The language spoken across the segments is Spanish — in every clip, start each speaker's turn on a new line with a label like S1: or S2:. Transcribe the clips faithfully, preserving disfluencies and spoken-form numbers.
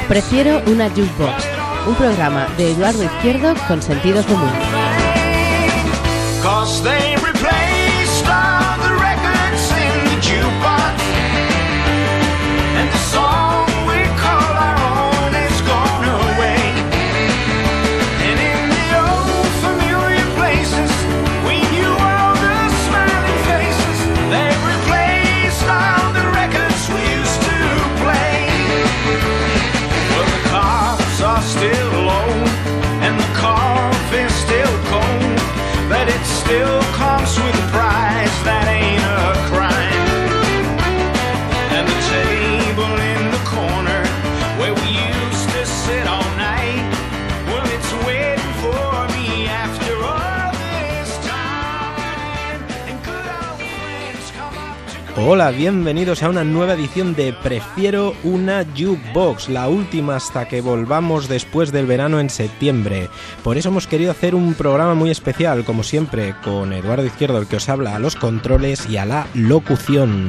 S1: Prefiero una Jukebox, un programa de Eduardo Izquierdo con sentido común.
S2: Still comes with a price that ain't a crime. And the table in the corner where we used to sit all night, well, it's waiting for me after all this time. And good old friends come up to...
S3: Hola, bienvenidos a una nueva edición de Prefiero una Jukebox, la última hasta que volvamos después del verano en septiembre. Por eso hemos querido hacer un programa muy especial, como siempre, con Eduardo Izquierdo, el que os habla a los controles y a la locución.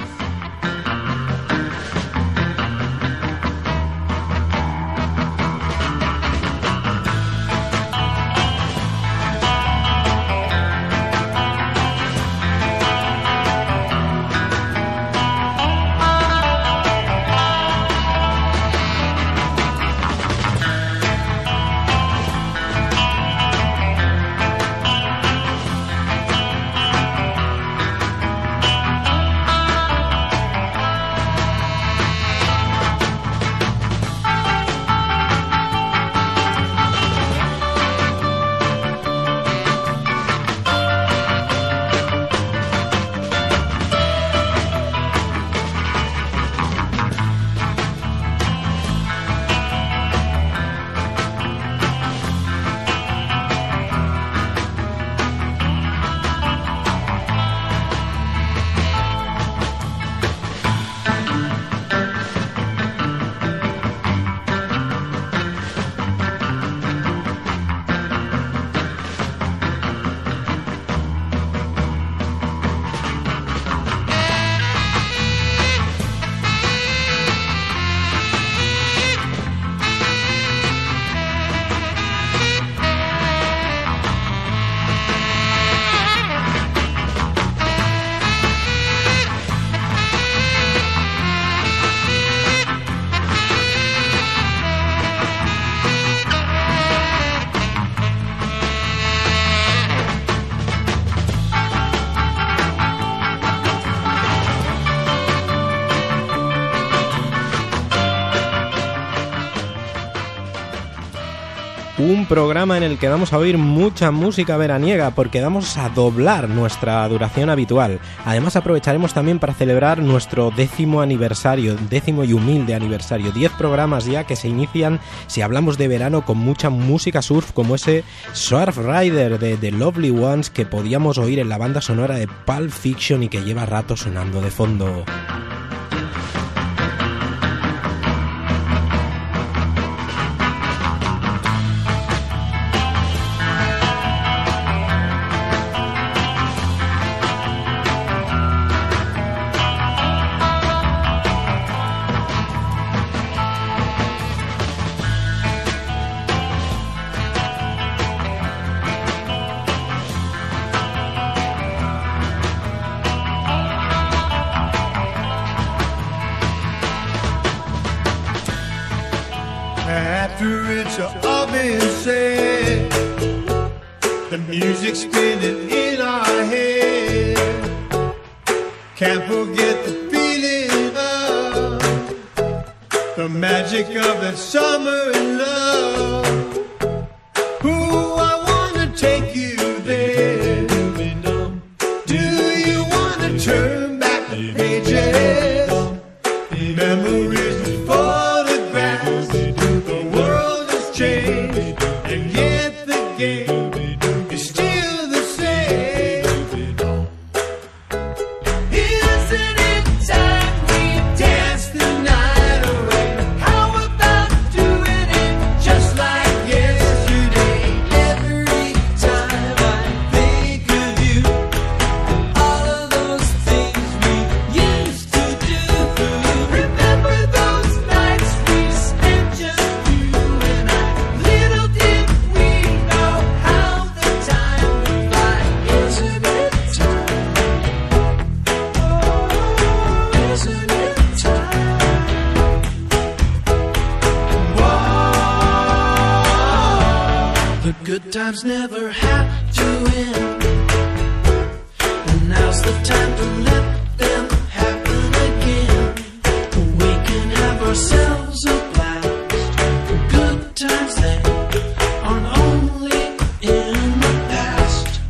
S3: Un programa en el que vamos a oír mucha música veraniega porque vamos a doblar nuestra duración habitual. Además aprovecharemos también para celebrar nuestro décimo aniversario, décimo y humilde aniversario. Diez programas ya que se inician, si hablamos de verano, con mucha música surf como ese Surf Rider de The Lovely Ones que podíamos oír en la banda sonora de Pulp Fiction y que lleva rato sonando de fondo.
S4: After it's all been said, the music's spinning in our head. Can't forget the feeling of the magic of that summer in love. Ooh, I wanna take you there. Do you wanna turn back the pages? Memories and photographs. The world has changed, and yet the game is still the same. Isn't it time we dance the night away? How about doing it just like yesterday?
S5: times never have to end. And now's the time to let them happen again. We can have ourselves a blast. Good times they aren't only in the past.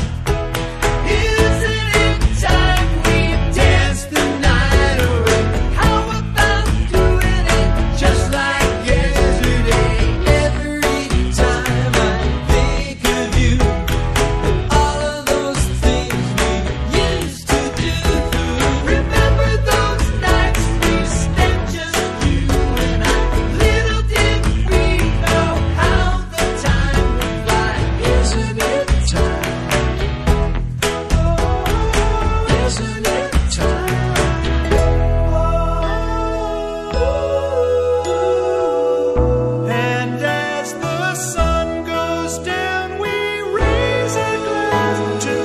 S5: Isn't it time we dance the night away? How about doing it just like yesterday? Every time I think of you, all of those things we used to do. Remember those nights we spent just you and I? Little did we know how the time would fly. Isn't it time? Oh, isn't it time? And as the sun goes down, we raise a glass to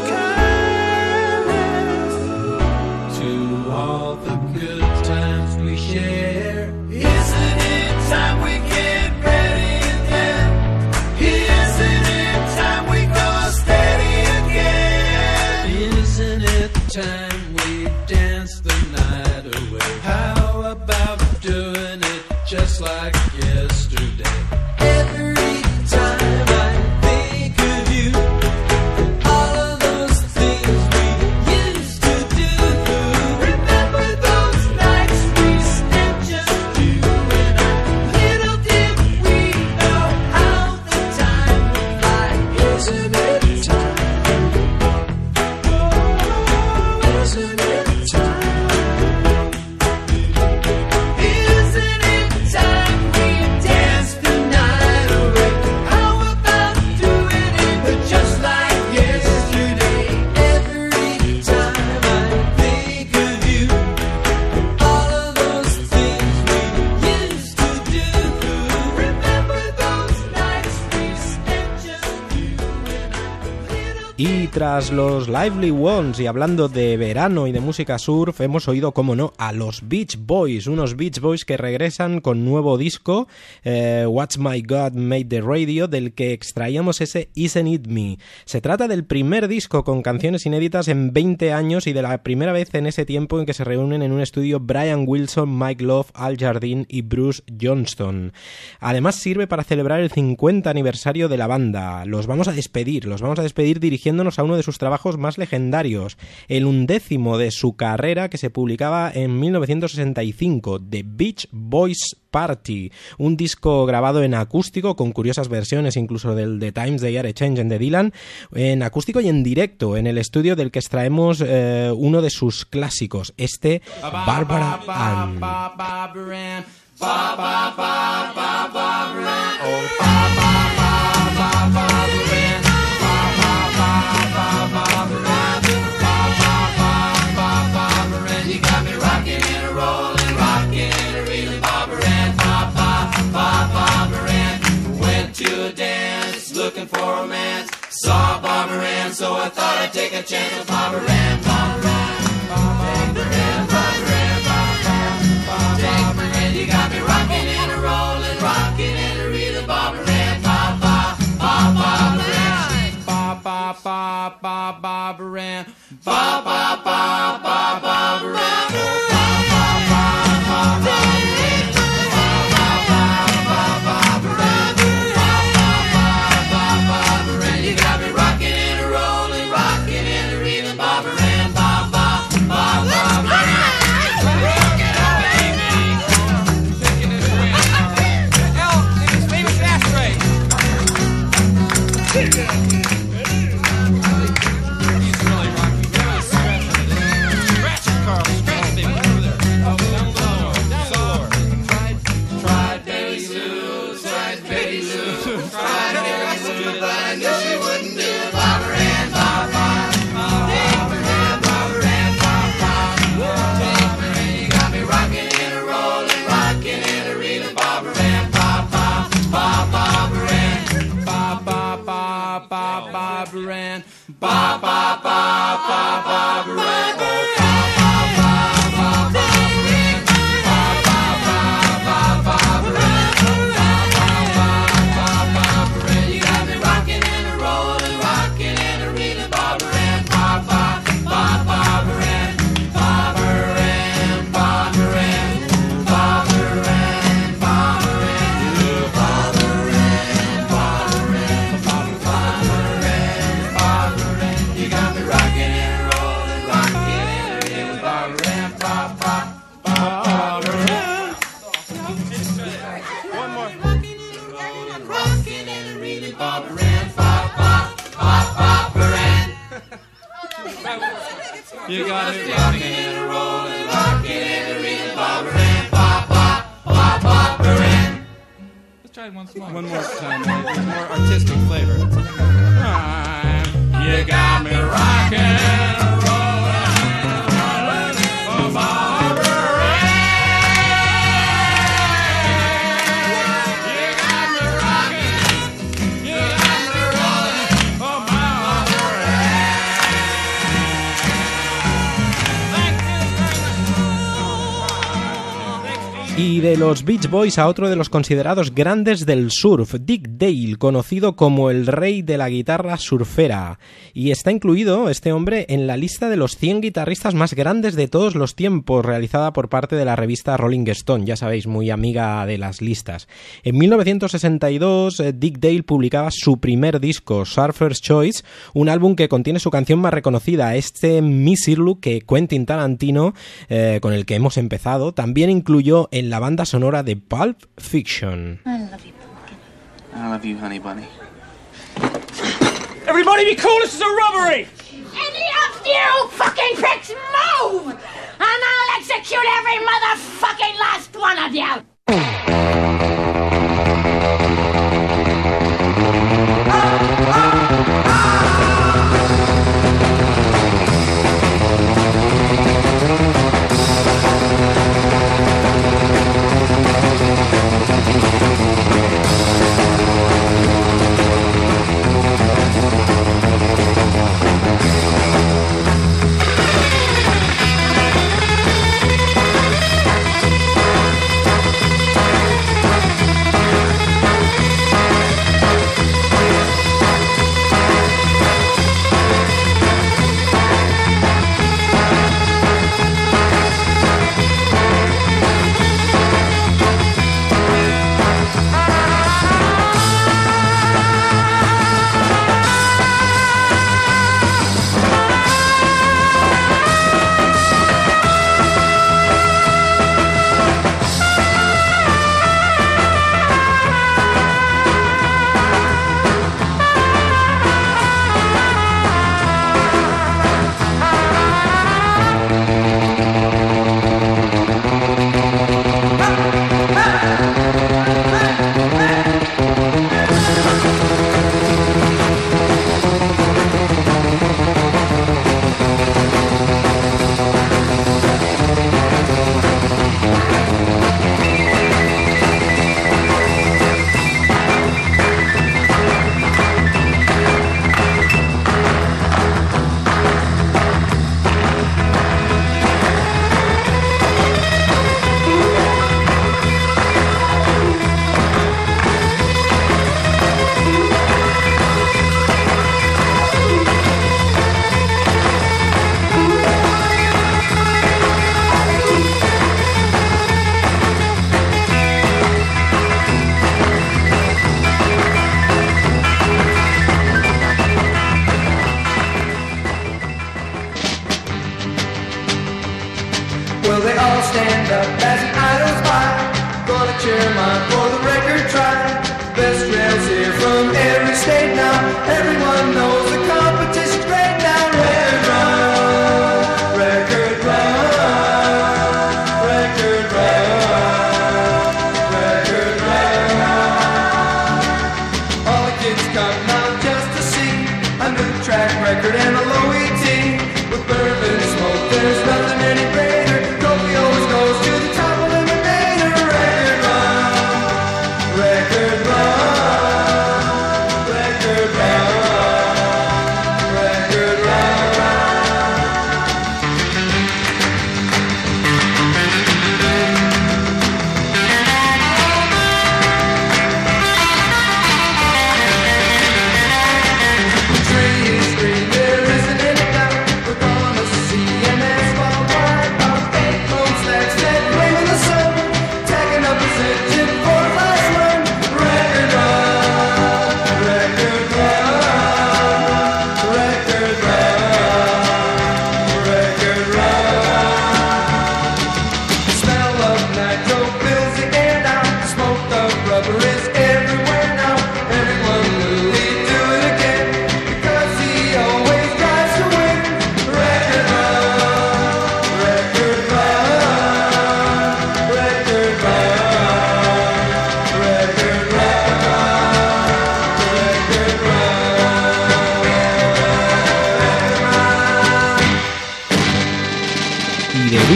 S5: kindness, to all the good times we share. Isn't it time we get ready again? Isn't it time we go steady again? Isn't it time we dance the night away? How about doing it just like yesterday? Every time I think of you, all of those things we used to do. Remember those nights we spent just you and I? Little did we know how the time would fly. Isn't it time? Oh, isn't it time? Isn't it time we dance the night away? How about doing it just like yesterday? Every time I think of you, all of those things we used to do. Remember those nights we spent just you and I? Little
S3: Y tras los Lively Ones y hablando de verano y de música surf, hemos oído, como no, a los Beach Boys, unos Beach Boys que regresan con nuevo disco, eh, What's My God Made the Radio, del que extraíamos ese Isn't It Me. Se trata del primer disco con canciones inéditas en veinte años y de la primera vez en ese tiempo en que se reúnen en un estudio Brian Wilson, Mike Love, Al Jardine y Bruce Johnston. Además sirve para celebrar el cincuenta aniversario de la banda. Los vamos a despedir, los vamos a despedir dirigiéndonos a uno de sus trabajos más legendarios, el undécimo de su carrera, que se publicaba en mil novecientos sesenta y cinco, The Beach Boys Party, un disco grabado en acústico con curiosas versiones incluso del The Times They Are Changing de Dylan, en acústico y en directo en el estudio del que extraemos eh, uno de sus clásicos, este Barbara Ann.
S5: Looking for romance, saw Barbara Ann, so I thought I'd take a chance with Barbara Ann. Barbara Ann, Barbara Ann, Barbara Ann, Barbara Ann, you got me rocking and a rolling, rocking and a reeling. Barbara Ann, ba ba ba Barbara Ann, ba ba ba ba Barbara Ann, ba ba ba ba Barbara Ann. You got me rocking and You got me rocking and rolling, rocking and reading, bobbering, bop, bop, bop, bobbering. Let's try it once more. One more time, maybe. With more artistic flavor. You got me rocking and rolling, rolling, bobbering. You got me rocking, you got me rolling, bobbering.
S3: Y de los Beach Boys a otro de los considerados grandes del surf, Dick Dale, conocido como el rey de la guitarra surfera. Y está incluido este hombre en la lista de los cien guitarristas más grandes de todos los tiempos, realizada por parte de la revista Rolling Stone, ya sabéis, muy amiga de las listas. En mil novecientos sesenta y dos, Dick Dale publicaba su primer disco, Surfer's Choice, un álbum que contiene su canción más reconocida, este Missile, que Quentin Tarantino, eh, con el que hemos empezado, también incluyó en la banda sonora de Pulp Fiction.
S6: I love you, pumpkin.
S7: I love you, honey bunny.
S8: Everybody be cool, this is a robbery!
S6: Any of you fucking pricks move! And I'll execute every motherfucking last one of you!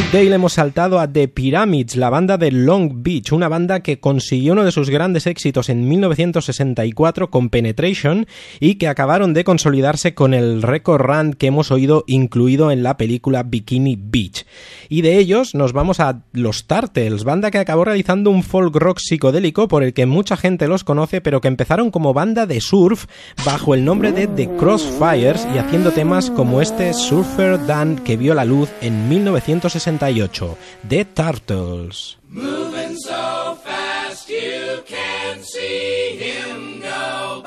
S3: Dale hemos saltado a The Pyramids, la banda de Long Beach, una banda que consiguió uno de sus grandes éxitos en mil novecientos sesenta y cuatro con Penetration y que acabaron de consolidarse con el record run que hemos oído incluido en la película Bikini Beach. Y de ellos nos vamos a los Turtles, banda que acabó realizando un folk rock psicodélico por el que mucha gente los conoce, pero que empezaron como banda de surf bajo el nombre de The Crossfires y haciendo temas como este Surfer Dan que vio la luz en mil novecientos sesenta y ocho, The Turtles.
S5: Moving so fast you can't see him go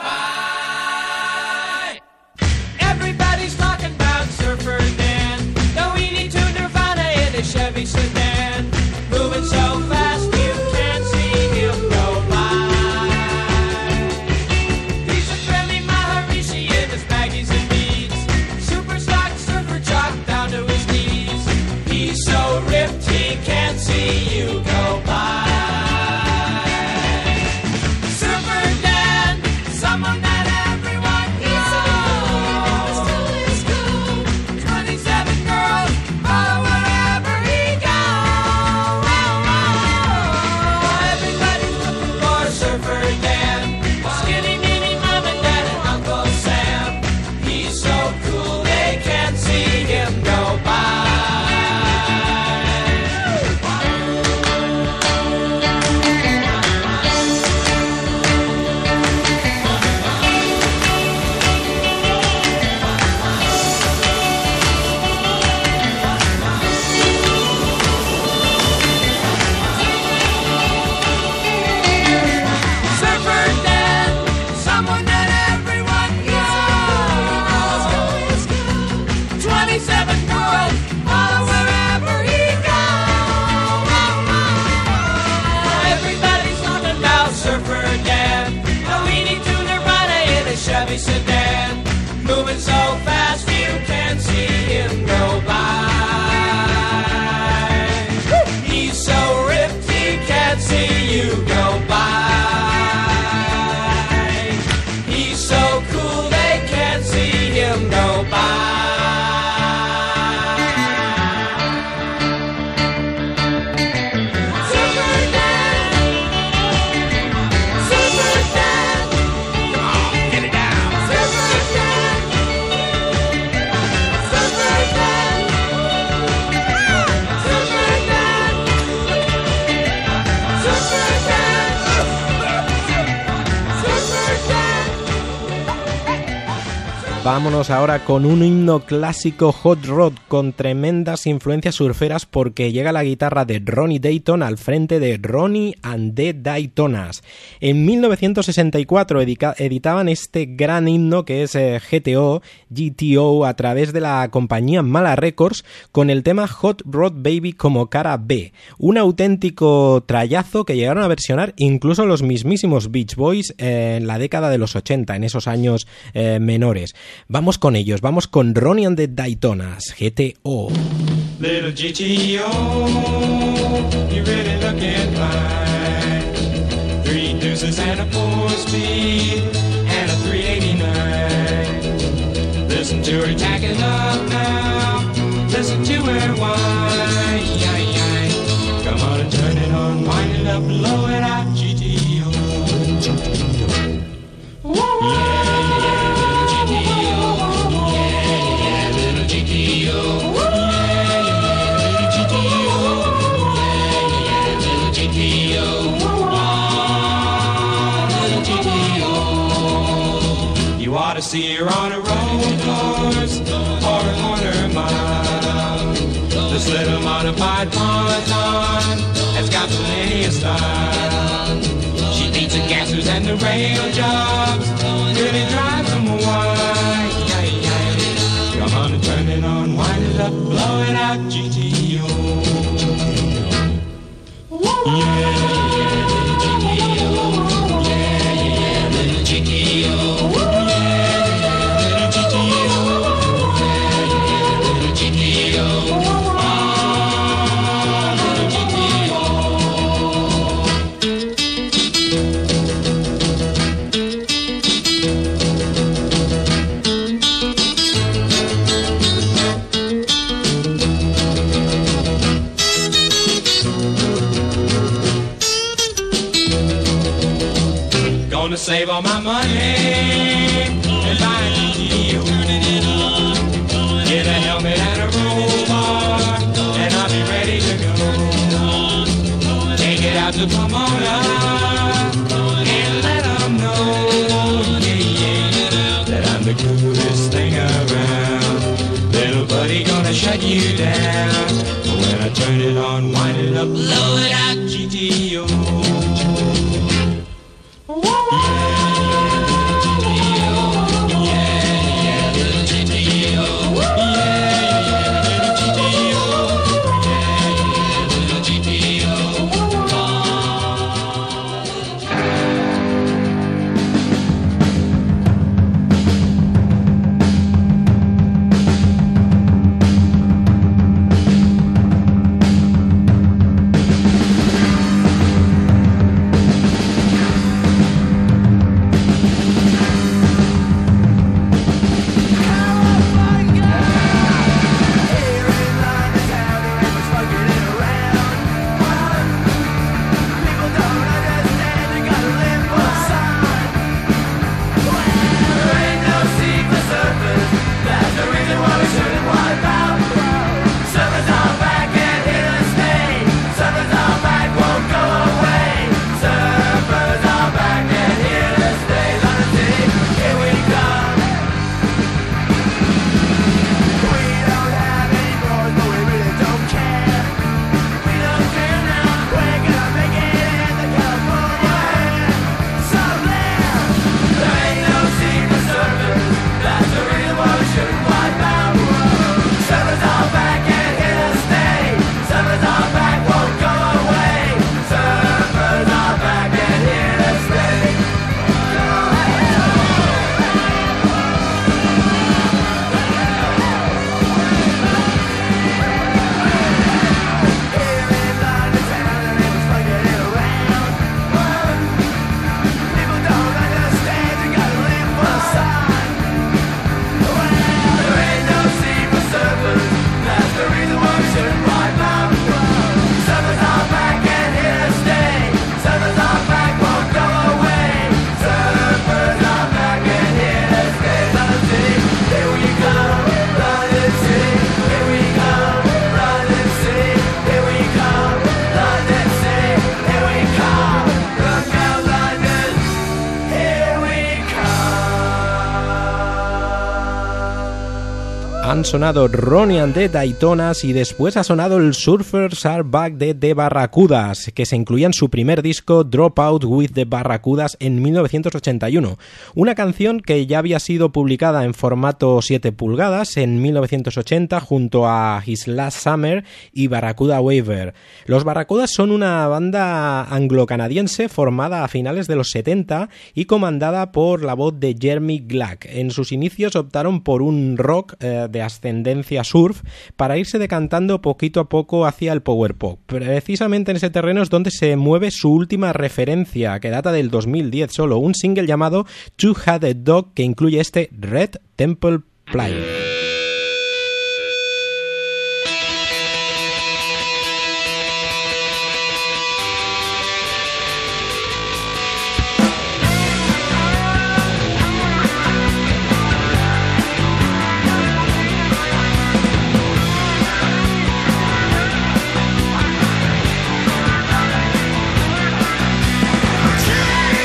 S5: by. Everybody's talking about Surfer Dan, though he need to Nirvana in a Chevy sedan. Moving so fast you can't see him go by. He's a friendly Maharishi in his baggies and beads, super stock surfer chopped down to his knees. He's so ripped he can't see you go by. Surfer Dan, someone that everyone knows. twenty-seven girls follow wherever he goes. Everybody's looking for Surfer Dan, skinny mini mom and dad and Uncle Sam. He's so cool they can't see him go by. Surfer Dan, someone that everyone knows. twenty-seven girls follow wherever he goes. Everybody's talking about Surfer Dan, a leaning to Nirvana in a Chevy sedan. Moving so fast you can't see him go by. He's so ripped he can't see you go by. He's so cool they can't see him go by. Surfer Dan, Surfer Dan, come on, get it down. Surfer Dan, Surfer Dan, Surfer Dan, Surfer Dan, Surfer Dan.
S3: Vámonos ahora con un himno clásico hot rod con tremendas influencias surferas porque llega la guitarra de Ronnie Dayton al frente de Ronnie and the Daytonas. En mil novecientos sesenta y cuatro edica- editaban este gran himno que es eh, G T O, G T O a través de la compañía Mala Records con el tema Hot Rod Baby como cara B. Un auténtico trayazo que llegaron a versionar incluso los mismísimos Beach Boys eh, en la década de los ochenta, en esos años eh, menores. Vamos con ellos, vamos con Ronnie and the Daytonas, G T O.
S5: Little G T O, you really looking fine. Three deuces and a four speed and a three eighty-nine. Listen to her tacking up now. Listen to her whine. Come on and turn it on, wind it up, blow it out, G T O. You ought to see her on a road course or a quarter mile. This little modified ponton has got plenty of style. She beats the gassers and the rail jobs, really drives them wild. Come on and turn it on, wind it up, blow it out, G T O. Yeah. gonna save all my money and buy a G T O. Get a helmet and a roll-bar, and I'll be ready to go. Take it out to Pomona and let 'em know, yeah, yeah, that I'm the coolest thing around. Little buddy gonna shut you down. When I turn it on, wind it up, blow it out, G T O.
S3: Han sonado Ronnie and the Daytonas y después ha sonado el Surfers Are Back de The Barracudas, que se incluía en su primer disco Drop Out with the Barracudas en mil novecientos ochenta y uno. Una canción que ya había sido publicada en formato siete pulgadas en mil novecientos ochenta junto a His Last Summer y Barracuda Waver. Los Barracudas son una banda anglo-canadiense formada a finales de los setenta y comandada por la voz de Jeremy Glack. En sus inicios optaron por un rock eh, de ascendencia surf para irse decantando poquito a poco hacia el power pop. Precisamente en ese terreno es donde se mueve su última referencia, que data del dos mil diez solo, un single llamado Two-Headed Dog que incluye este Red Temple Play.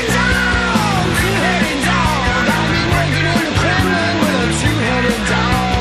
S4: Two-headed dog, I've been working in the Kremlin with a two-headed dog.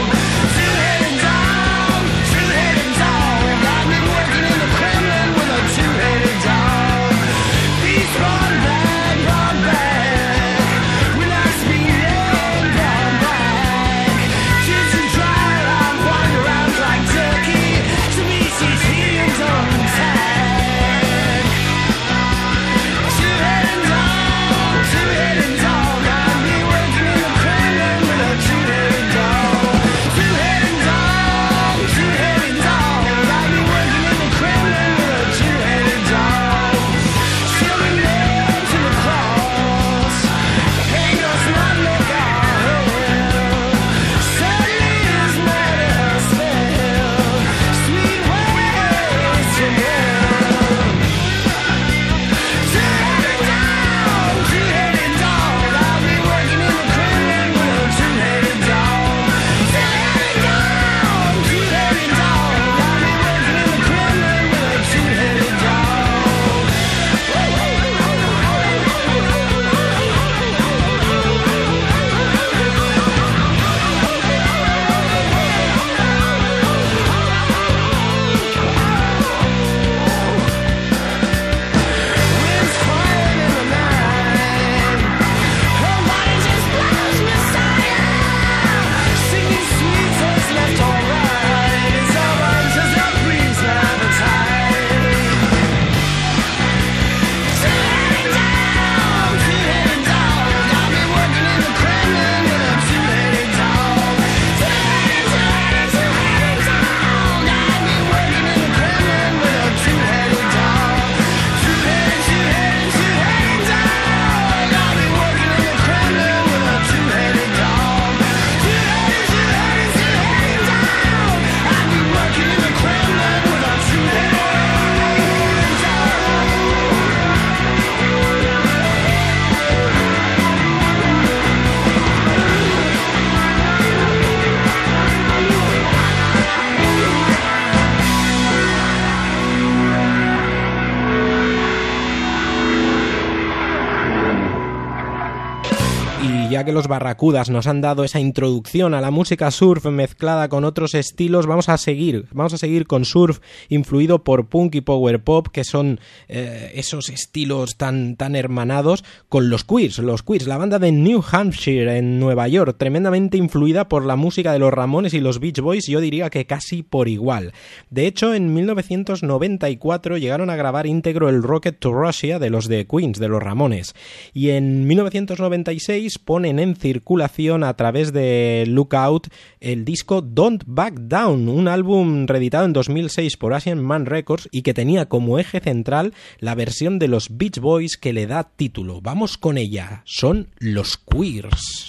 S3: ya que los Barracudas nos han dado esa introducción a la música surf mezclada con otros estilos, vamos a seguir, vamos a seguir con surf influido por punk y power pop, que son eh, esos estilos tan, tan hermanados con los Queers, los Queers, la banda de New Hampshire en Nueva York, tremendamente influida por la música de los Ramones y los Beach Boys, yo diría que casi por igual. De hecho, en mil novecientos noventa y cuatro llegaron a grabar íntegro el Rocket to Russia de los de Queens, de los Ramones, y en mil novecientos noventa y seis ponen en circulación a través de Lookout el disco Don't Back Down, un álbum reeditado en dos mil seis por Asian Man Records y que tenía como eje central la versión de los Beach Boys que le da título. Vamos con ella, son los Queers.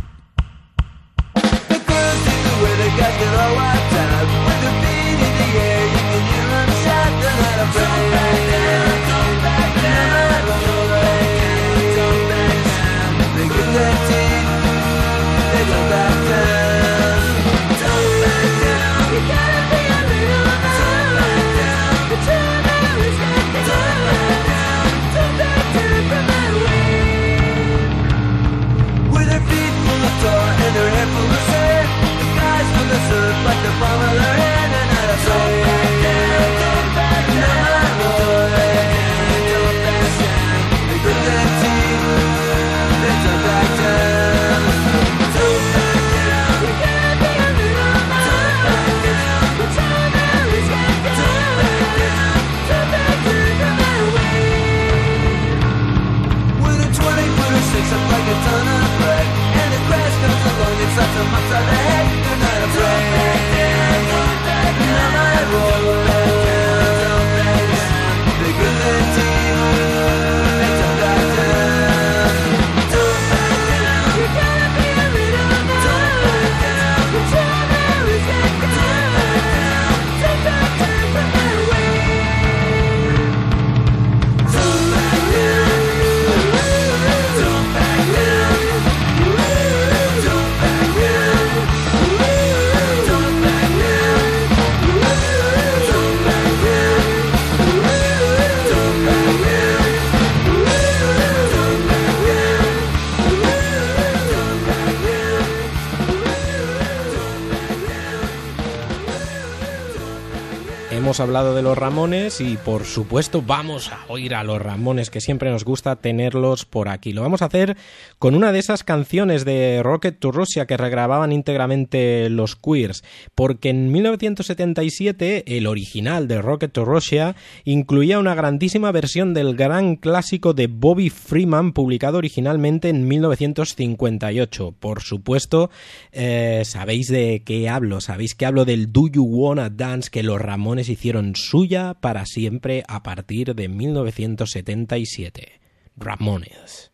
S3: Hemos hablado de los Ramones y por supuesto vamos a oír a los Ramones, que siempre nos gusta tenerlos por aquí. Lo vamos a hacer con una de esas canciones de Rocket to Russia que regrababan íntegramente los Queers, porque en mil novecientos setenta y siete el original de Rocket to Russia incluía una grandísima versión del gran clásico de Bobby Freeman, publicado originalmente en mil novecientos cincuenta y ocho. Por supuesto, eh, sabéis de qué hablo, sabéis que hablo del Do You Wanna Dance, que los Ramones hicieron suya para siempre a partir de mil novecientos setenta y siete. Ramones.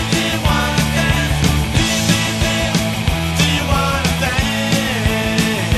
S5: Dance?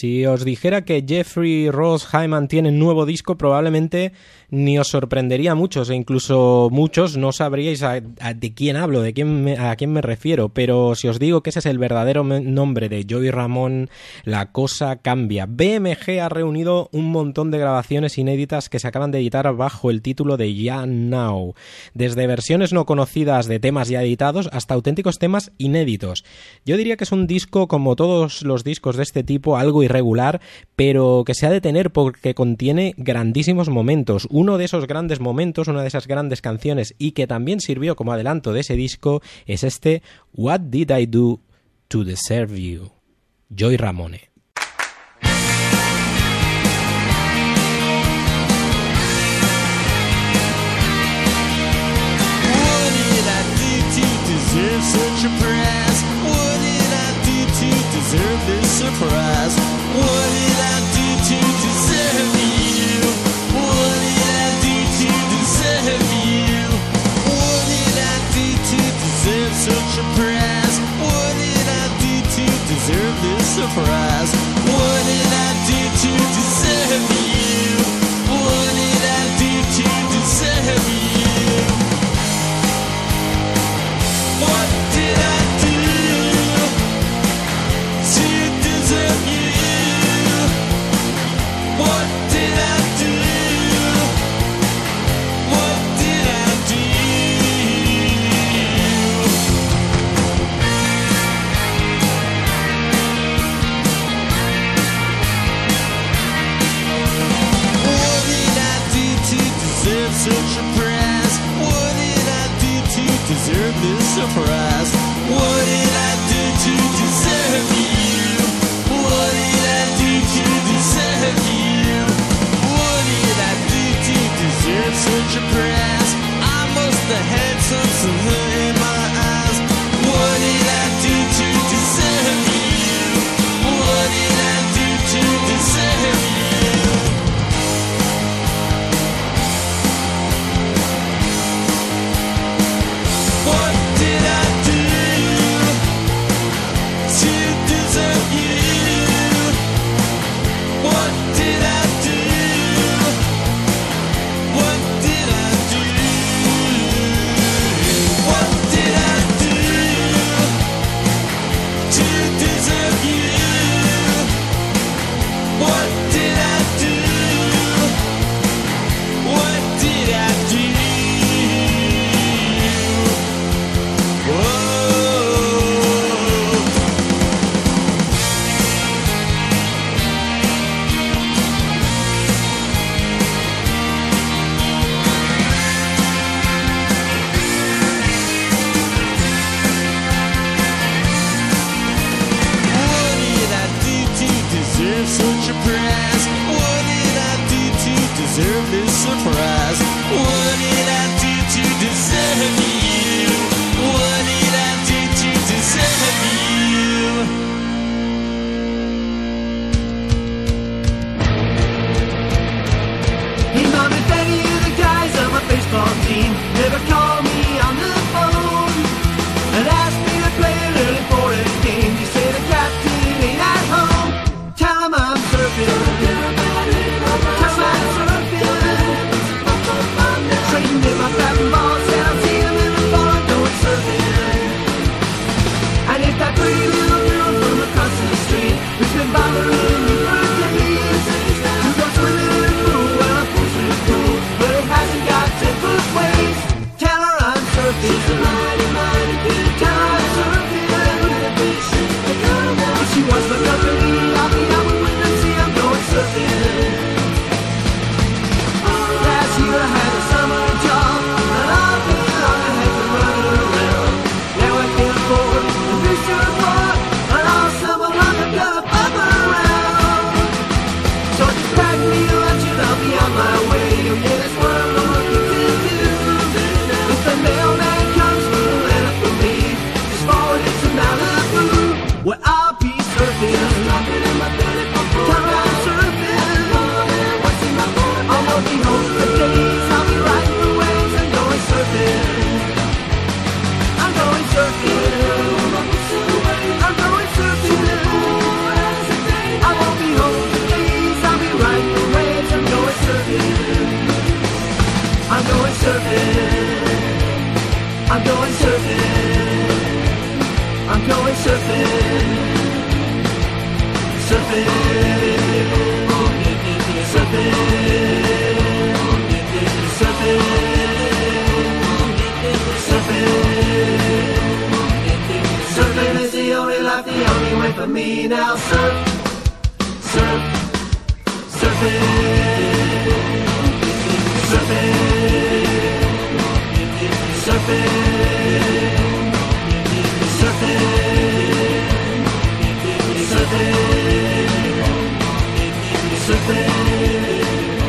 S3: Si os dijera que Jeffrey Ross Hyman tiene nuevo disco, probablemente ni os sorprendería a muchos, e incluso muchos no sabríais a, a, de quién hablo, de quién me, a quién me refiero, pero si os digo que ese es el verdadero nombre de Joey Ramone, la cosa cambia. B M G ha reunido un montón de grabaciones inéditas que se acaban de editar bajo el título de Ya Now, desde versiones no conocidas de temas ya editados hasta auténticos temas inéditos. Yo diría que es un disco, como todos los discos de este tipo, algo irregular, pero que se ha de tener porque contiene grandísimos momentos. Uno de esos grandes momentos, una de esas grandes canciones y que también sirvió como adelanto de ese disco es este What Did I Do to Deserve You? Joey Ramone.
S5: What did I do to deserve such a prize? What did I do to deserve this surprise? What did I do to deserve you? What did I do to deserve you? What did I do to deserve such a prize? What did I do to deserve this surprise? What did I do to deserve you? What did I do to deserve you? What did I do to deserve you? What did I do? What did I do? What did I do to deserve such a prize? What did I do to deserve this surprise? What did I do to deserve you? What did I do to deserve you? What did I do to deserve such a prize? I must have had something in my eyes. What did I do to deserve you? What did I do to deserve you? What did I do to deserve you? What did I do? What did I do? What did I do to deserve you? What did I do? What did I do? Whoa. What did I do to deserve such a prize? What did I do to deserve this surprise? What did I do to deserve you? What did I do to deserve you?
S4: Hey, Mom and Daddy, the guys on my baseball team never call me on the phone and ask me to play an early foreign game. You say the captain ain't at home. Tell 'em I'm surfing. Tell 'em I'm surfing. Trading in my batting balls and I'll see 'em in the fall going surfing. And if that pretty little girl from across the street who's been bothering me for days, who goes swimming in the pool, well, of course it's cool, but it hasn't got ten foot waves.
S5: me now. Surf, surf, surfing, surfing, surfing, surfing, surfing, surfing.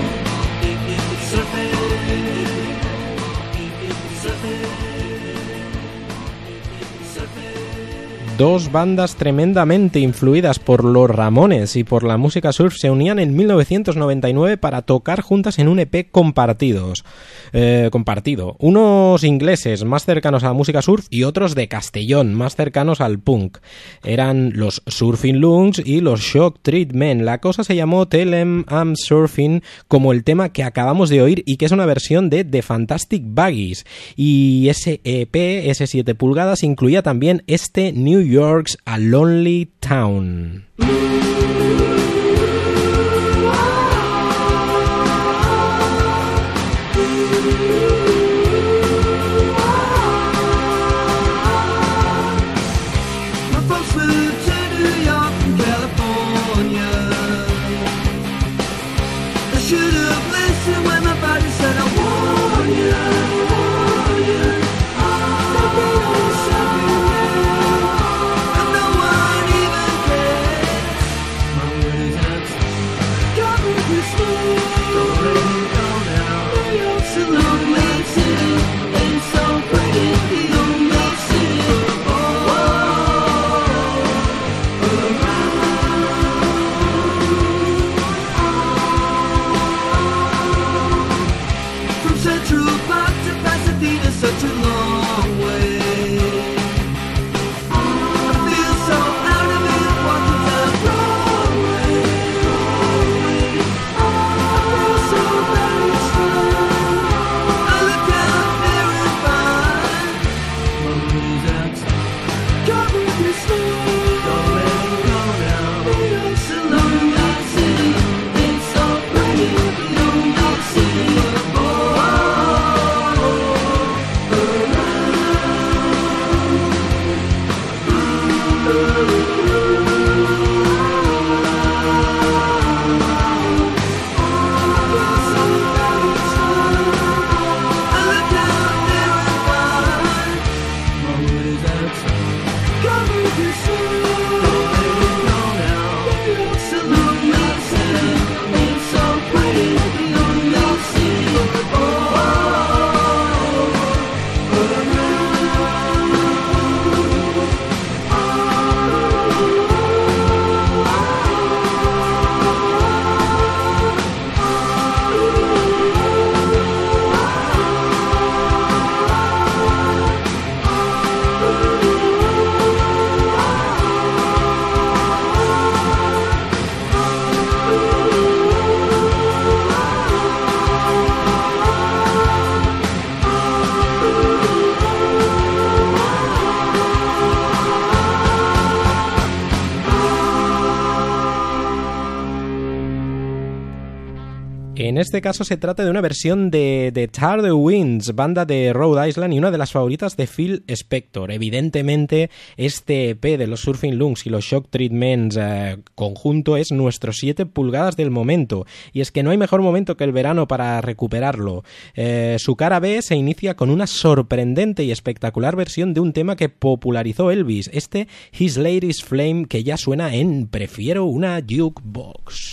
S3: Dos bandas tremendamente influidas por los Ramones y por la música surf se unían en mil novecientos noventa y nueve para tocar juntas en un E P compartidos, eh, compartido. Unos ingleses más cercanos a la música surf y otros de Castellón, más cercanos al punk. Eran los Surfing Lungs y los Shock Treatment. La cosa se llamó Tell 'Em I'm Surfing, como el tema que acabamos de oír y que es una versión de The Fantastic Buggies. Y ese E P, ese siete pulgadas, incluía también este New York's A Lonely Town. En este caso se trata de una versión de The Tidal Winds, banda de Rhode Island y una de las favoritas de Phil Spector. Evidentemente, este E P de los Surfing Lungs y los Shock Treatments eh, conjunto es nuestro siete pulgadas del momento. Y es que no hay mejor momento que el verano para recuperarlo. Eh, su cara B se inicia con una sorprendente y espectacular versión de un tema que popularizó Elvis, este His Lady's Flame, que ya suena en Prefiero una Jukebox.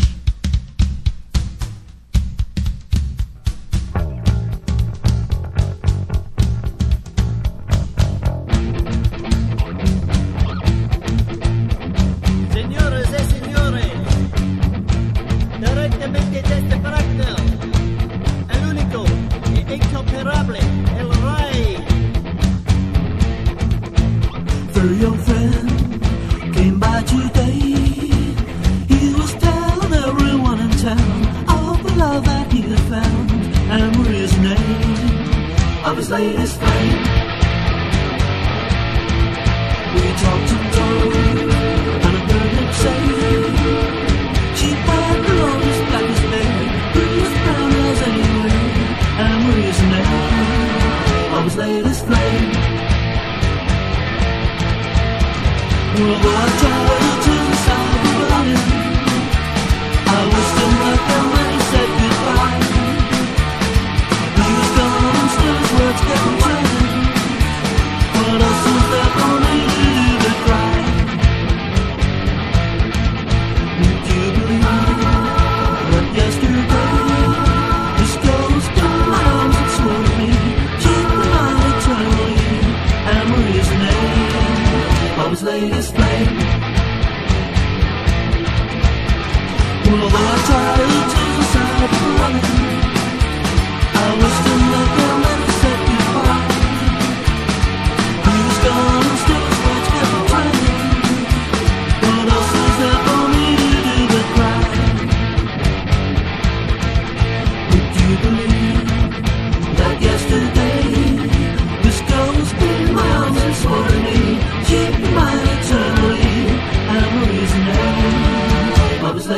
S5: Your friend came by today. He was telling everyone in town of the love that he had found, and Maria's name of his latest flame. We talked and talked, and I heard him say she had the longest, blackest hair, prettiest brown eyes anywhere, and Maria's name of his latest flame. Well, I tried to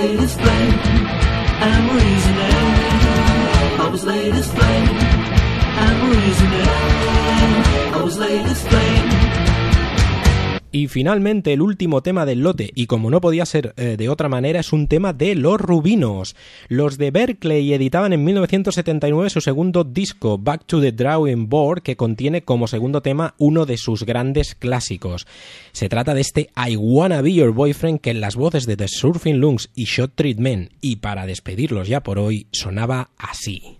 S5: laid as flame, and reasoning. I was laid as flame, and reasoning. I was laid as flame.
S3: Y finalmente el último tema del lote, y como no podía ser eh, de otra manera, es un tema de Los Rubinos. Los de Berkeley editaban en mil novecientos setenta y nueve su segundo disco, Back to the Drawing Board, que contiene como segundo tema uno de sus grandes clásicos. Se trata de este I Wanna Be Your Boyfriend, que en las voces de The Surfing Lungs y Short Treatment, y para despedirlos ya por hoy, sonaba así.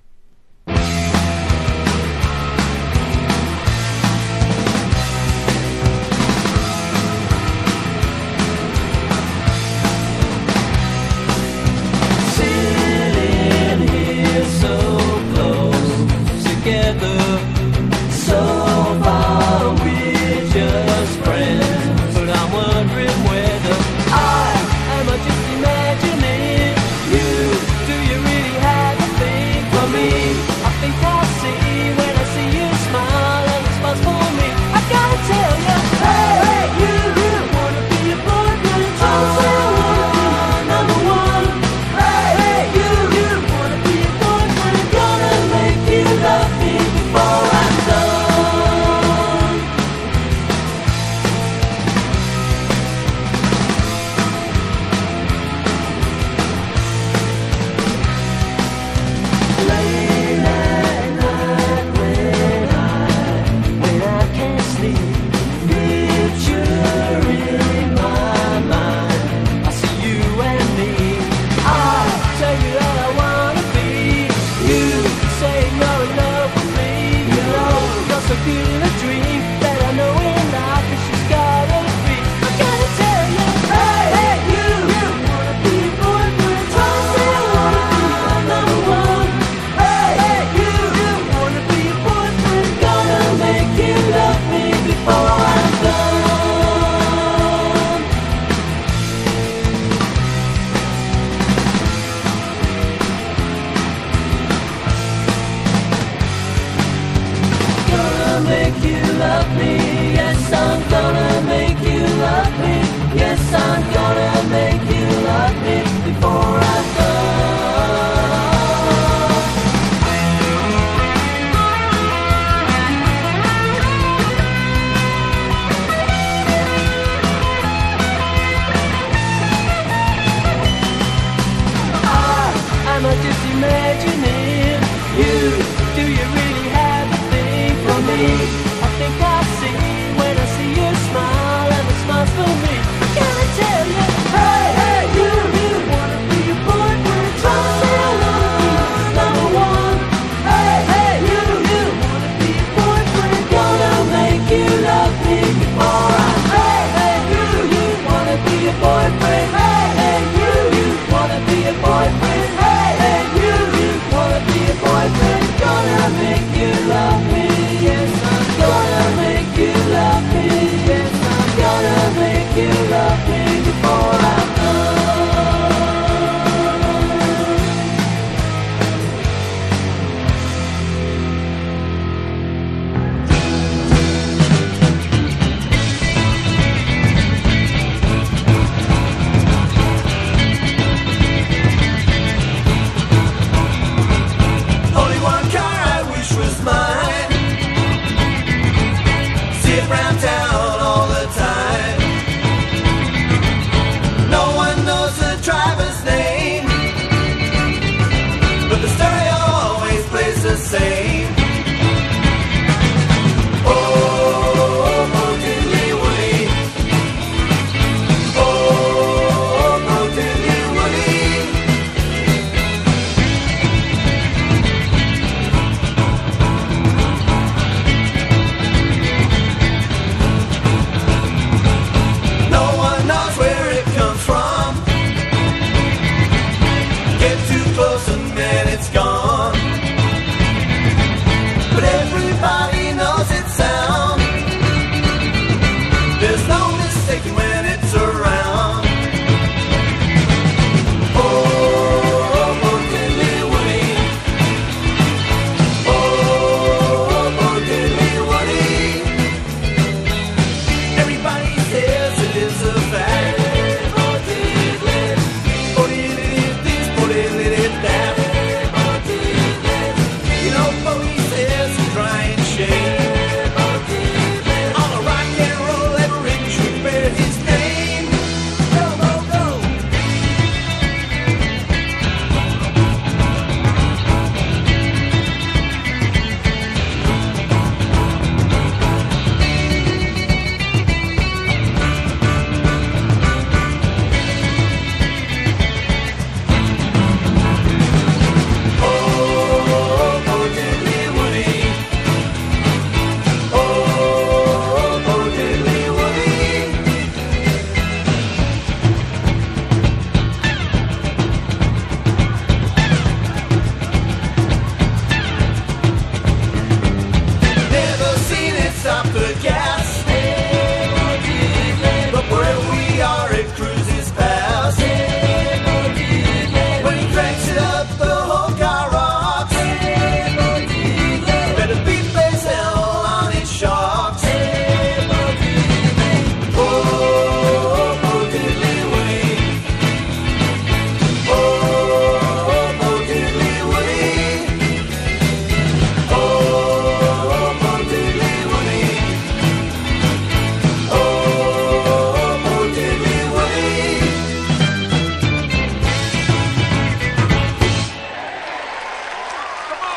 S5: Gonna make you love me, yes I'm gonna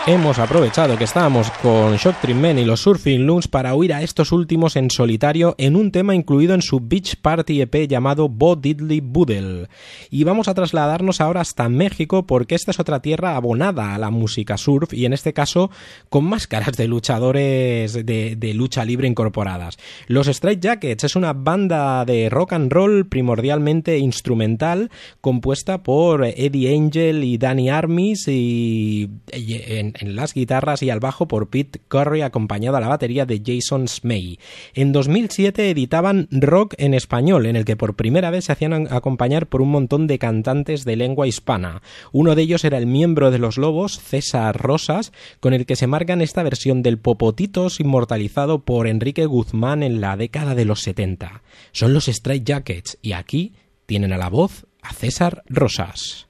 S3: Hemos aprovechado que estábamos con Shock Trip Men y los Surfing Loons para huir a estos últimos en solitario en un tema incluido en su Beach Party E P llamado Bo Diddley Boodle. Y vamos a trasladarnos ahora hasta México porque esta es otra tierra abonada a la música surf y en este caso con máscaras de luchadores de, de lucha libre incorporadas. Los Straight Jackets es una banda de rock and roll primordialmente instrumental compuesta por Eddie Angel y Danny Armis y, y en en las guitarras y al bajo por Pete Curry acompañado a la batería de Jason Smay. En dos mil siete editaban Rock en español, en el que por primera vez se hacían acompañar por un montón de cantantes de lengua hispana. Uno de ellos era el miembro de Los Lobos, César Rosas, con el que se marcan esta versión del Popotitos inmortalizado por Enrique Guzmán en la década de los setenta. Son los Straight Jackets y aquí tienen a la voz a César Rosas.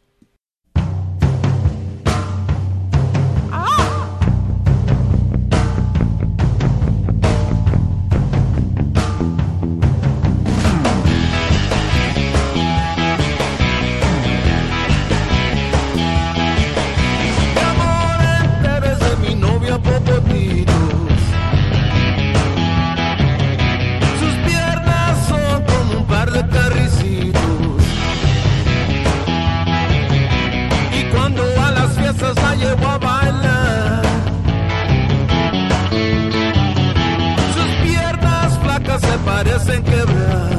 S5: Parecen quebrar.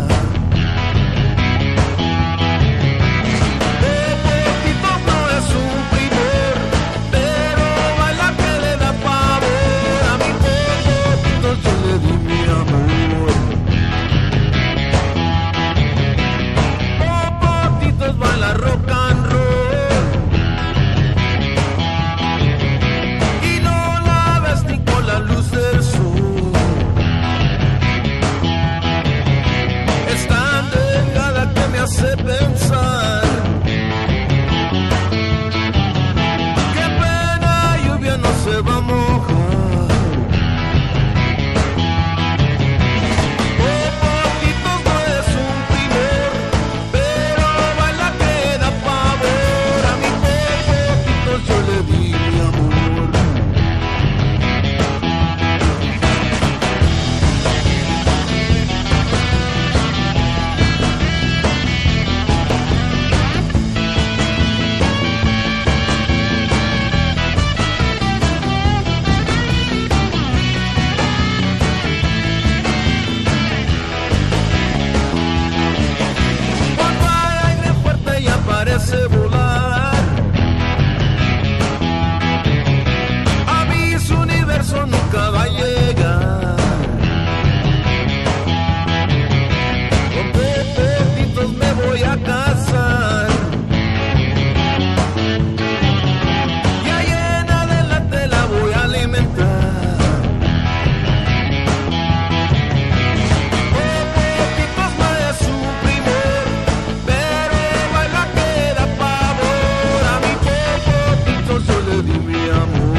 S5: Popotitos no es un primor, pero baila que le da pavor. A mi Popotitos yo le di mi amor. Popotitos baila rock and roll y no la ves ni con la luz del sol. Hace pensar qué pena lluvia no se va a mojar. Popotitos no es un primor, pero baila que da pavor. A mi Popotitos yo le di mi amor. Parece volar, a mí su universo nunca va a llegar. Con Popotitos me voy a casar y ahí en adelante la voy a alimentar. Popotitos no es un primor, pero baila que da pavor. A mi Popotitos yo le di mi amor.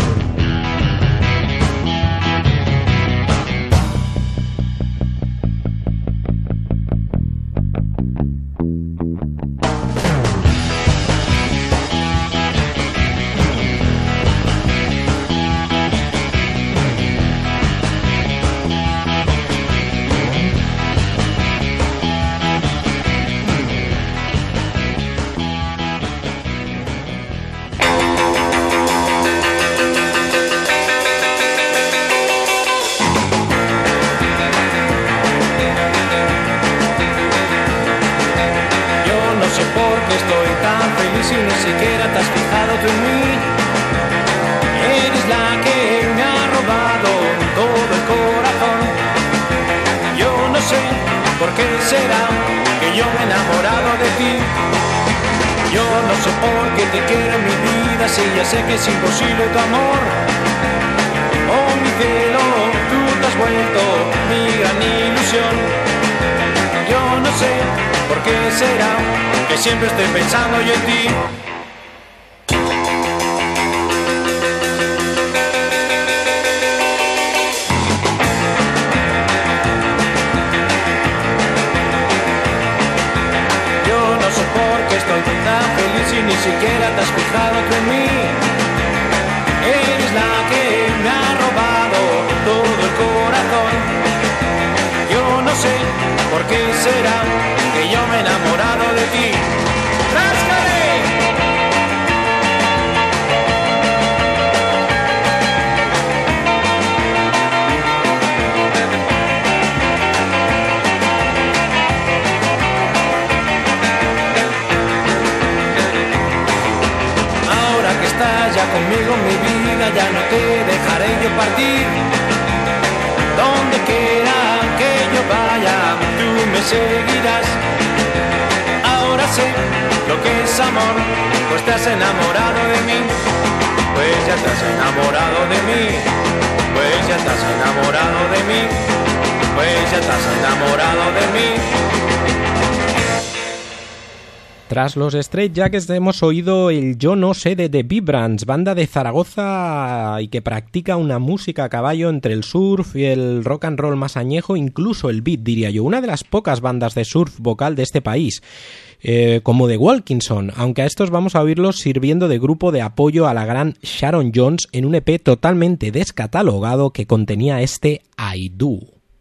S5: Si ni siquiera te has fijado tú en mí, eres la que me ha robado todo el corazón. Yo no sé por qué será que yo me he enamorado de ti. Yo no sé por qué te quiero en mi vida si ya sé que es imposible tu amor. Oh mi cielo, tú te has vuelto mi gran ilusión. Yo no sé por qué será que siempre estoy pensando yo en ti. Yo no sé por qué estoy tan feliz y ni siquiera te has fijado tú en mí.
S2: ¿por qué será que yo me he enamorado de ti? ¡Ráscale! Ahora que estás ya conmigo en mi vida, ya no te dejaré yo partir. Donde quiera que yo vaya, tú me seguirás. Ahora sé lo que es amor, pues te has enamorado de mí. Pues ya te has enamorado de mí. Pues ya te has enamorado de mí. Pues ya te has enamorado de mí.
S3: Tras los Straight Jackets hemos oído el Yo no sé de The Vibrants, banda de Zaragoza y que practica una música a caballo entre el surf y el rock and roll más añejo, incluso el beat, diría yo. Una de las pocas bandas de surf vocal de este país, eh, como The Wilkinson, aunque a estos vamos a oírlos sirviendo de grupo de apoyo a la gran Sharon Jones en un E P totalmente descatalogado que contenía este I Do.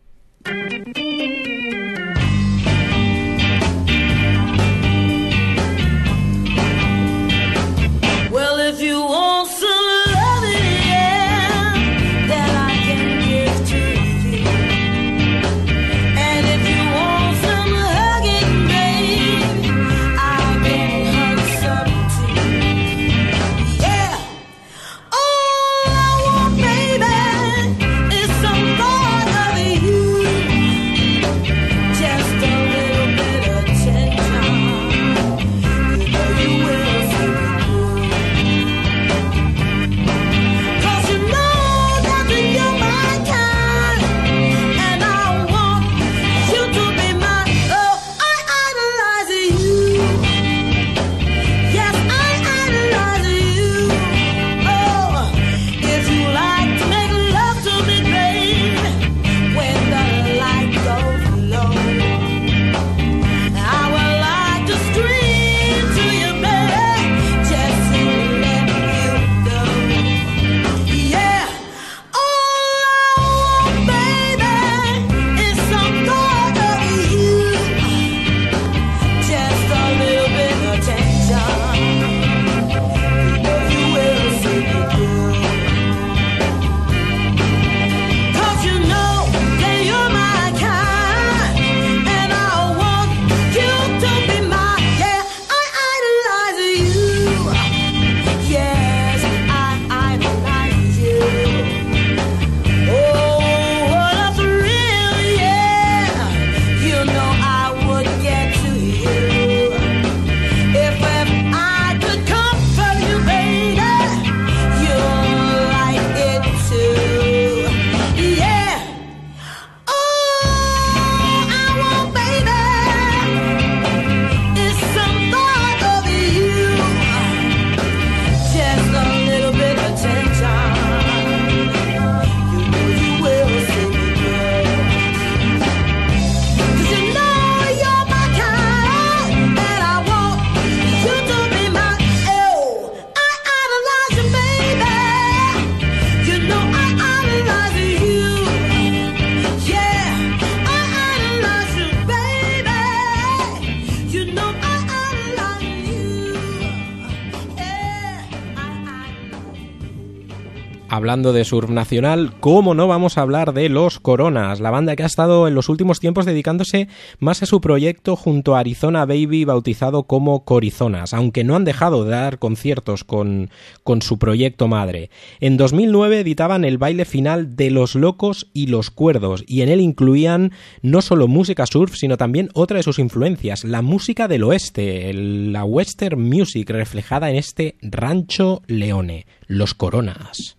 S3: Hablando de surf nacional, ¿cómo no vamos a hablar de Los Coronas? La banda que ha estado en los últimos tiempos dedicándose más a su proyecto junto a Arizona Baby, bautizado como Corizonas, aunque no han dejado de dar conciertos con, con su proyecto madre. En dos mil nueve editaban el baile final de Los Locos y Los Cuerdos, y en él incluían no solo música surf, sino también otra de sus influencias, la música del oeste, el, la western music reflejada en este Rancho Leone, Los Coronas.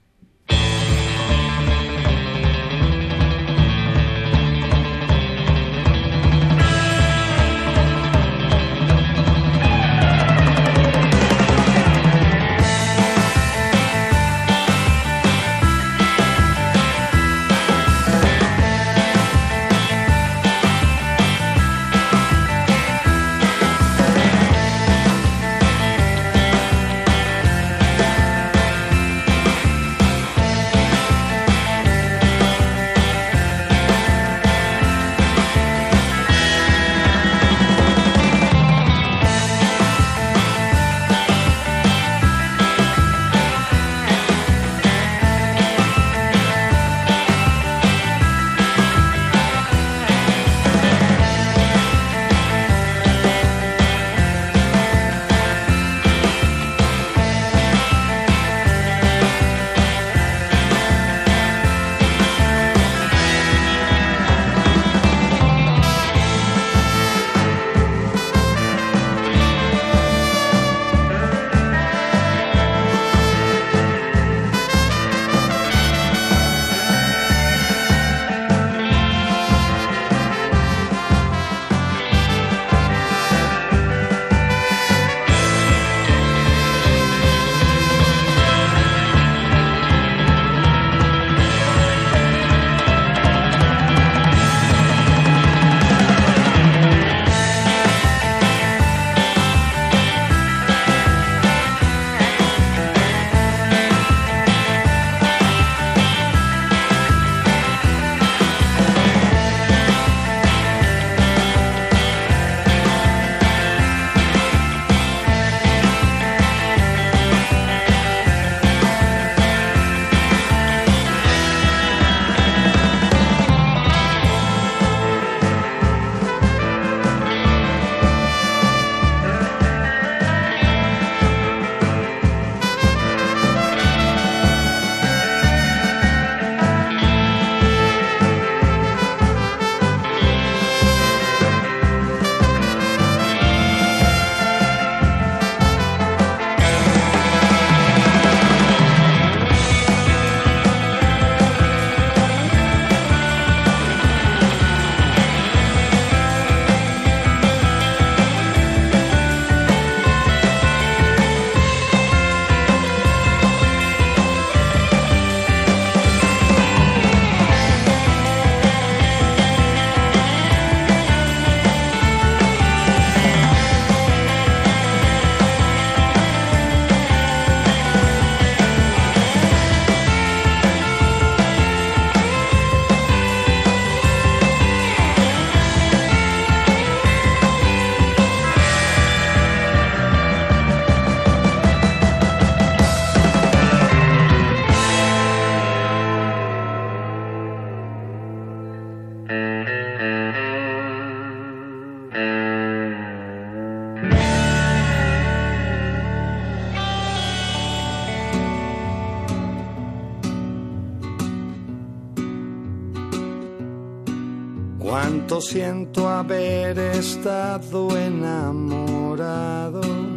S9: Cuánto siento haber estado enamorado.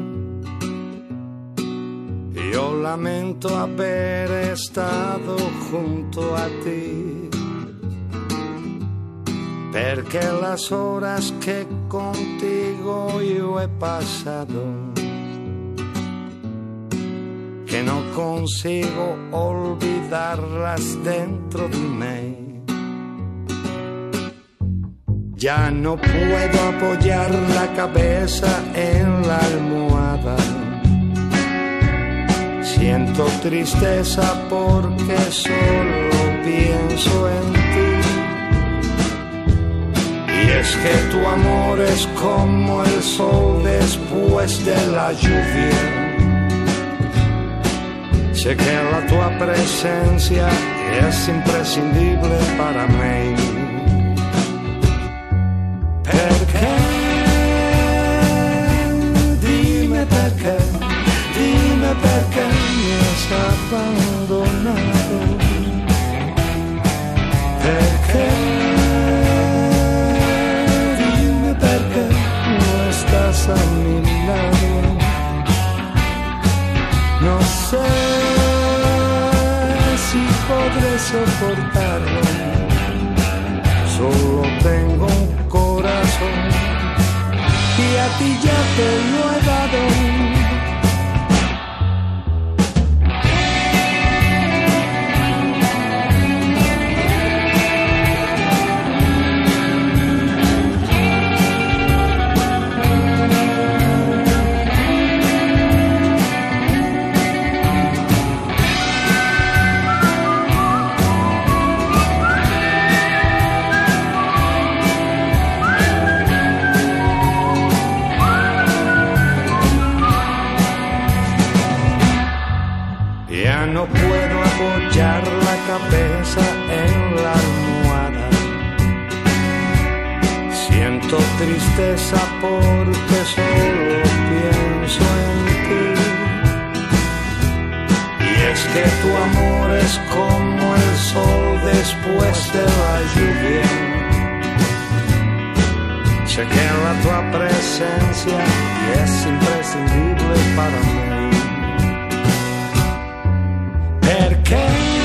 S9: Yo lamento haber estado junto a ti, perché las horas che contigo io he passato, che non consigo olvidarlas dentro di me. Ya no puedo apoyar la cabeza en la almohada. Siento tristeza porque solo pienso en ti. Y es que tu amor es como el sol después de la lluvia. Sé que la tua presencia es imprescindible para mí. Perché? Dime perché, dime perché mi has abbandonato. Perché? Dime perché no estás a mi lado. No sé si podré soportarlo. Solo tengo un corazón y a ti ya te lo he dado. No puedo apoyar la cabeza en la almohada. Siento tristeza porque solo pienso en ti. Y es que tu amor es como el sol después de la lluvia. Sé que la tua presencia es imprescindible para mí. Perché?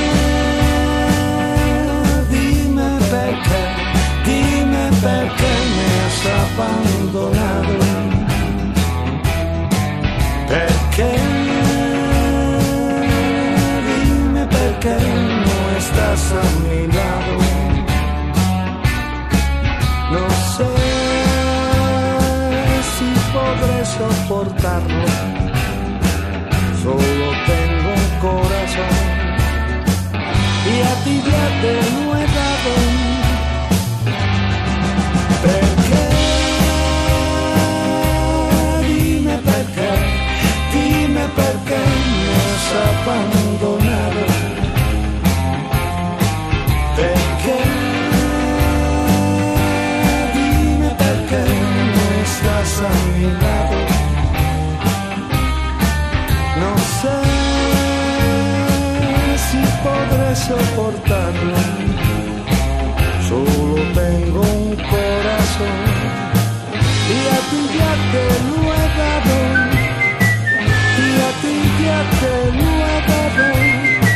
S9: Dime perché, dime perché me has abbandonato. Perché? Dime perché no estás a mi lado. No sé si podré soportarlo. Solo tengo un corazón y a ti ya te lo he dado. Perché? Dime perché, dime perché me has abandonado. Perché? Dime perché no estás a mi lado. No sé si podré soportarlo. Solo tengo un corazón y a ti ya te lo he dado. Y a ti ya te lo he dado.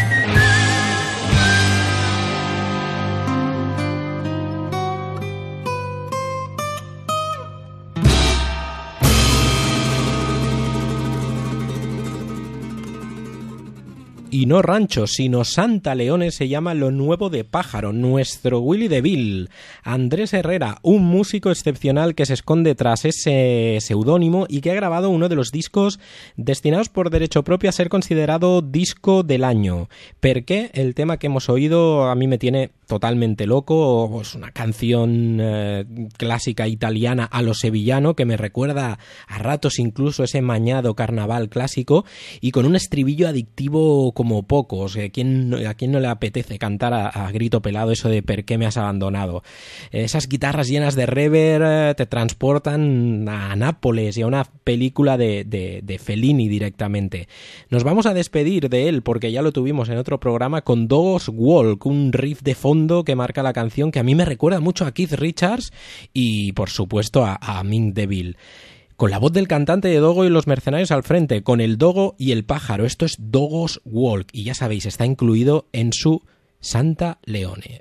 S3: Y no Rancho, sino Santa Leone se llama lo nuevo de Pájaro, nuestro Willy DeVille. Andrés Herrera, un músico excepcional que se esconde tras ese seudónimo y que ha grabado uno de los discos destinados por derecho propio a ser considerado disco del año. ¿Por qué? El tema que hemos oído a mí me tiene totalmente loco. Es una canción eh, clásica italiana a lo sevillano que me recuerda a ratos incluso ese mañado carnaval clásico y con un estribillo adictivo como pocos. ¿A quién, a quién no le apetece cantar a, a grito pelado eso de ¿por qué me has abandonado? Esas guitarras llenas de reverb te transportan a Nápoles y a una película de, de, de Fellini directamente. Nos vamos a despedir de él porque ya lo tuvimos en otro programa con Dogs Walk, un riff de fondo fondo que marca la canción, que a mí me recuerda mucho a Keith Richards y, por supuesto, a, a Mink DeVille. Con la voz del cantante de Dogo y los Mercenarios al frente, con el Dogo y el pájaro. Esto es Dogo's Walk y ya sabéis, está incluido en su Santa Leone.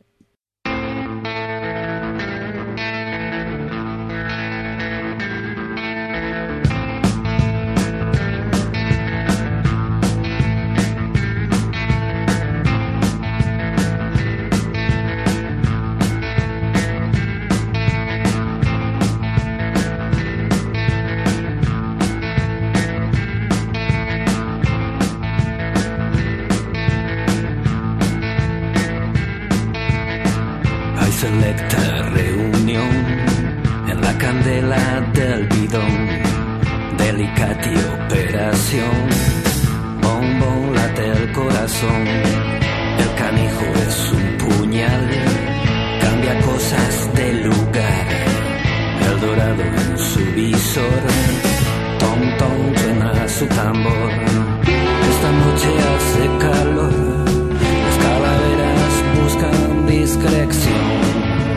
S10: Selecta reunión en la candela del bidón, delicati operación, bombón late el corazón, el canijo es un puñal, cambia cosas de lugar, el dorado en su visor, tom tom suena su tambor, esta noche hace calor, las calaveras buscan discreción.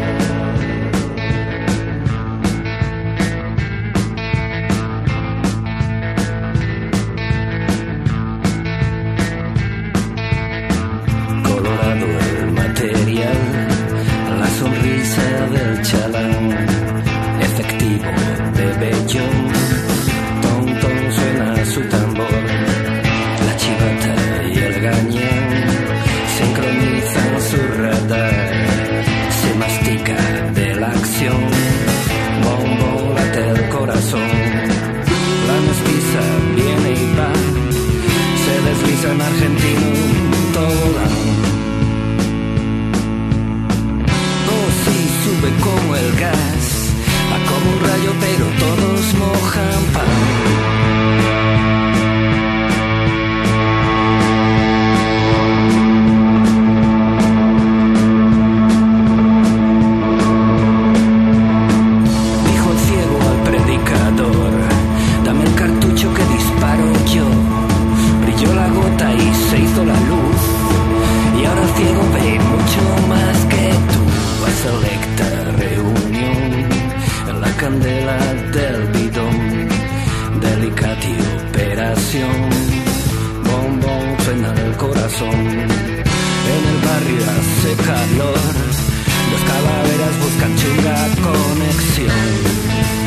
S10: Del chalán, efectivo de bellón, tom tom suena su tambor, la chivata y el gañán sincronizan su radar, se mastica de la acción, bombón late el corazón, la mestiza viene y va, se desliza en argentino, todo sube como el gas, va como un rayo pero todos mojan pan. Dijo el ciego al predicador, dame el cartucho que disparo yo. Brilló la gota y se hizo la luz, y ahora el ciego ve mucho más que tú. Selecta reunión en la candela del bidón, delicati operación, bombón suena el corazón, en el barrio hace calor, los calaveras buscan chunga conexión.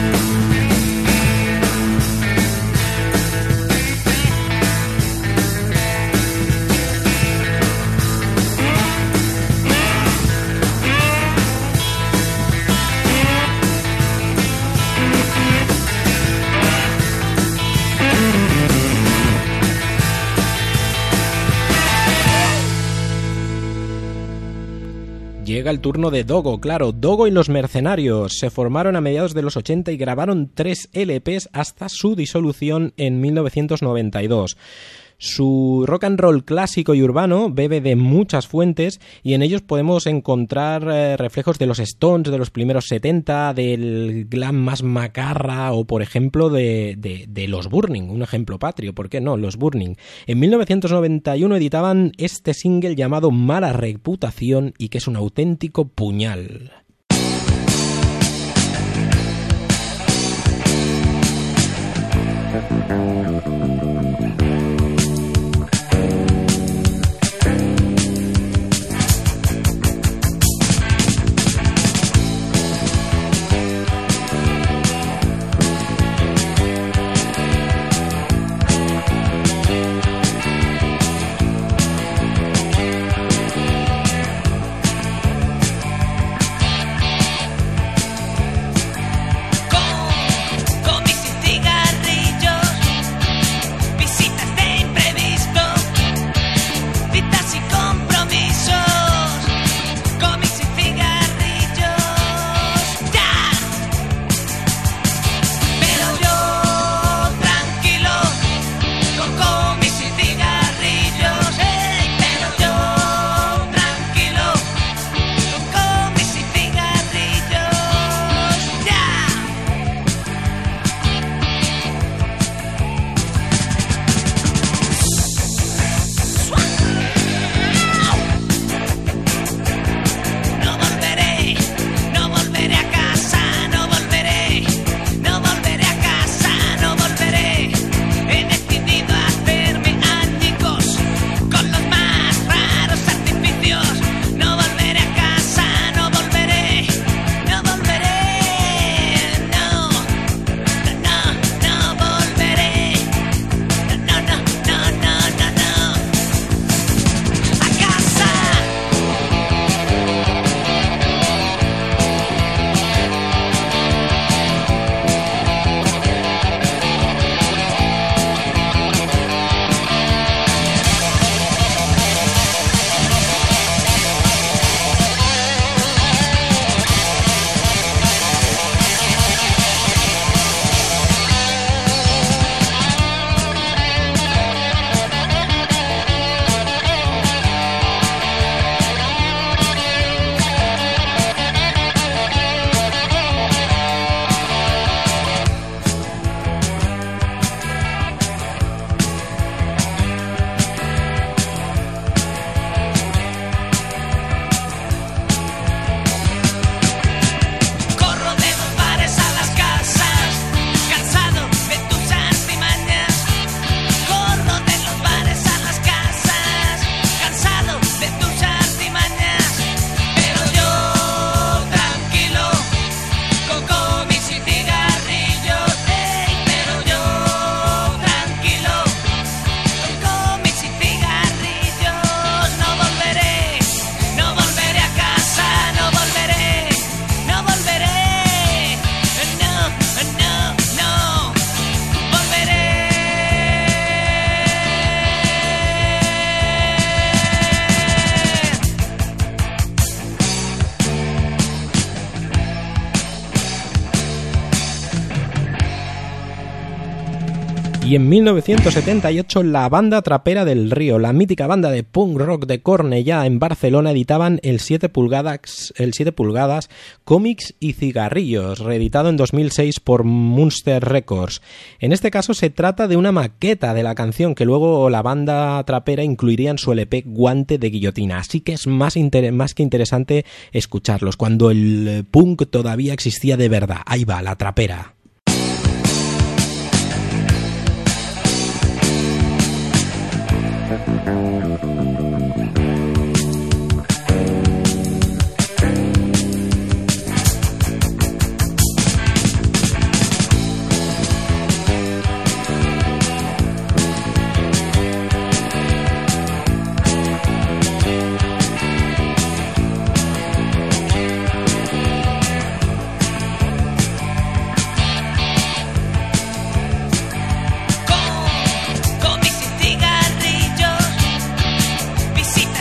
S3: Llega el turno de Dogo, claro, Dogo y los Mercenarios. Se formaron a mediados de los ochenta y grabaron tres L Pes hasta su disolución en mil novecientos noventa y dos. Su rock and roll clásico y urbano bebe de muchas fuentes y en ellos podemos encontrar eh, reflejos de los Stones de los primeros setenta, del glam más macarra o, por ejemplo, de, de, de los Burning, un ejemplo patrio, ¿por qué no? Los Burning. En mil novecientos noventa y uno editaban este single llamado Mala Reputación y que es un auténtico puñal.
S11: Con, con mis cigarrillos, visitas
S3: Y en mil novecientos setenta y ocho la banda Trapera del Río, la mítica banda de punk rock de Cornellá en Barcelona, editaban el siete pulgadas, el siete pulgadas Cómics y Cigarrillos, reeditado en dos mil seis por Munster Records. En este caso se trata de una maqueta de la canción que luego la banda Trapera incluiría en su L P Guante de Guillotina, así que es más, inter- más que interesante escucharlos, cuando el punk todavía existía de verdad. Ahí va, la Trapera.
S11: Con mis cigarrillos, visita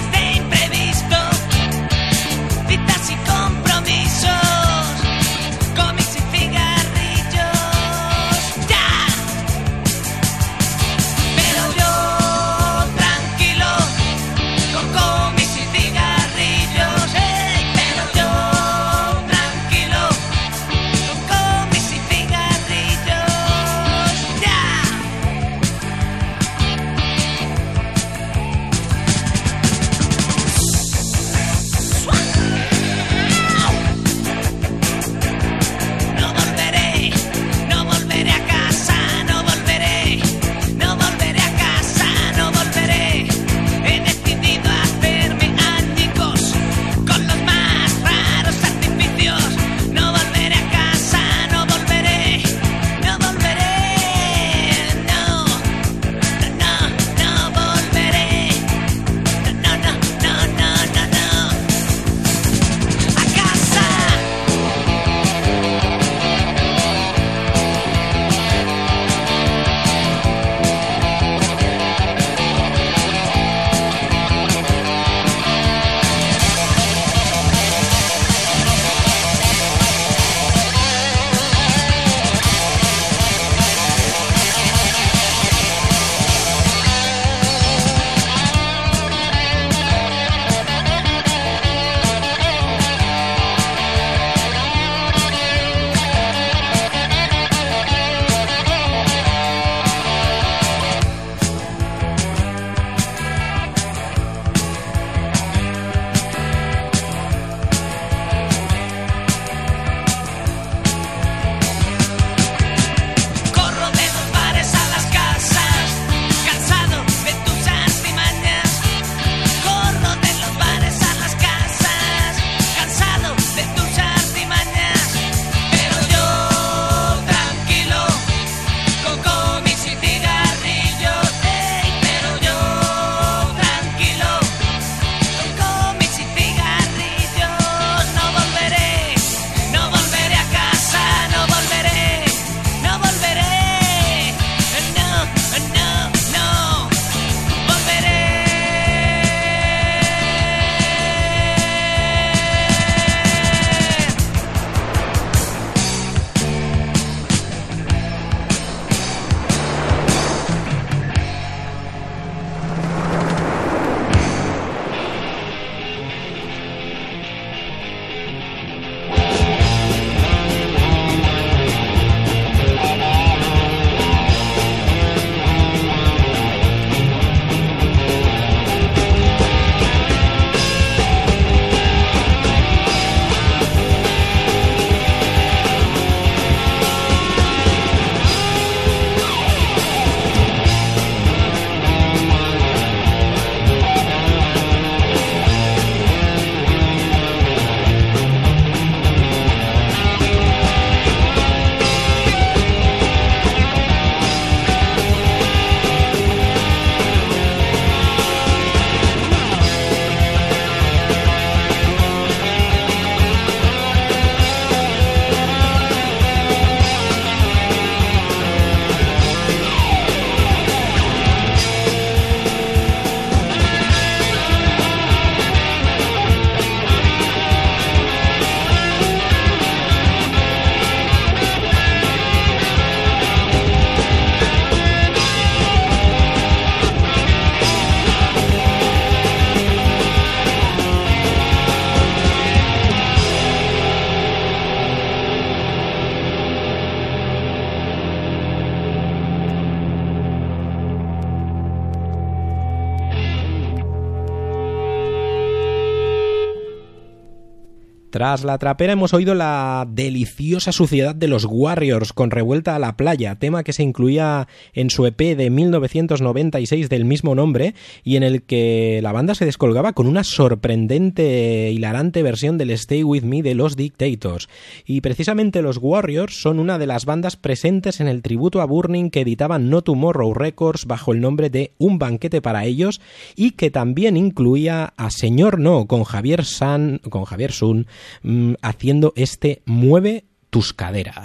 S3: Tras La Trapera hemos oído la deliciosa suciedad de los Warriors con Revuelta a la playa, tema que se incluía en su E Pe de mil novecientos noventa y seis del mismo nombre y en el que la banda se descolgaba con una sorprendente e hilarante versión del Stay With Me de los Dictators. Y precisamente los Warriors son una de las bandas presentes en el tributo a Burning que editaban No Tomorrow Records bajo el nombre de Un Banquete para Ellos y que también incluía a Señor No con Javier San, con Javier Sun haciendo este Mueve tus caderas.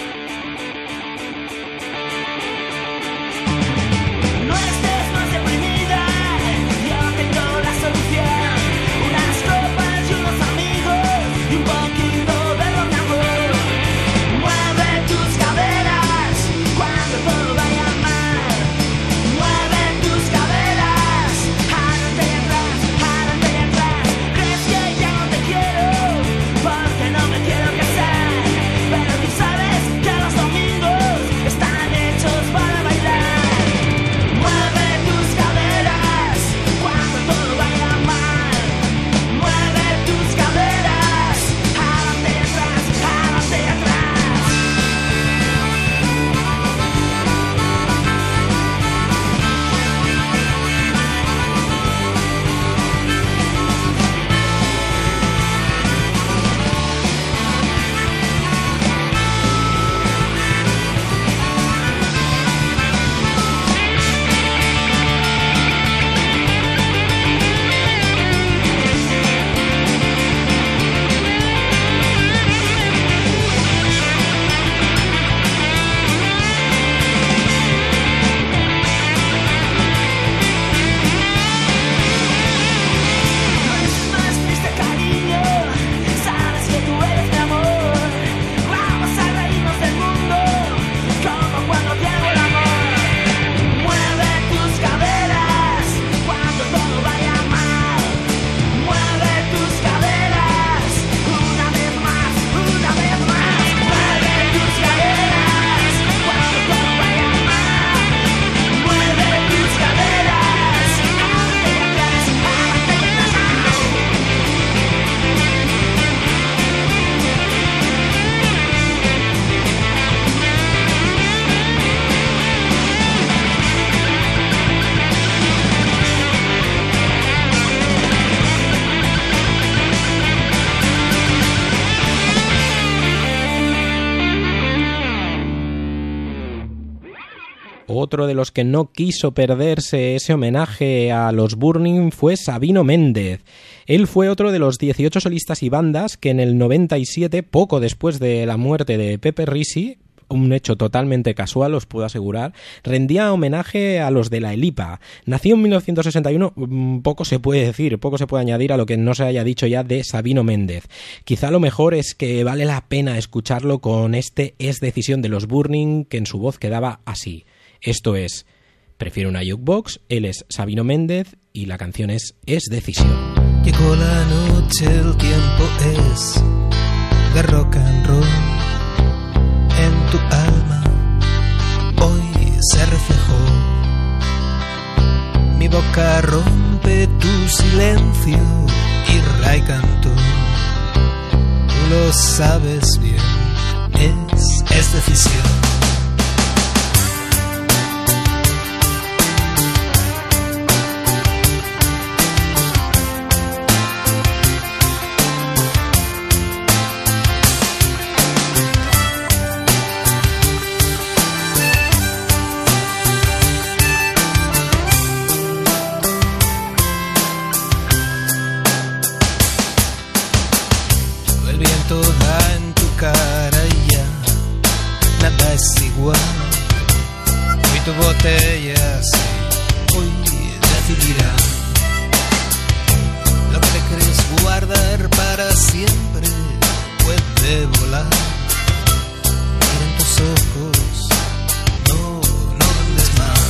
S3: Otro de los que no quiso perderse ese homenaje a los Burning fue Sabino Méndez. Él fue otro de los dieciocho solistas y bandas que en el noventa y siete, poco después de la muerte de Pepe Risi, un hecho totalmente casual, os puedo asegurar, rendía homenaje a los de la Elipa. Nació en mil novecientos sesenta y uno, poco se puede decir, poco se puede añadir a lo que no se haya dicho ya de Sabino Méndez. Quizá lo mejor es que vale la pena escucharlo con este Es Decisión de los Burning, que en su voz quedaba así. Esto es Prefiero una Jukebox, él es Sabino Méndez y la canción es Es Decisión.
S11: Llegó la noche, el tiempo es de rock and roll. En tu alma hoy se reflejó. Mi boca rompe tu silencio y Ray cantó. Tú lo sabes bien, es, es decisión. Tu botella sí, hoy decidirá lo que te quieres guardar para siempre puede volar. Mira en tus ojos, no, no dudes más.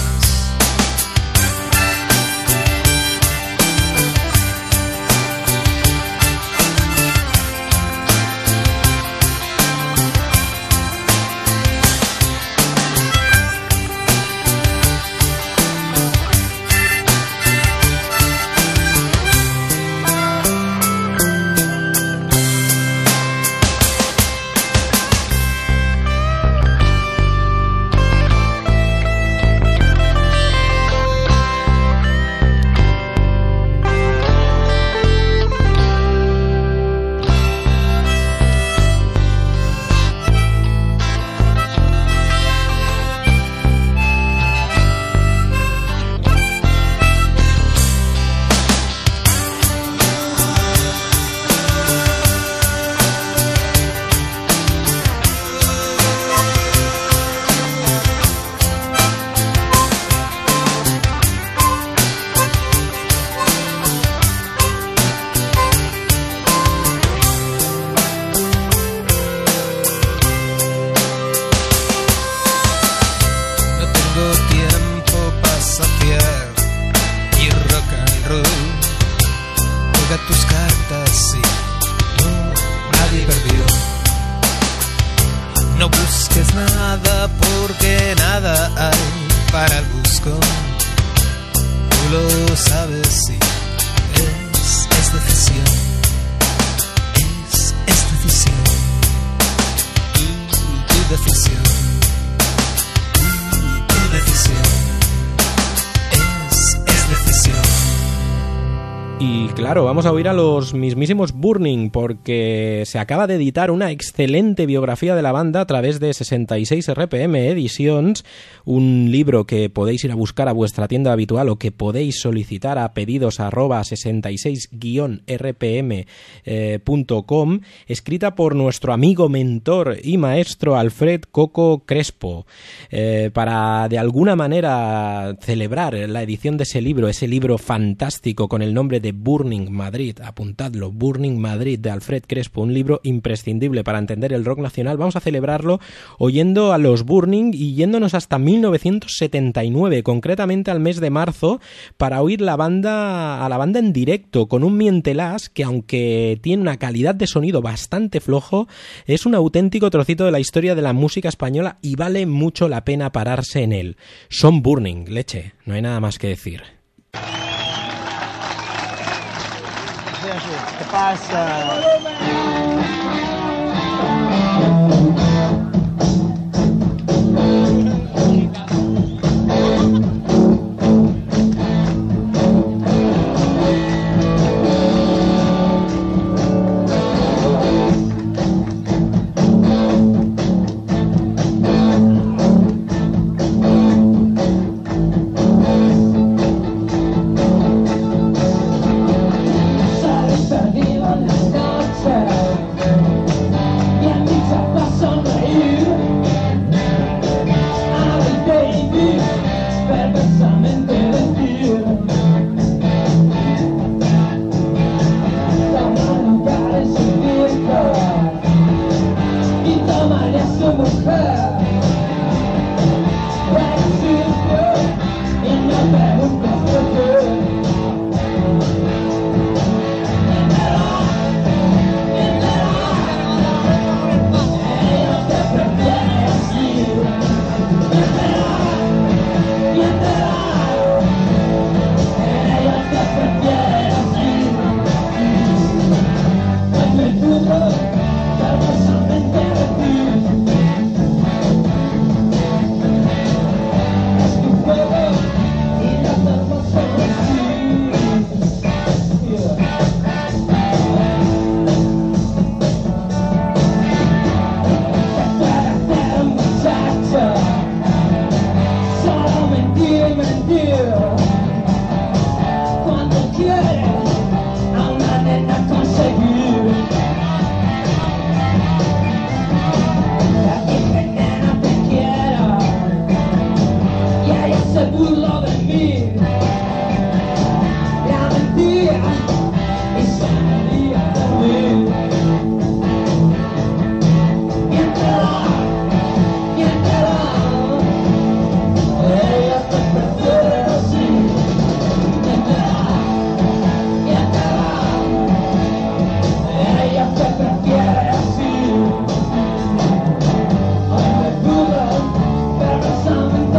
S11: fantasía, no, nadie perdió. No busques nada porque nada hay para el busco. Tú lo sabes, sí, es, es decisión, es, es decisión, tu, tu decisión, tu, tu decisión, es, es decisión.
S3: Y claro, vamos a oír a los mismísimos Burning porque se acaba de editar una excelente biografía de la banda a través de sesenta y seis R P M Editions, un libro que podéis ir a buscar a vuestra tienda habitual o que podéis solicitar a pedidos arroba sesenta y seis guion r p m punto com, escrita por nuestro amigo, mentor y maestro Alfred Coco Crespo, eh, para de alguna manera celebrar la edición de ese libro, ese libro fantástico con el nombre de Burning Madrid, apuntadlo, Burning Madrid de Alfred Crespo, un libro imprescindible para entender el rock nacional. Vamos a celebrarlo oyendo a los Burning y yéndonos hasta mil novecientos setenta y nueve, concretamente al mes de marzo, para oír la banda a la banda en directo con un mientelas que, aunque tiene una calidad de sonido bastante flojo, es un auténtico trocito de la historia de la música española y vale mucho la pena pararse en él. Son Burning, leche, no hay nada más que decir.
S12: ¿Qué pasa?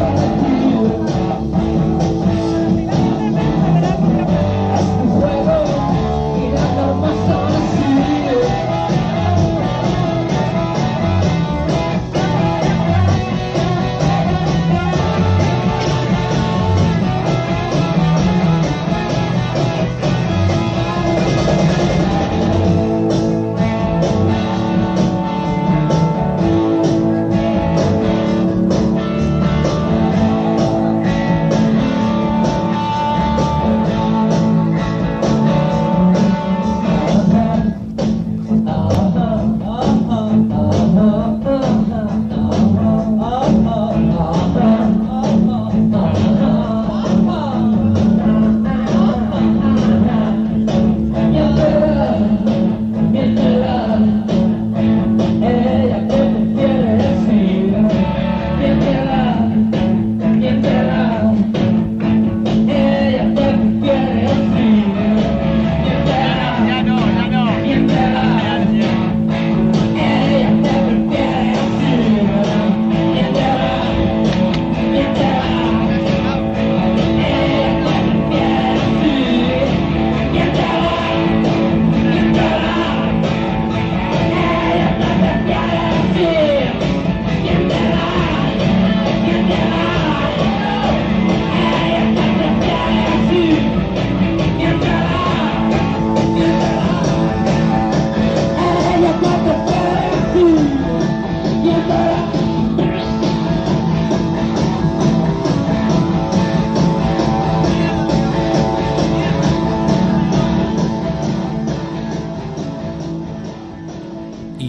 S9: Juego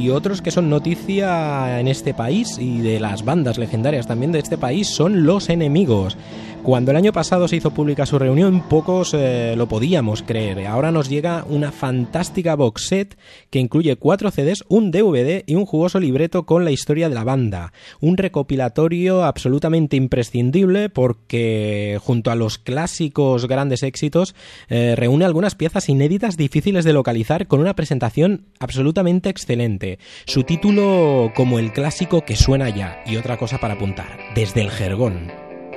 S3: Y otros que son noticia en este país y de las bandas legendarias también de este país son Los Enemigos. Cuando el año pasado se hizo pública su reunión, pocos eh, lo podíamos creer. Ahora nos llega una fantástica box set que incluye cuatro C Ds, un D V D y un jugoso libreto con la historia de la banda. Un recopilatorio absolutamente imprescindible porque, junto a los clásicos grandes éxitos, eh, reúne algunas piezas inéditas difíciles de localizar con una presentación absolutamente excelente. Su título como el clásico que suena ya, y otra cosa para apuntar, Desde el Jergón.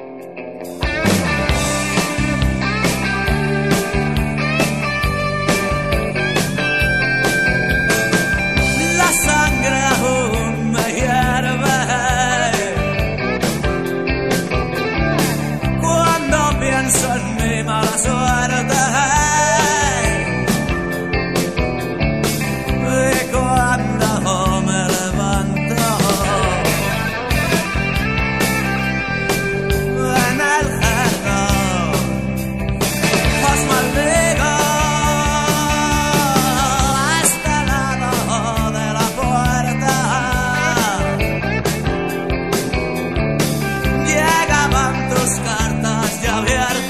S5: Son mi mala suerte y cuando me levanto en el jardín os maldigo a este lado de la puerta. Llegaban tus cartas ya abiertas.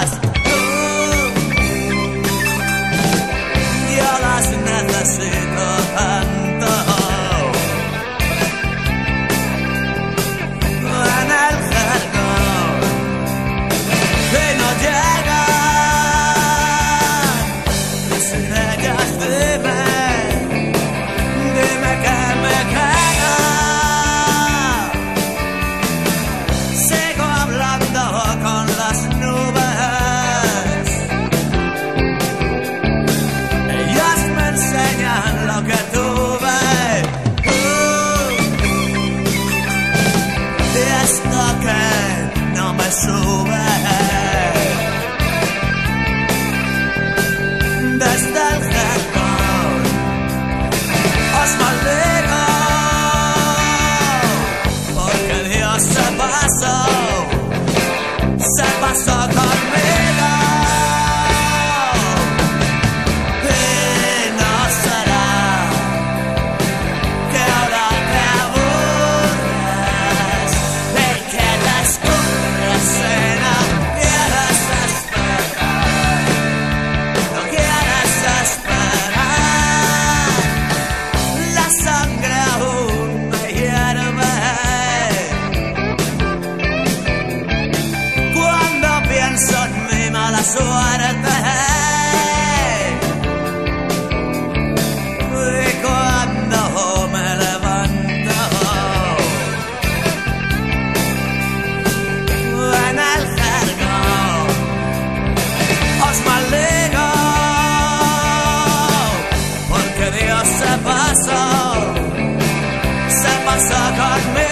S5: Necesito tanto en el jardín y no llegan. Y sin ellas dime, dime que me queda. Sigo hablando con las nubes. Enseñan lo que tuve uh, y esto que no me sube. Desde el jardín os maldigo porque Dios se pasó, se pasó conmigo. Suerte y cuando me levanto en el jardín os maldigo porque Dios se pasó, se pasó conmigo.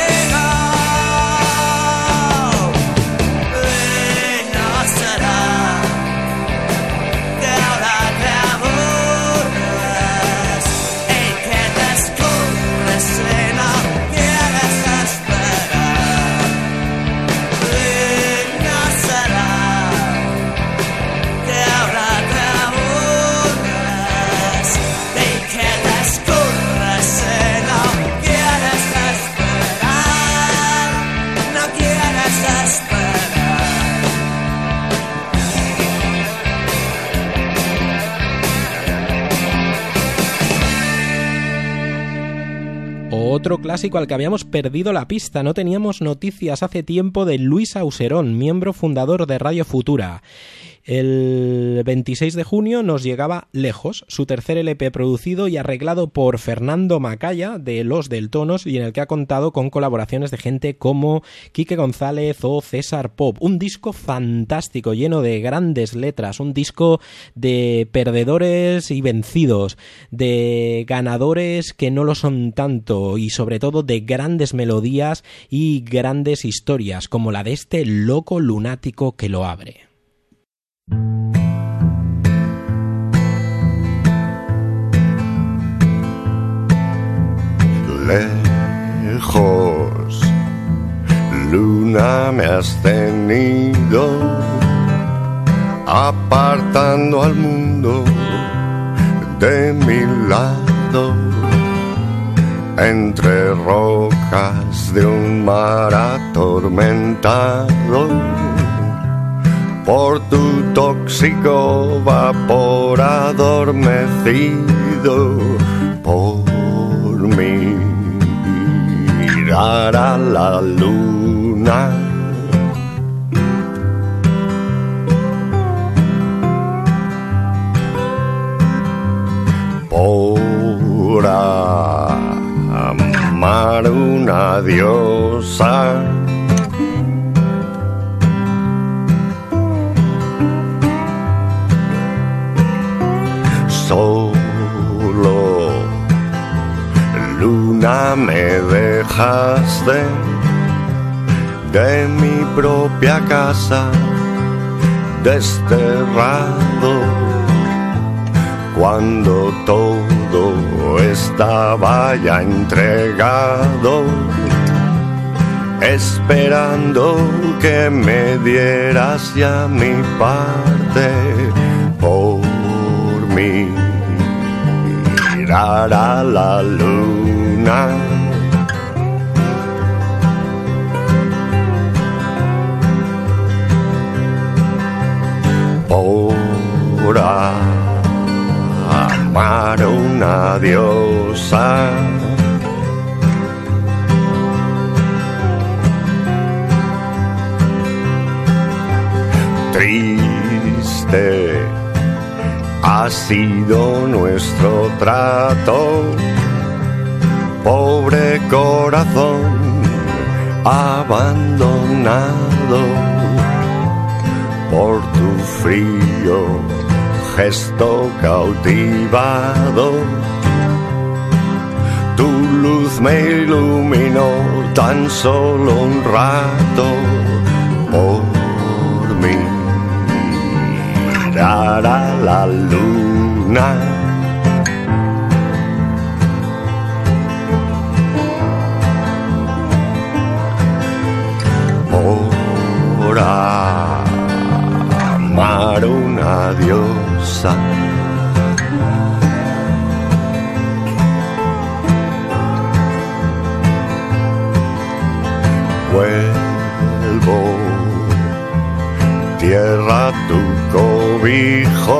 S3: Otro clásico al que habíamos perdido la pista. No teníamos noticias hace tiempo de Luis Auserón, miembro fundador de Radio Futura. El veintiséis de junio nos llegaba Lejos, su tercer L P producido y arreglado por Fernando Macaya de Los Deltonos, y en el que ha contado con colaboraciones de gente como Quique González o César Pop. Un disco fantástico, lleno de grandes letras, un disco de perdedores y vencidos, de ganadores que no lo son tanto, y sobre todo de grandes melodías y grandes historias, como la de este loco lunático que lo abre.
S12: Lejos, luna, me has tenido apartando al mundo de mi lado. entre rocas de un mar atormentado por tu tóxico vapor adormecido, por mirar a la luna. Por amar una diosa, solo luna me dejaste de mi propia casa, desterrado cuando todo estaba ya entregado, esperando que me dieras ya mi parte, por mirar a la luna. Por amar a una diosa, triste ha sido nuestro trato, pobre corazón abandonado por tu frío gesto cautivado. Tu luz me iluminó tan solo un rato, por mirar a la luna. Por amar una diosa. Vuelvo, tierra tu cobijo,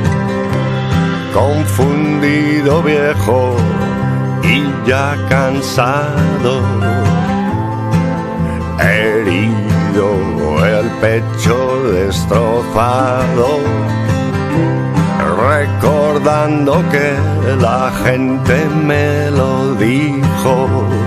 S12: confundido viejo y ya cansado, herido, el pecho destrozado, recordando que la gente me lo dijo.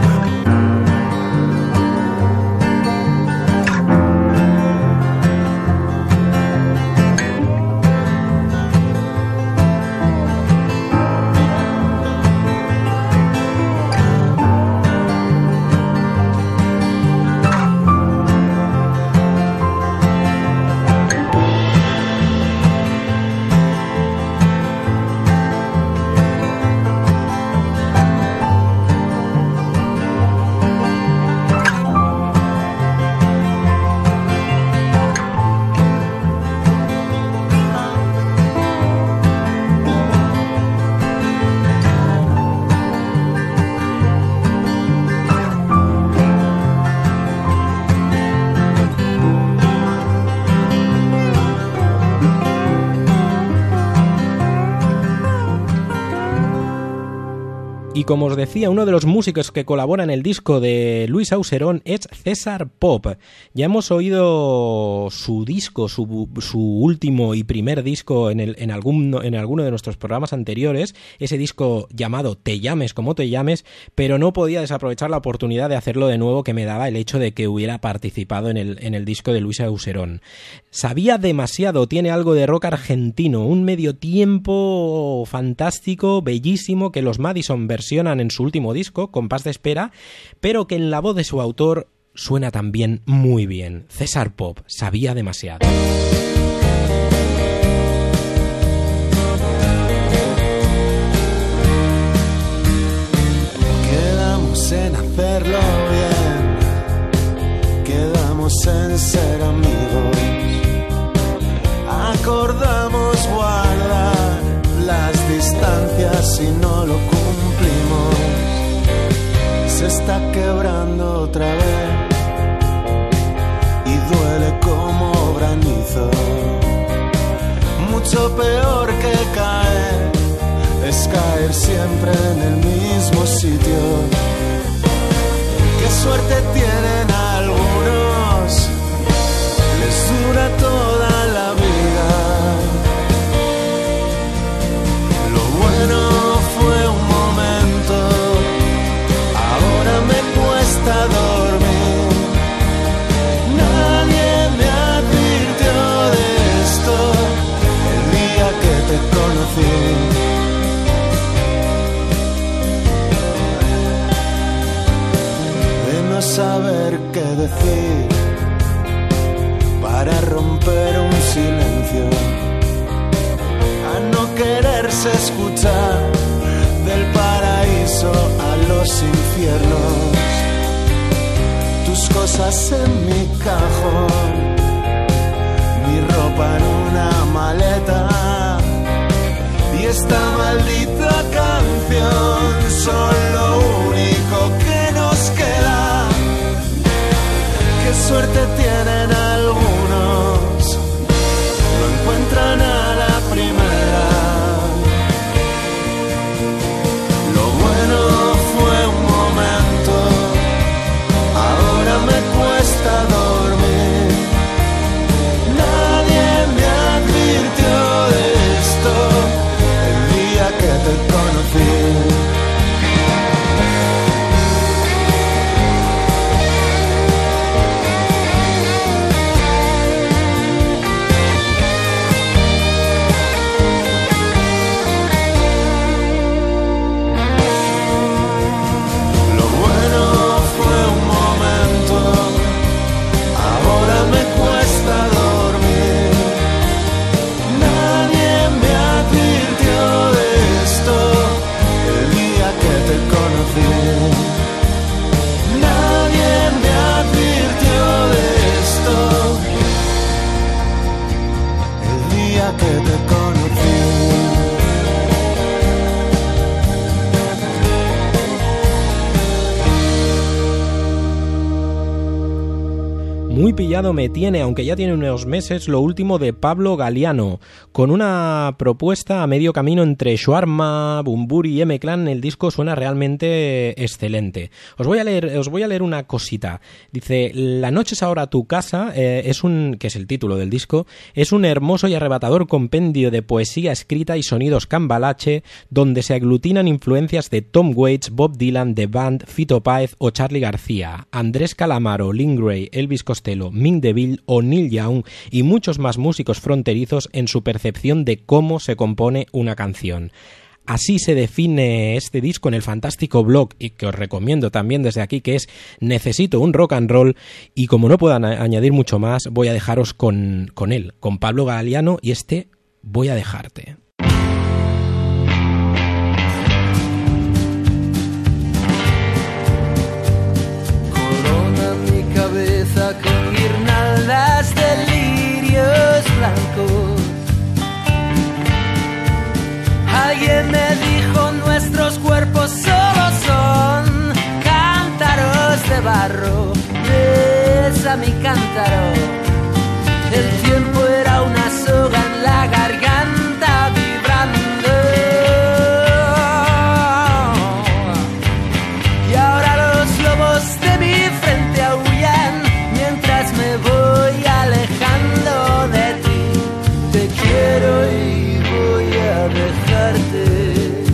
S3: Y como os decía, uno de los músicos que colabora en el disco de Luis Auserón es César Pop. Ya hemos oído su disco, su, su último y primer disco en, el, en, algún, en alguno de nuestros programas anteriores, ese disco llamado Te llames como te llames, pero no podía desaprovechar la oportunidad de hacerlo de nuevo que me daba el hecho de que hubiera participado en el, en el disco de Luis Auserón. Sabía demasiado, tiene algo de rock argentino, un medio tiempo fantástico, bellísimo, que los Madison versionan en su último disco, Compás de Espera, pero que en la voz de su autor suena también muy bien. César Pop, Sabía demasiado.
S9: Quedamos en hacerlo bien, quedamos en ser amigos, acordamos guardar las distancias y no lo cumplimos.
S13: está quebrando otra vez y duele como granizo. Mucho peor que caer es caer siempre en el mismo sitio. Qué suerte tienen algunos, les dura toda la vida. Lo bueno fue un momento, ahora me cuesta dormir. Nadie me advirtió de esto el día que te conocí. De no saber qué decir para romper un silencio, a no quererse escuchar del paraíso a los infiernos. Tus cosas en mi cajón, mi ropa en una maleta y esta maldita canción son lo único que nos queda. Qué suerte tienen algunos, lo encuentran a la primera. Lo bueno fue un momento, ahora me cuesta dormir. Nadie me advirtió de esto el día que te conocí.
S3: Muy pillado me tiene, aunque ya tiene unos meses, lo último de Pablo Galiano, con una propuesta a medio camino entre Shawarma, Bumburi y M-Clan. El disco suena realmente excelente. Os voy a leer, os voy a leer una cosita. Dice: La noche es ahora tu casa, eh, es un, que es el título del disco, es un hermoso y arrebatador compendio de poesía escrita y sonidos cambalache, donde se aglutinan influencias de Tom Waits, Bob Dylan, The Band, Fito Páez o Charly García, Andrés Calamaro, Lin Gray, Elvis Costello, Mick DeVille o Neil Young y muchos más músicos fronterizos en su percepción de cómo se compone una canción. Así se define este disco en el fantástico blog, y que os recomiendo también desde aquí, que es Necesito un Rock and Roll. Y como no puedo añadir mucho más, voy a dejaros con, con él, con Pablo Galiano y este Voy a dejarte.
S9: Con guirnaldas de lirios blancos. Alguien me dijo: nuestros cuerpos solo son cántaros de barro. Besa mi cántaro. El tiempo era una soga en la garganta vibrando. Y ahora los lobos de mi frente aullan mientras me voy alejando de ti. Te quiero y voy a dejarte.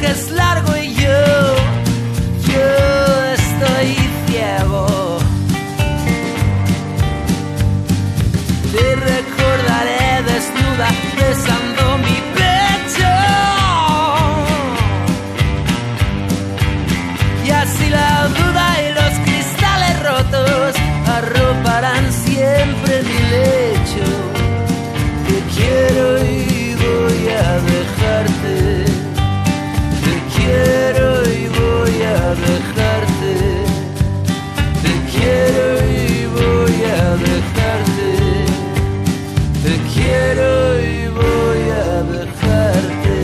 S10: viaje es largo y yo, yo estoy ciego. Te recordaré desnuda besando mi pecho. Y así la duda y los cristales rotos arroparán siempre mi lecho. Te quiero y voy a dejarte. Te quiero y voy a dejarte. Te quiero y voy a dejarte. Te quiero y voy a dejarte.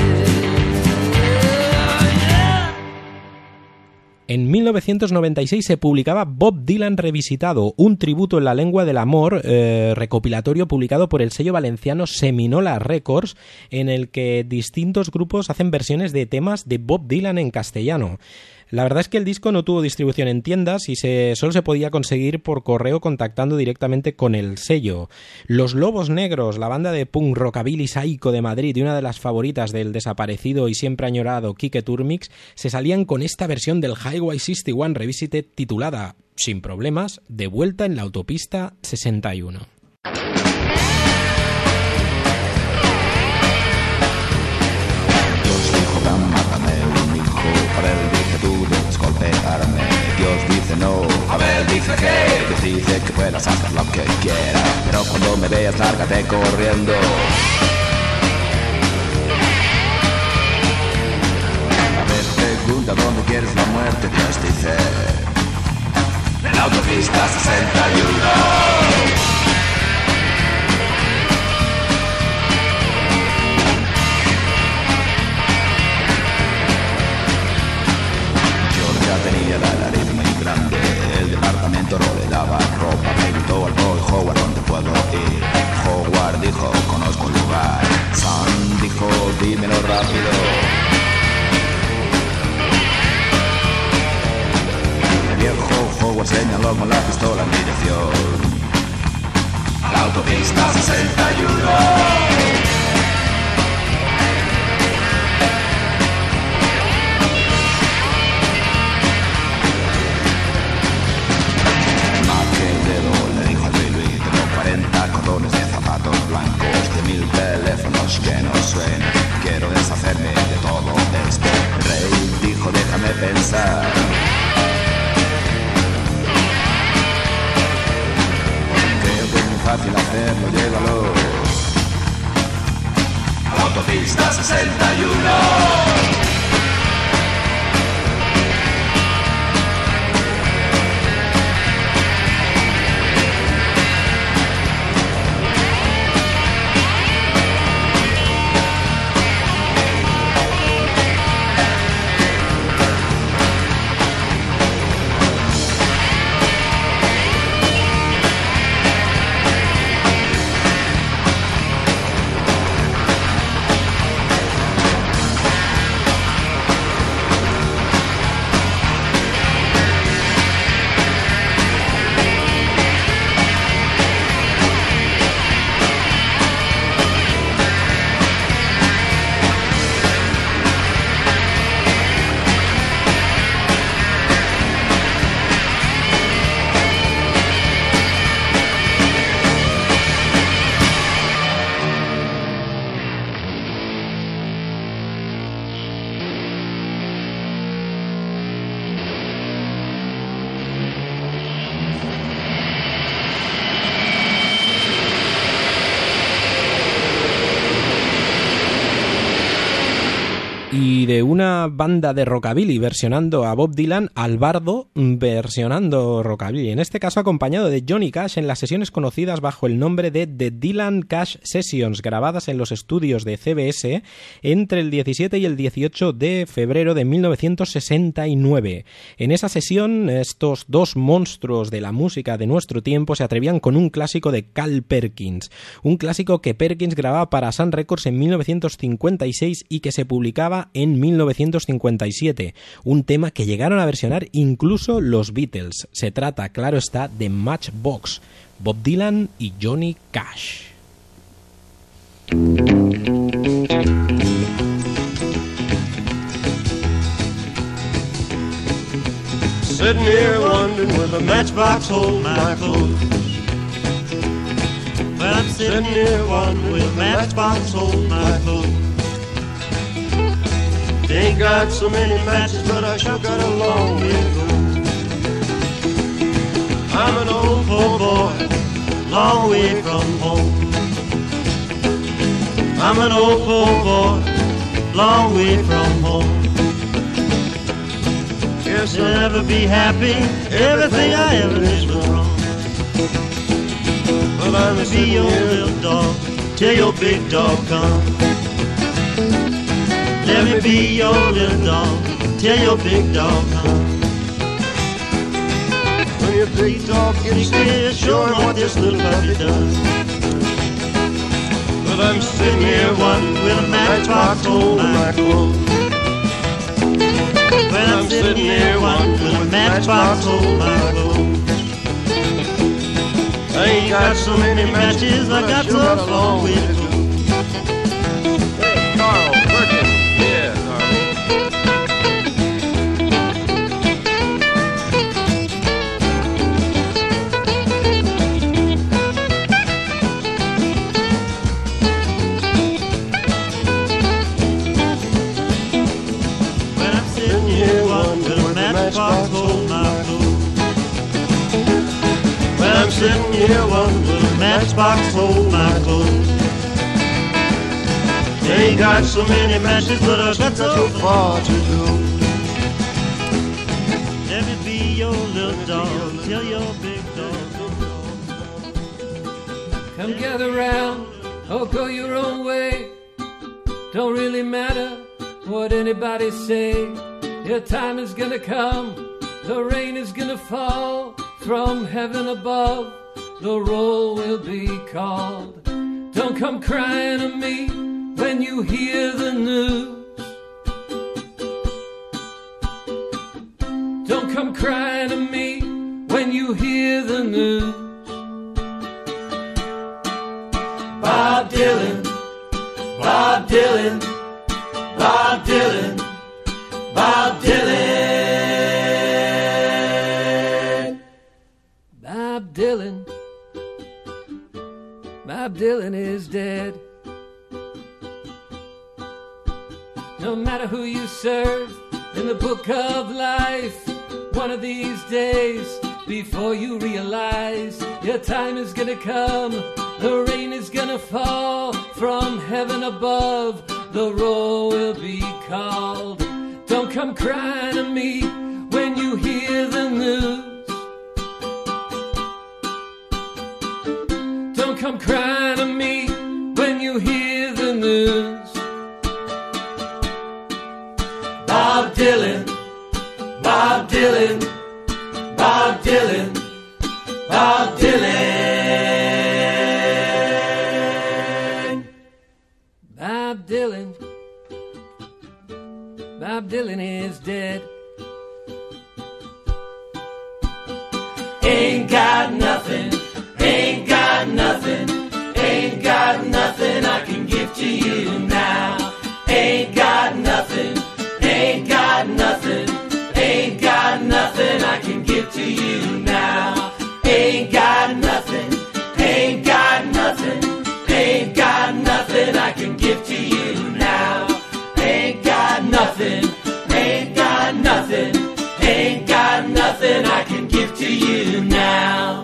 S3: En mil novecientos noventa y seis se publicaba Bob Dylan Revisitado, un tributo en la lengua del amor, eh, recopilatorio publicado por el sello valenciano Seminola Records, en el que distintos grupos hacen versiones de temas de Bob Dylan en castellano. La verdad es que el disco no tuvo distribución en tiendas y se, solo se podía conseguir por correo contactando directamente con el sello. Los Lobos Negros, la banda de punk rockabilly psycho de Madrid y una de las favoritas del desaparecido y siempre añorado Quique Turmix, se salían con esta versión del Highway sesenta y uno Revisited titulada, sin problemas, De vuelta en la autopista sesenta y uno.
S14: Dios dice no, a ver dice que Dios dice que puedas hacer lo que quieras, pero cuando me veas lárgate corriendo. A ver pregunta dónde quieres la muerte. Dios dice en la autopista sesenta y uno. Tenía la nariz muy grande, el departamento no le daba ropa. Me gritó al boy Howard, ¿dónde puedo ir? Howard dijo, conozco un lugar. Sam dijo, dímelo rápido. El viejo Howard señaló con la pistola en dirección a la autopista sesenta y uno. Cordones de zapatos blancos, de mil teléfonos que no suenan. Quiero deshacerme de todo esto. El rey dijo, déjame pensar. Creo que es muy fácil hacerlo, llévalo a la autopista sesenta y uno.
S3: Y de una banda de rockabilly versionando a Bob Dylan al bardo versionando rockabilly, en este caso acompañado de Johnny Cash en las sesiones conocidas bajo el nombre de The Dylan Cash Sessions, grabadas en los estudios de C B S entre el diecisiete y el dieciocho de febrero de mil novecientos sesenta y nueve. En esa sesión, estos dos monstruos de la música de nuestro tiempo se atrevían con un clásico de Carl Perkins, un clásico que Perkins grababa para Sun Records en mil novecientos cincuenta y seis y que se publicaba en mil novecientos cincuenta y siete, un tema que llegaron a versionar incluso los Beatles. Se trata, claro está, de Matchbox, Bob Dylan y Johnny Cash.
S13: sitting here wondering will the matchbox hold my clothes. Well, I'm sitting here wondering will the matchbox hold my clothes. Ain't got so many matches, but I sure got a long way to go. I'm an old poor boy, long way from home. I'm an old poor boy, long way from home. Guess I'll never be happy, everything I ever did was wrong. But I'm gonna be your little dog, till your big dog comes. Let me be your little dog, till your big dog comes. When your big dog gets scared, show him what this little puppy does. But I'm sitting here wondering will a matchbox hold my clothes. Well, I'm sitting here wondering will a matchbox hold my clothes. I ain't got so many matches, I got so long way to go. Hey, Carl, working. Yeah, Carl. When I'm sitting here wondering will the matchbox hold my clothes. When I'm sitting here wondering will the matchbox hold my clothes. Ain't got so many matches, but I've got so far to go. Let me be your little dog, till your big dog.
S10: Come gather round, or go your own way. Don't really matter what anybody say. Your time is gonna come, the rain is gonna fall from heaven above. The roll will be called. Don't come crying to me when you hear the news. Don't come crying to me when you hear the news. Bob Dylan, Bob Dylan, Bob Dylan, Bob Dylan. Bob Dylan, Bob Dylan is dead. No matter who you serve in the book of life, one of these days, before you realize your time is gonna come, the rain is gonna fall from heaven above, the roll will be called. Don't come crying to me when you hear the news. Don't come crying to me when you hear the news. Bob Dylan, Bob Dylan, Bob Dylan, Bob Dylan. Bob Dylan, Bob Dylan is dead. Ain't got nothing, ain't got nothing, ain't got nothing I can give to you now. Ain't got nothing, ain't got nothing, ain't got nothing I can give to you now. Ain't got nothing, ain't got nothing, ain't got nothing I can give to you now. Ain't got nothing, ain't got nothing, ain't got nothing I can give to you now.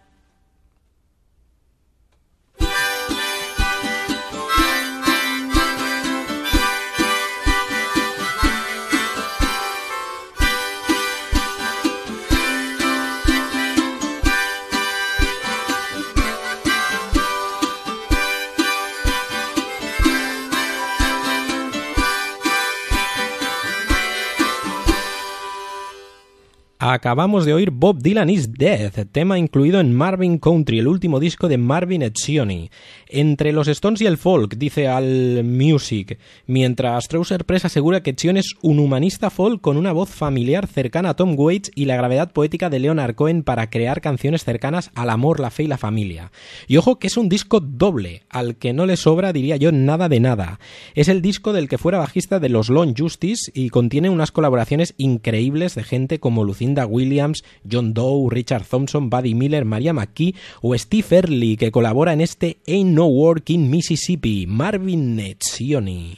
S3: Acabamos de oír Bob Dylan is Dead, tema incluido en Marvin Country, el último disco de Marvin Etzioni. Entre los Stones y el folk, dice All Music, mientras Trouser Press asegura que Etzioni es un humanista folk con una voz familiar cercana a Tom Waits y la gravedad poética de Leonard Cohen para crear canciones cercanas al amor, la fe y la familia. Y ojo que es un disco doble, al que no le sobra, diría yo, nada de nada. Es el disco del que fuera bajista de los Lone Justice y contiene unas colaboraciones increíbles de gente como Lucinda Linda Williams, John Doe, Richard Thompson, Buddy Miller, Maria McKee o Steve Early, que colabora en este Ain't No Work in Mississippi, Marvin Nezioni.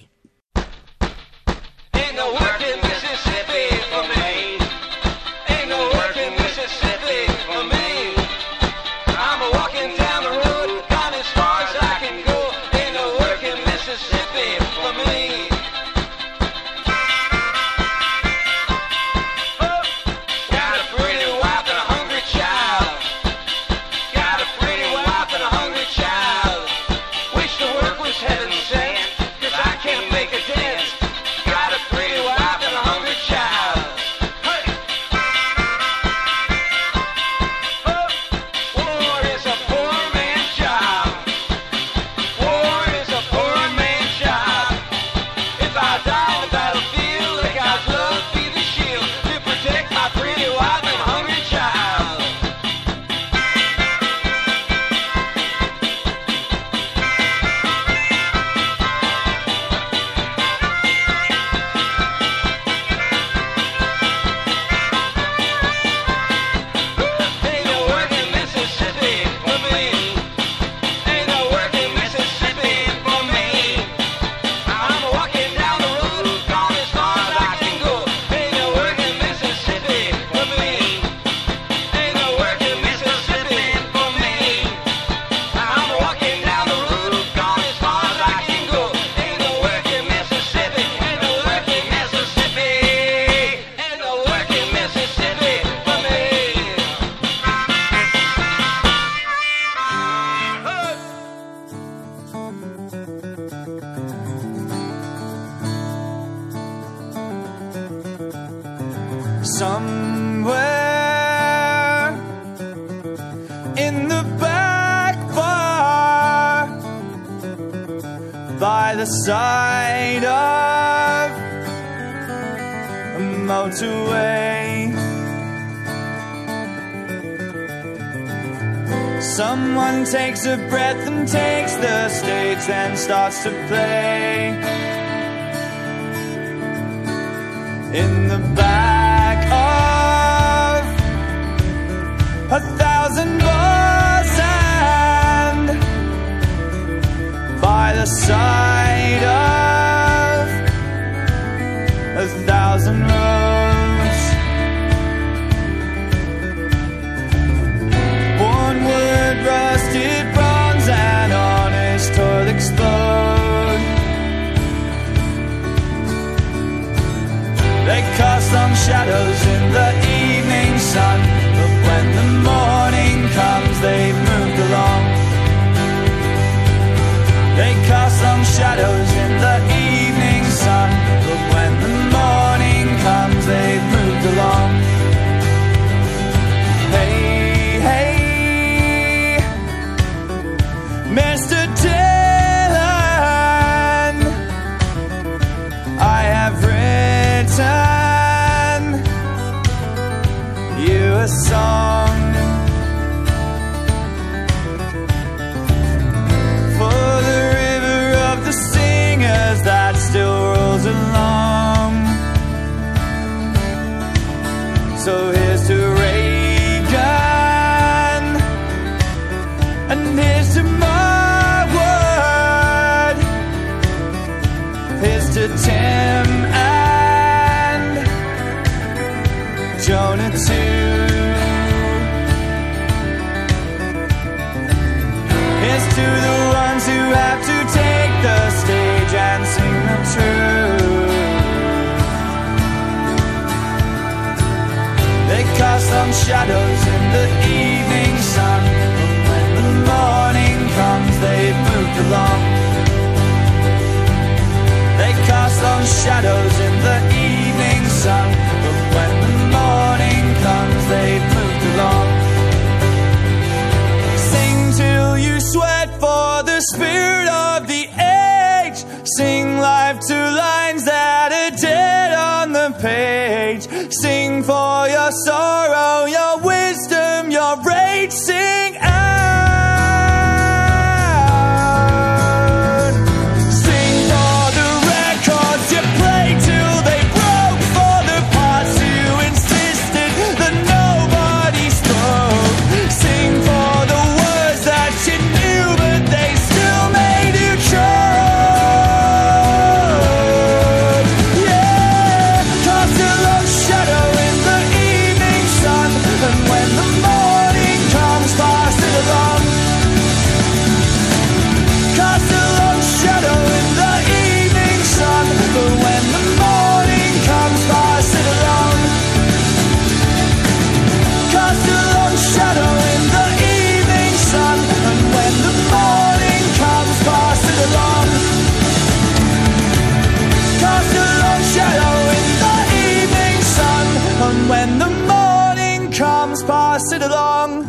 S15: Somewhere in the back bar by the side of a motorway, someone takes a breath and takes the stage and starts to play in the back of a thousand bars and by the side of a thousand roads, worn wood, rusted bronze, and honest toil explode. They cast long shadows in the evening sun, but when the morning comes, they've moved along. They cast long shadows in the evening sun, but when the morning comes, they've moved along. Hey, hey, Mister Dylan, I have written you a song for the river of the singers that still rolls along. So here's to Reagan, and here's to Marwood, here's to Tim and Jonah too. Here's to the ones who have to take the stage and sing the truth. They cast some shadows in the evening sun, but when the morning comes, they've moved along. They cast some shadows in the evening sun, but when the morning comes, they've moved along. Sing till you sweat for the spirit of the age. Sing life to lines that are dead on the page. Sing for your sorrow, your wisdom, your rage. Sing out. Sing for the records you played till they broke, for the parts you insisted the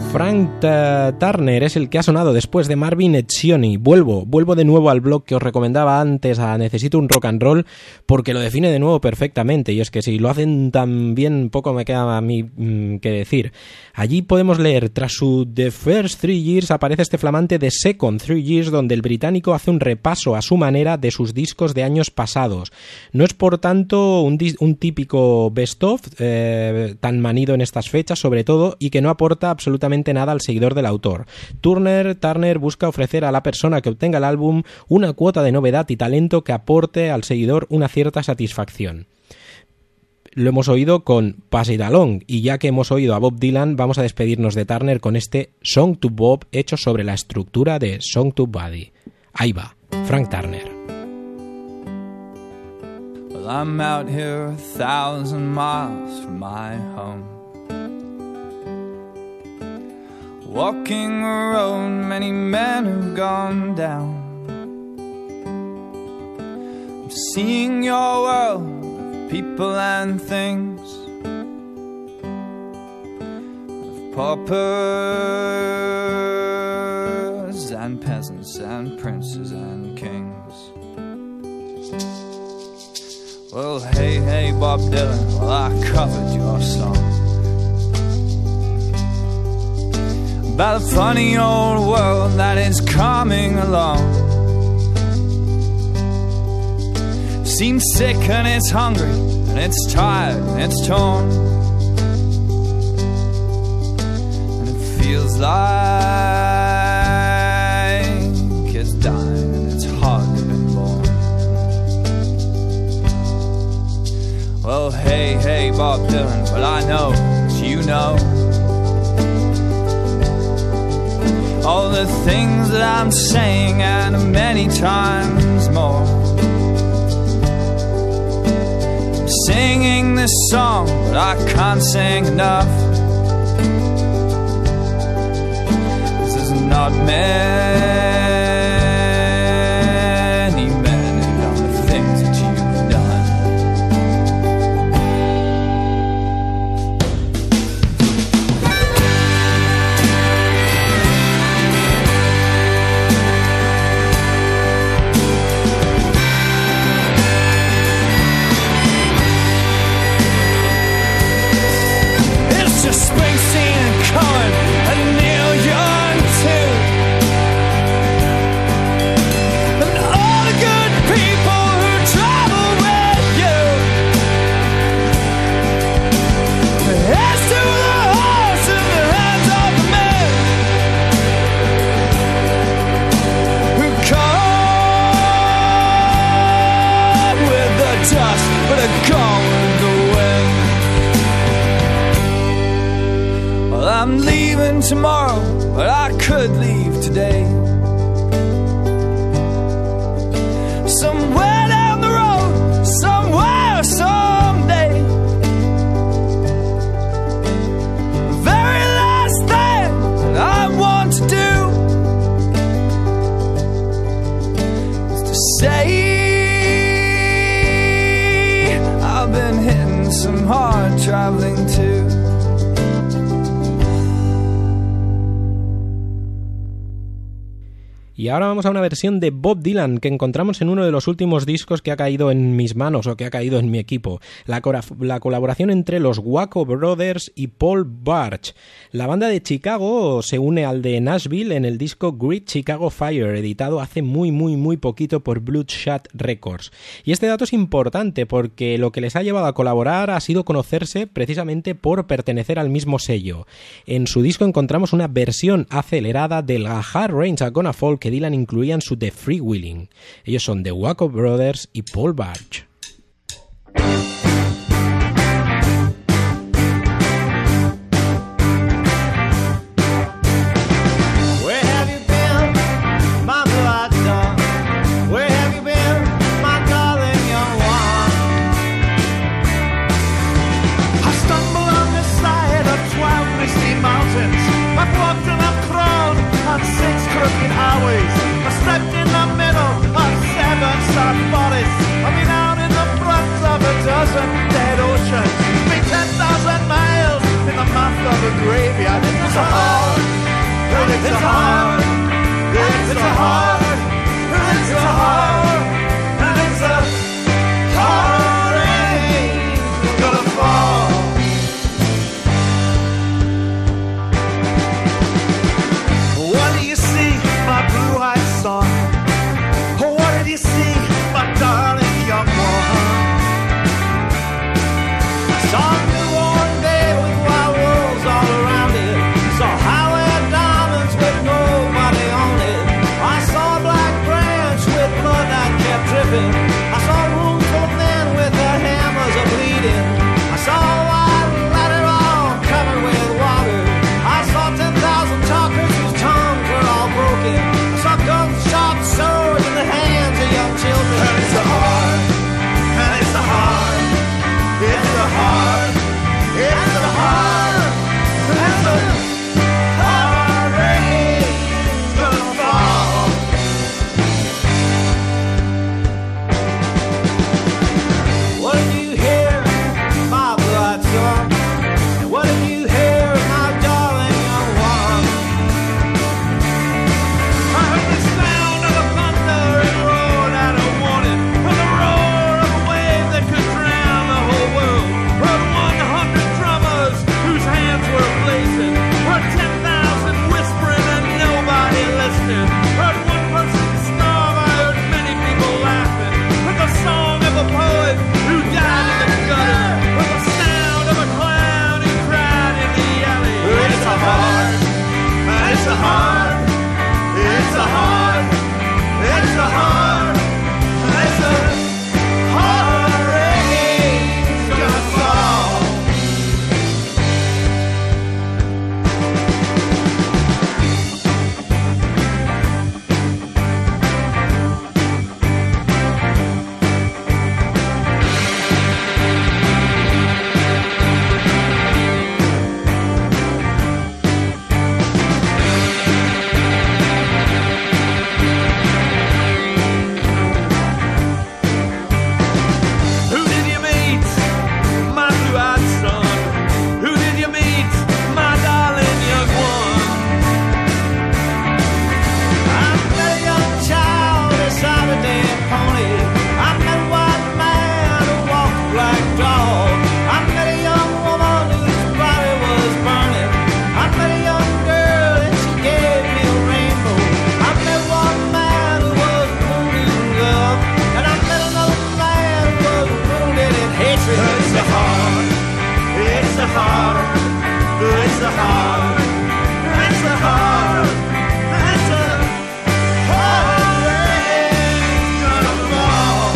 S3: Frank Turner es el que ha sonado después de Marvin Etzioni. Vuelvo, vuelvo de nuevo al blog que os recomendaba antes, a Necesito un Rock and Roll, porque lo define de nuevo perfectamente, y es que si lo hacen tan bien, poco me queda a mí mmm, que decir. Allí podemos leer, tras su The First Three Years aparece este flamante The Second Three Years, donde el británico hace un repaso a su manera de sus discos de años pasados. No es por tanto un, un típico best of, eh, tan manido en estas fechas sobre todo, y que no aporta absolutamente nada al seguidor del autor. Turner, Turner busca ofrecer a la persona que obtenga el álbum una cuota de novedad y talento que aporte al seguidor una cierta satisfacción. Lo hemos oído con Pass It Along, y ya que hemos oído a Bob Dylan, vamos a despedirnos de Turner con este Song to Bob hecho sobre la estructura de Song to Buddy. Ahí va, Frank Turner.
S15: Well, I'm out here a thousand miles from my home, walking a road many men have gone down. I'm seeing your world, people and things, of paupers and peasants and princes and kings. Well, hey, hey, Bob Dylan, well, I covered your song about a funny old world that is coming along. Seems sick and it's hungry and it's tired and it's torn, and it feels like it's dying and it's hardly been born. Well, hey, hey, Bob Dylan, but I know that you know all the things that I'm saying and many times more. Singing this song, but I can't sing enough. This is not many men who've done the things that you've done. Springsteen and Cohen and Neil Young too, and all the good people who travel with you. The heads to the horse and the hands of the men who come with the dust but are gone with the wind. I'm leaving tomorrow, but I could leave today. Somewhere down the road, somewhere, someday. The very last thing that I want to do is to say I've been hitting some hard traveling too.
S3: Y ahora vamos a una versión de Bob Dylan que encontramos en uno de los últimos discos que ha caído en mis manos o que ha caído en mi equipo. La, la colaboración entre los Waco Brothers y Paul Barch. La banda de Chicago se une al de Nashville en el disco Great Chicago Fire, editado hace muy muy muy poquito por Bloodshot Records. Y este dato es importante porque lo que les ha llevado a colaborar ha sido conocerse precisamente por pertenecer al mismo sello. En su disco encontramos una versión acelerada del A Hard Rain's a Gonna Fall que Dylan incluía en su The Freewheeling. Ellos son The Waco Brothers y Paul Barch.
S16: Highways, I stepped in the middle of seven sad bodies. I've been out in
S13: It's a heart, it's a heart, it's a heart, and it's a heart ain't gonna fall. What do you see, my blue-eyed son? What did you see, my darling young one? I saw a newborn baby with wild wolves all around it. Saw highway diamonds with nobody on it. I saw a black branch with blood that kept dripping. I saw a room full of men with their hammers a bleeding. I saw a white ladder all covered with water. I saw ten thousand talkers whose tongues were all broken. I saw guns, sharp swords in the hands of young children. And it's a heart, and it's a heart, it's a heart, it's a heart, it's a heart ain't gonna fall. What did you hear, my blood son? And what did you hear, my darling young one? I heard the sound of a thunder and roared out a warning. From the roar of a wave that could drown the whole world. Heard one hundred drummers whose hands were blazing. Heard ten thousand whispering and nobody listening. Heard one person starve, I heard many people laughing. Heard the song of a poet who died in the gutter. Heard the sound of a clown who cried in the alley. It's a heart, it's a heart, it's a heart, it's a heart, it's a heart ain't gonna fall. Who did you meet, my blue-eyed son? Who did you meet, my darling young one? I met a young child beside a dead pony. I met a white man who walked a black dog. I met a young woman whose body was burning. I met a young girl and she gave me a rainbow. I met one man who was wounded in love, and I met another man who was wounded in hatred. It's a heart, it's a heart, it's a heart, it's a heart, it's a heart ain't gonna fall.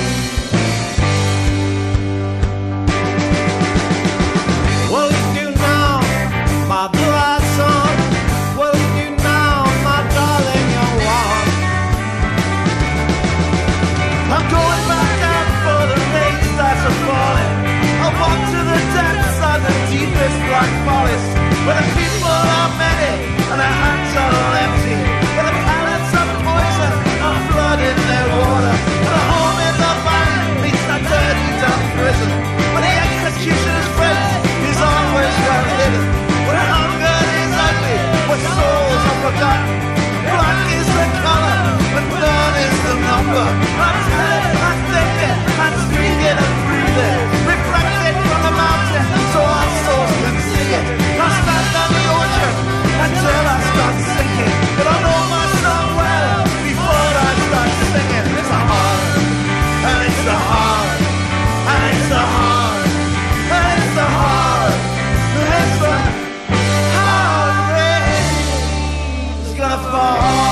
S13: What will you do now, my blue-eyed son? What will you do now, my darling young one? I'm going back out for the rains that are falling. I walk to the depths of the deepest black forest, where the people are many and their hands are all empty, where the pallets of poison are blood in their water, where the home in the vine meets the dirty dumb prison, where the executioner's face is always well hidden, where hunger is ugly, where souls are forgotten. Black is the color, and blood is the number. I'm telling, I'm thinking, I'm speaking and breathing, reflected from the mountain, so our souls can sing it. I stand on the ocean until I start sinking, but I know my song well before I start singing. It's a heart, and it's a heart, and it's a heart, and it's a heart, and it's a heart rain's gonna fall.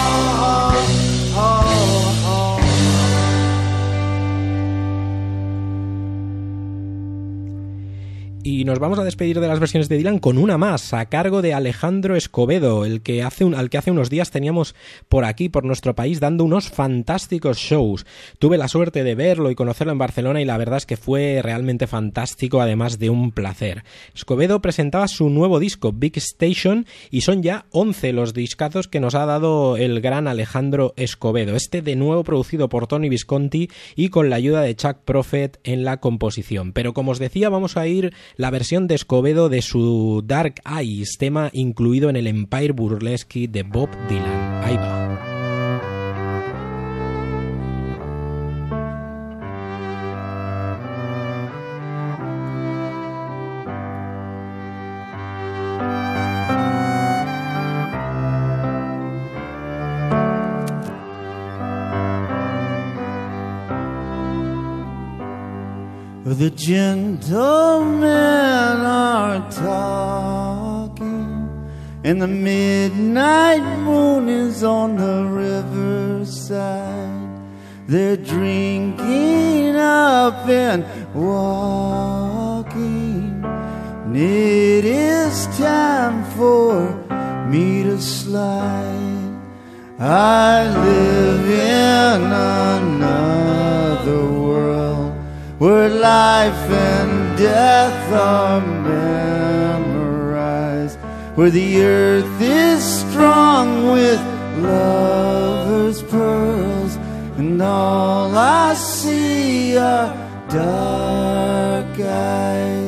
S3: Y nos vamos a despedir de las versiones de Dylan con una más, a cargo de Alejandro Escobedo, el que hace un, al que hace unos días teníamos por aquí, por nuestro país, dando unos fantásticos shows. Tuve la suerte de verlo y conocerlo en Barcelona y la verdad es que fue realmente fantástico, además de un placer. Escobedo presentaba su nuevo disco, Big Station, y son ya once los discazos que nos ha dado el gran Alejandro Escobedo. Este de nuevo producido por Tony Visconti y con la ayuda de Chuck Prophet en la composición. Pero como os decía, vamos a ir la versión de Escobedo de su Dark Eyes, tema incluido en el Empire Burlesque de Bob Dylan. Ahí va.
S9: The gentlemen are talking, and the midnight moon is on the riverside. They're drinking up and walking, and it is time for me to slide. I live in another world where life and death are memorized, where the earth is strung with lovers' pearls, and all I see are dark eyes.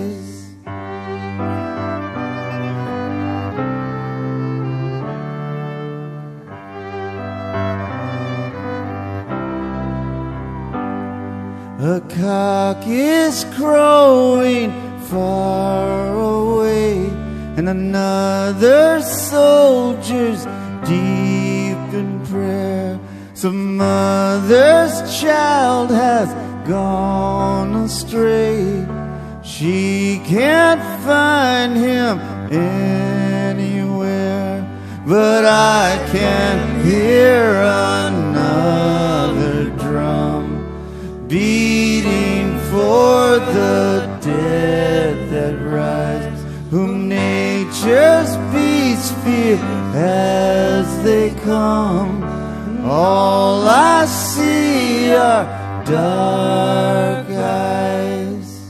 S9: A cock is crowing far away, and another soldier's deep in prayer. Some mother's child has gone astray. She can't find him anywhere, but I can hear another drum beating for the dead that rise, whom nature's beasts fear as they come. All I see are dark eyes.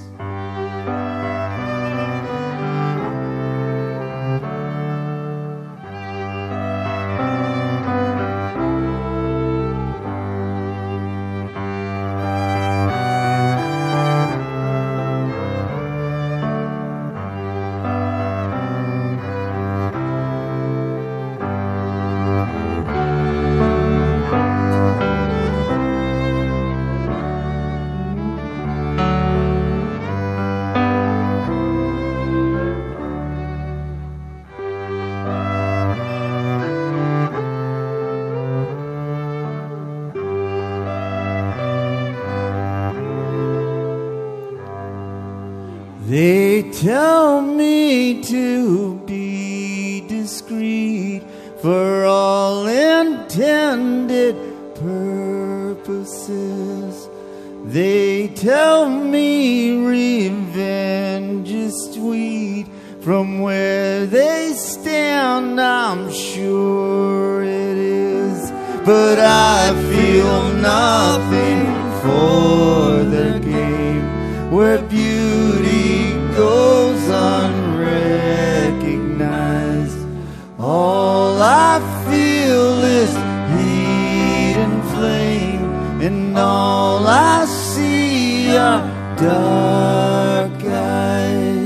S9: They tell me to be discreet for all intended purposes. They tell me revenge is sweet. From where they stand, I'm sure it is. But I feel nothing for their game, where beauty goes unrecognized. All I feel is heat and flame, and all I see are dark eyes.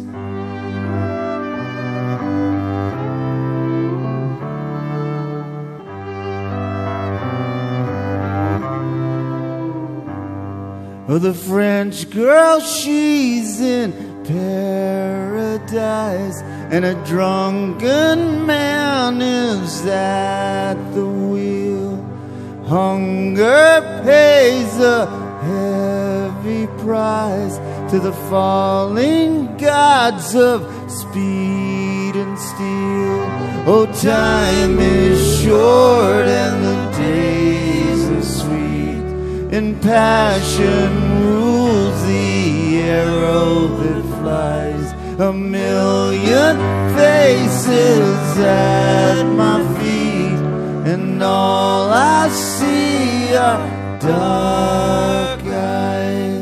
S9: Oh, the French girl, she's in paradise, and a drunken man is at the wheel. Hunger pays a heavy price to the falling gods of speed and steel. Oh, time is short and the days are sweet, and passion rules the arrow that flies. A million faces at my feet, and all I see are dark eyes.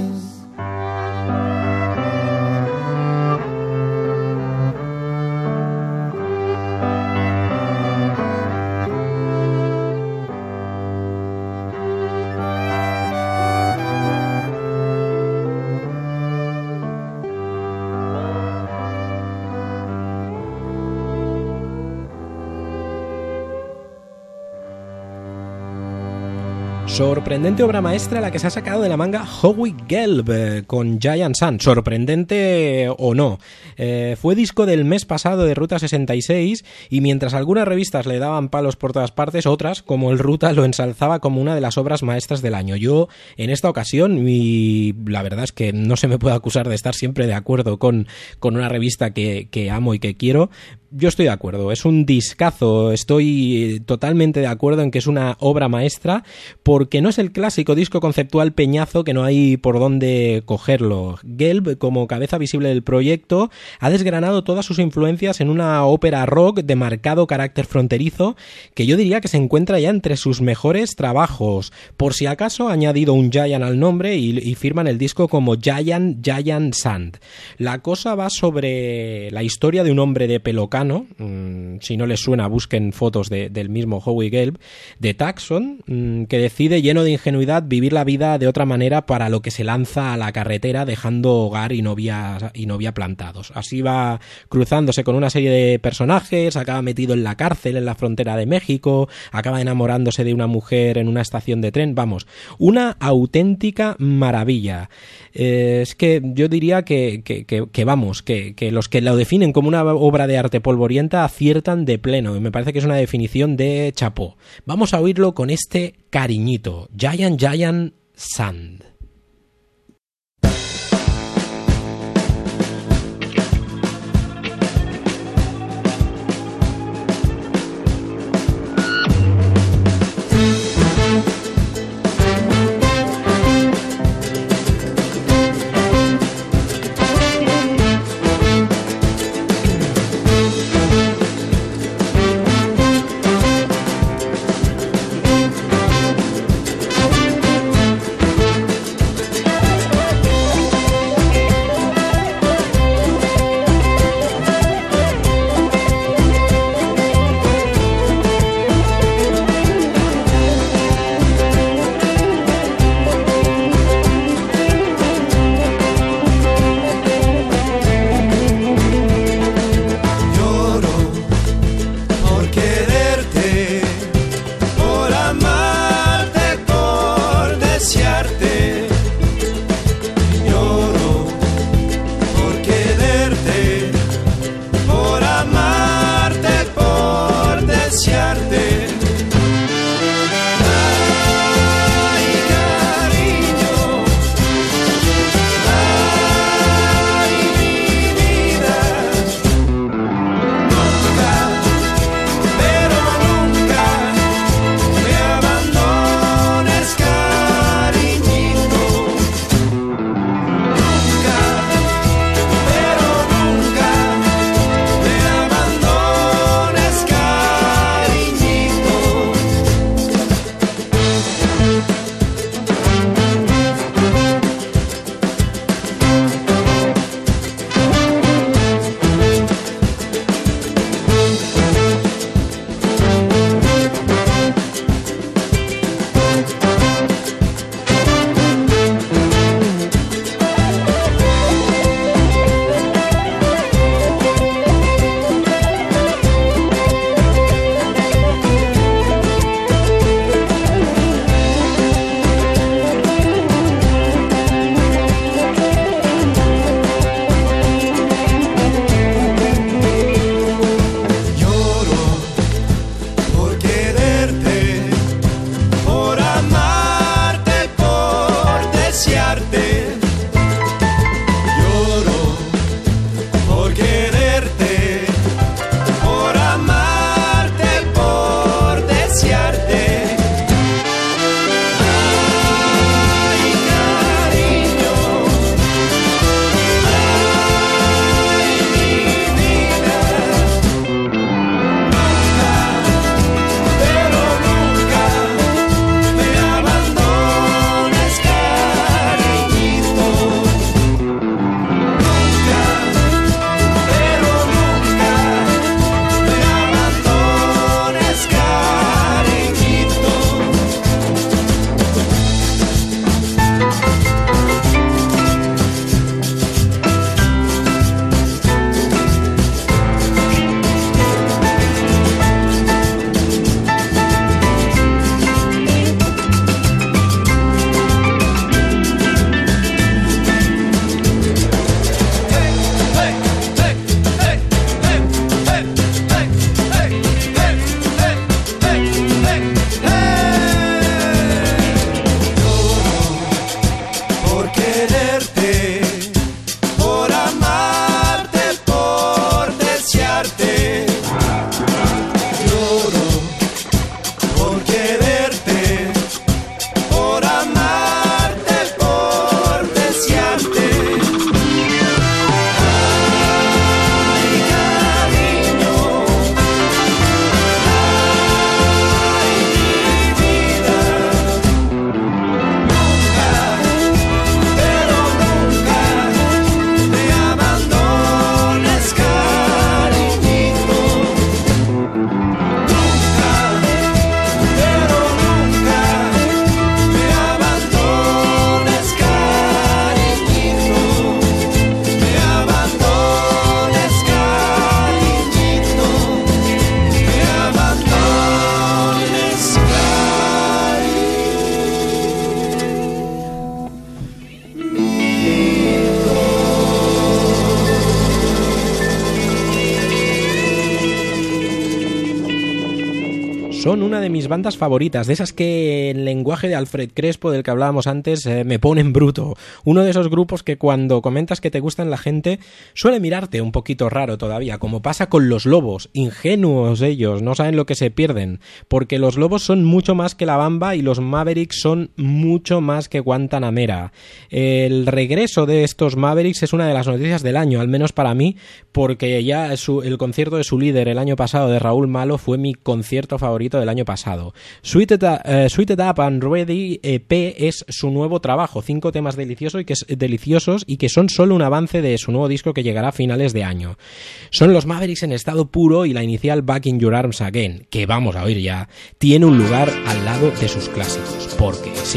S3: Sorprendente obra maestra la que se ha sacado de la manga Howie Gelb eh, con Giant Sun. Sorprendente o no. Eh, fue disco del mes pasado de Ruta sesenta y seis y mientras algunas revistas le daban palos por todas partes, otras, como el Ruta, lo ensalzaba como una de las obras maestras del año. Yo, en esta ocasión, y la verdad es que no se me puede acusar de estar siempre de acuerdo con, con una revista que, que amo y que quiero, yo estoy de acuerdo, es un discazo, estoy totalmente de acuerdo en que es una obra maestra porque no es el clásico disco conceptual peñazo que no hay por dónde cogerlo. Gelb, como cabeza visible del proyecto, ha desgranado todas sus influencias en una ópera rock de marcado carácter fronterizo que yo diría que se encuentra ya entre sus mejores trabajos. Por si acaso ha añadido un Giant al nombre y, y firman el disco como Giant Giant Sand. La cosa va sobre la historia de un hombre de pelo cano. Mm, si no les suena, busquen fotos de, del mismo Howie Gelb, de Tucson, mm, que decide, lleno de ingenuidad, vivir la vida de otra manera para lo que se lanza a la carretera dejando hogar y novia, y novia plantados. Así va cruzándose con una serie de personajes, acaba metido en la cárcel en la frontera de México, acaba enamorándose de una mujer en una estación de tren, vamos, una auténtica maravilla. Eh, es que yo diría que, que, que, que vamos, que, que los que lo definen como una obra de arte polvorienta aciertan de pleno y me parece que es una definición de chapó. Vamos a oírlo con este cariñito, Giant Giant Sand. son una de mis bandas favoritas, de esas que en lenguaje de Alfred Crespo, del que hablábamos antes, eh, me ponen bruto. Uno de esos grupos que cuando comentas que te gustan la gente suele mirarte un poquito raro todavía, como pasa con los Lobos, ingenuos ellos, no saben lo que se pierden, porque los Lobos son mucho más que La Bamba y los Mavericks son mucho más que Guantanamera. El regreso de estos Mavericks es una de las noticias del año, al menos para mí, porque ya su, el concierto de su líder el año pasado, de Raúl Malo, fue mi concierto favorito del año pasado. Sweeted, uh, Sweeted Up and Ready E P es su nuevo trabajo, cinco temas deliciosos y, que es, deliciosos y que son solo un avance de su nuevo disco que llegará a finales de año. Son los Mavericks en estado puro y la inicial Back in Your Arms Again, que vamos a oír ya, tiene un lugar al lado de sus clásicos, porque sí.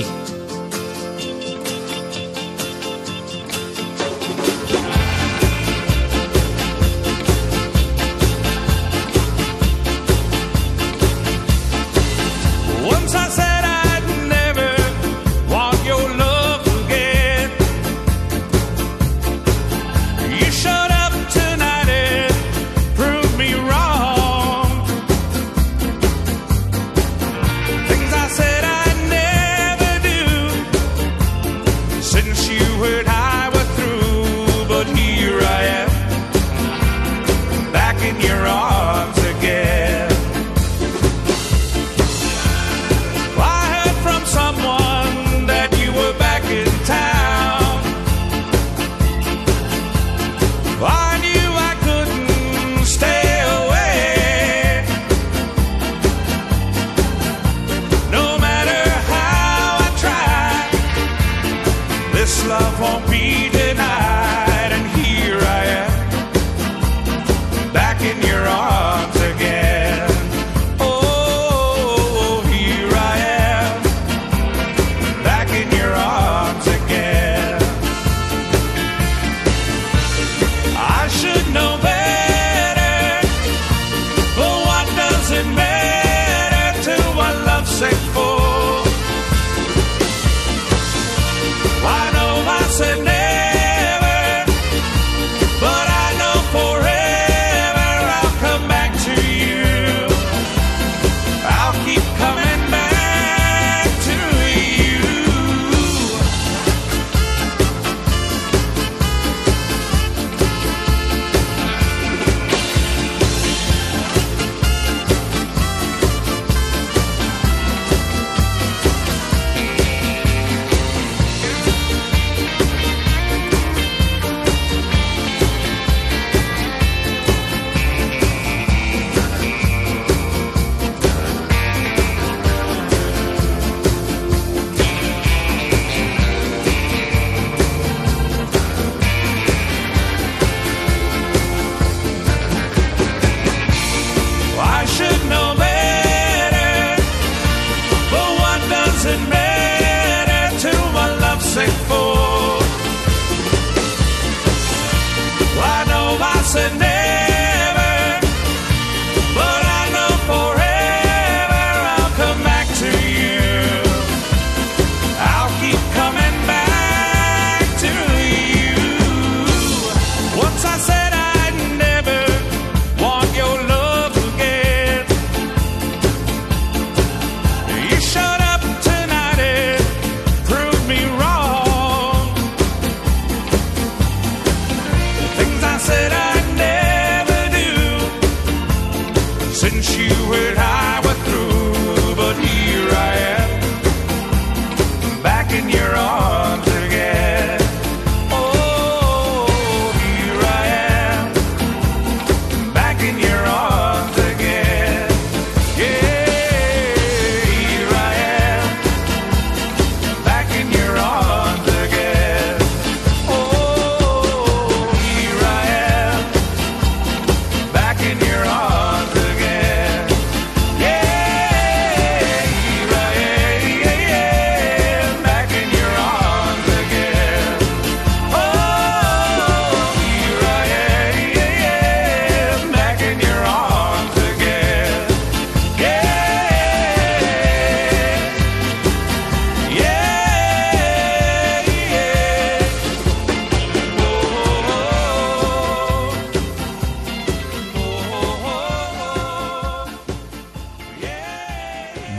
S2: Love won't be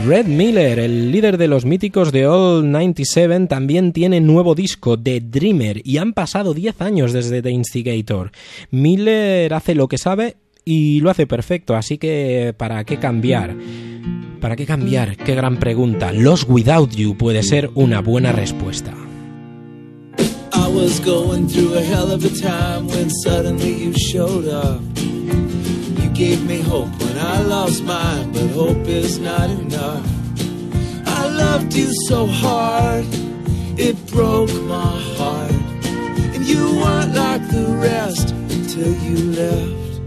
S3: Red Miller, el líder de los míticos de All noventa y siete, también tiene nuevo disco, The Dreamer, y han pasado diez años desde The Instigator. Miller hace lo que sabe y lo hace perfecto, así que ¿para qué cambiar? ¿Para qué cambiar? Qué gran pregunta. Lost Without You puede ser una buena respuesta.
S5: I was going through a hell of a time when suddenly you showed up. You gave me hope when I lost mine, but hope is not enough. I loved you so hard, it broke my heart. And you weren't like the rest until you left.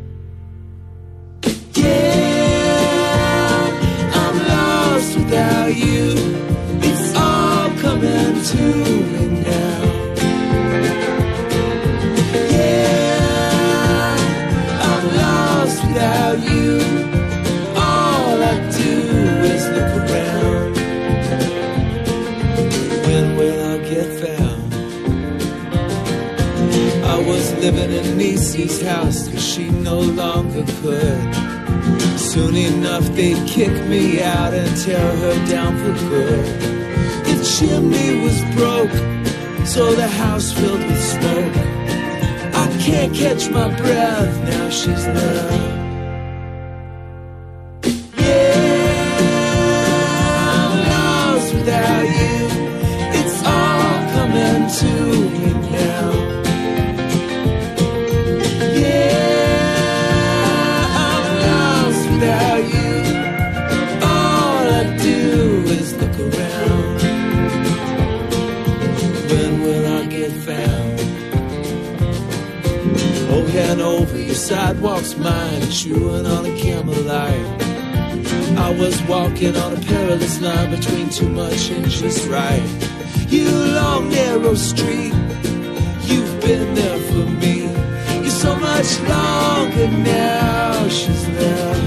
S5: Yeah, I'm lost without you. It's all coming to me now. Without you, all I do is look around. When will I get found? I was living in Niecy's house, cause she no longer could. Soon enough they'd kick me out and tear her down for good. The chimney was broke, so the house filled with smoke. I can't catch my breath, now she's left. Without you, it's all coming to me now. Yeah, I'm lost without you. All I do is look around. When will I get found? Over and over, your sidewalk's mine, chewing on a camel light. I was walking on a perilous line between too much and just right. You long narrow street, you've been there for me. You're so much longer now, she's left.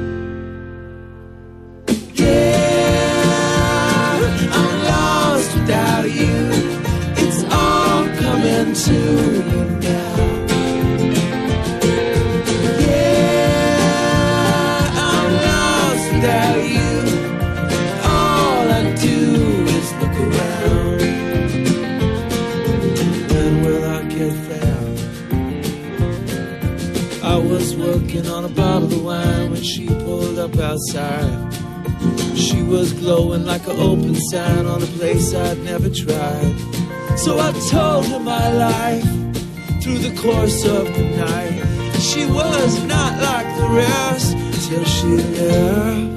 S5: Yeah, I'm lost without you. It's all coming to me now. Without you, all I do is look around. When will I get found? I was working on a bottle of wine when she pulled up outside. She was glowing like an open sign on a place I'd never tried. So I told her my life through the course of the night. She was not like the rest till she left.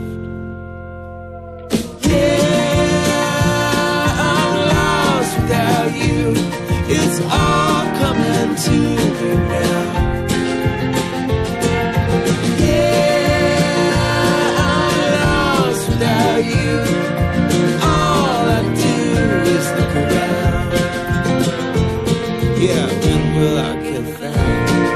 S5: Yeah, I'm lost without you. It's all coming to me now. Yeah, I'm lost without you. All I do is look around. Yeah, when will I get found?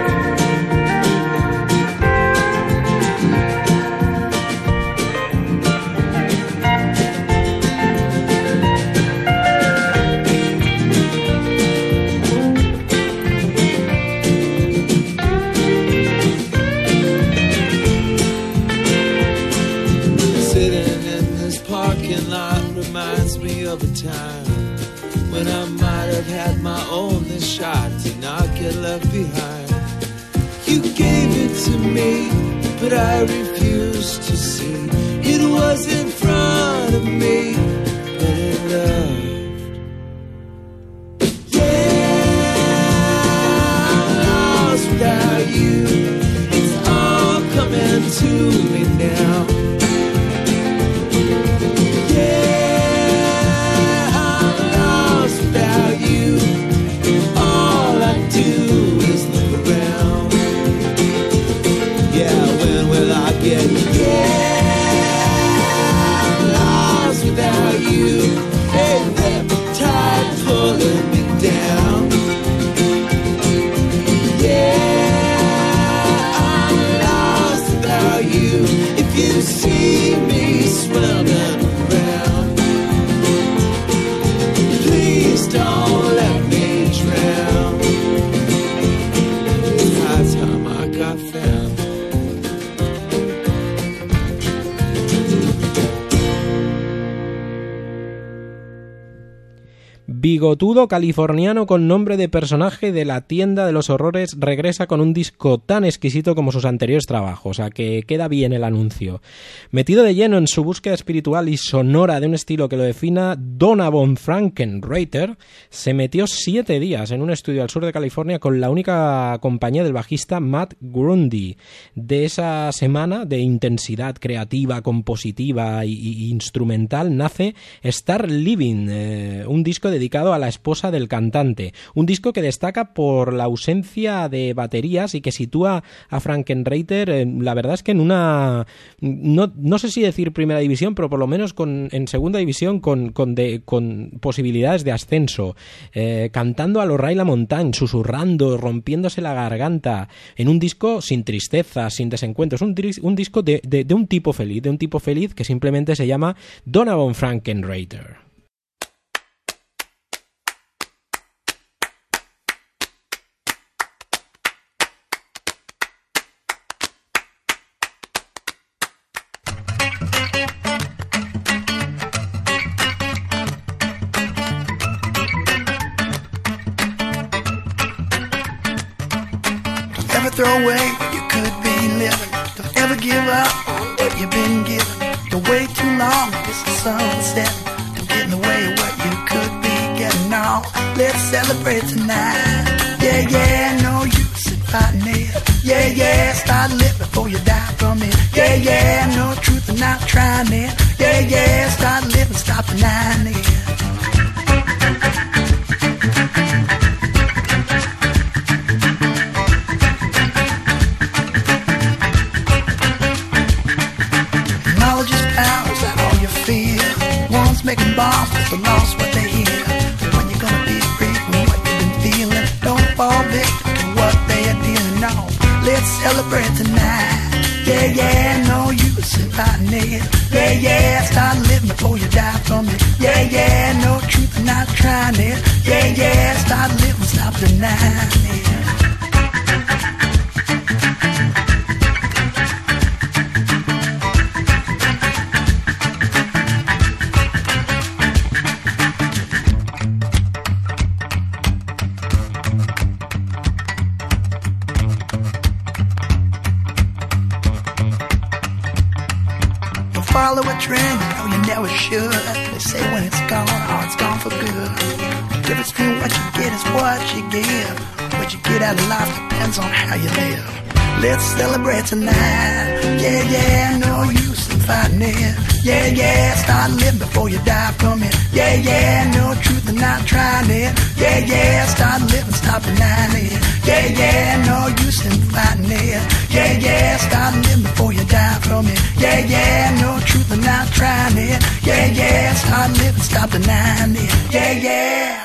S5: Of a time when I might have had my only shot to not get left behind. You gave it to me, but I refused to see. It was in front of me, but it left. Yeah, I'm lost without you. It's all coming to me now. Yeah, yeah, I'm lost without
S3: bigotudo californiano con nombre de personaje de la tienda de los horrores regresa con un disco tan exquisito como sus anteriores trabajos, o sea que queda bien el anuncio. Metido de lleno en su búsqueda espiritual y sonora de un estilo que lo defina, Donovan Frankenreiter se metió siete días en un estudio al sur de California con la única compañía del bajista Matt Grundy. De esa semana de intensidad creativa, compositiva y, y instrumental nace Star Living, eh, un disco dedicado a la esposa del cantante, un disco que destaca por la ausencia de baterías y que sitúa a Frankenreiter, eh, la verdad es que en una, no, no sé si decir primera división, pero por lo menos con, en segunda división con, con, de, con posibilidades de ascenso, eh, cantando a los Ray LaMontagne, susurrando, rompiéndose la garganta, en un disco sin tristeza, sin desencuentros, un, un disco de, de, de un tipo feliz, de un tipo feliz que simplemente se llama Donovan Frankenreiter.
S16: Throw away what you could be living. Don't ever give up on what you've been given. Don't wait too long, it's the sunset. Don't get in the way of what you could be getting on. Let's celebrate tonight. Yeah, yeah, no use in fighting it. Yeah, yeah, start living before you die from it. Yeah, yeah, no truth in not trying it. Yeah, yeah, start living, stop denying it. Making bombs, but the lost what they hear. When you're gonna be free from what you've been feeling, don't fall victim to what they are dealing on. Let's celebrate tonight. Yeah, yeah, no use in fighting it. Yeah, yeah, start living before you die from it. Yeah, yeah, no truth in not trying it. Yeah, yeah, start living, stop denying it. Follow a trend, you know you never should. They say when it's gone, oh, it's gone for good. The difference between what you get is what you give. What you get out of life depends on how you live. Let's celebrate tonight. Yeah, yeah, no use in fighting it. Yeah, yeah, start living before you die from it. Yeah, yeah, no truth in not trying it. Yeah, yeah, start living, stop denying it. Yeah, yeah, no use in fighting it. Yeah, yeah, start living before you die from it. Yeah, yeah, no truth in not trying it. Yeah, yeah, start living, stop denying it. Yeah, yeah.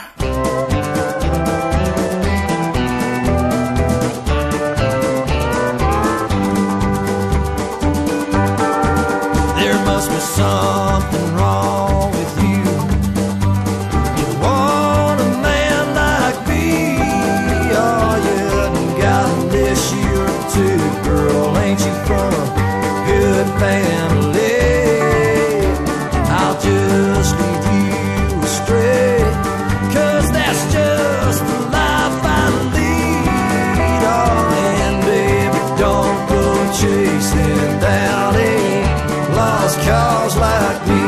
S5: There must be something wrong with you. You want a man like me. Oh, you got this year or two. Girl, ain't you from a good family? I'll just lead you astray, 'cause that's just the life I lead. Oh, and baby, don't go chasing down a lost cause like me.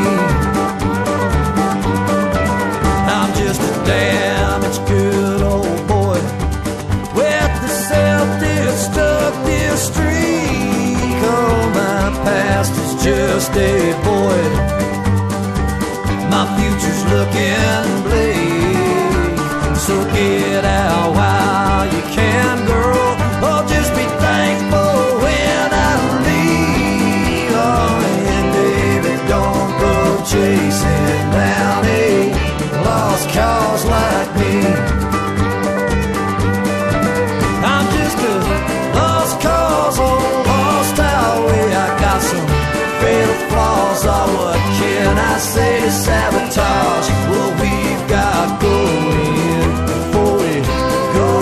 S5: I'm just a damaged good old boy with the self-destructive streak. Oh, my past is just a void. My future's looking bleak. So get out while you can, girl. Oh, just be thankful when I leave. Oh, and baby, don't go chasing down a lost cause like me. I'm just a lost cause on a lost highway. I got some fatal flaws. Oh, what can I say to sabotage what we've got going before we go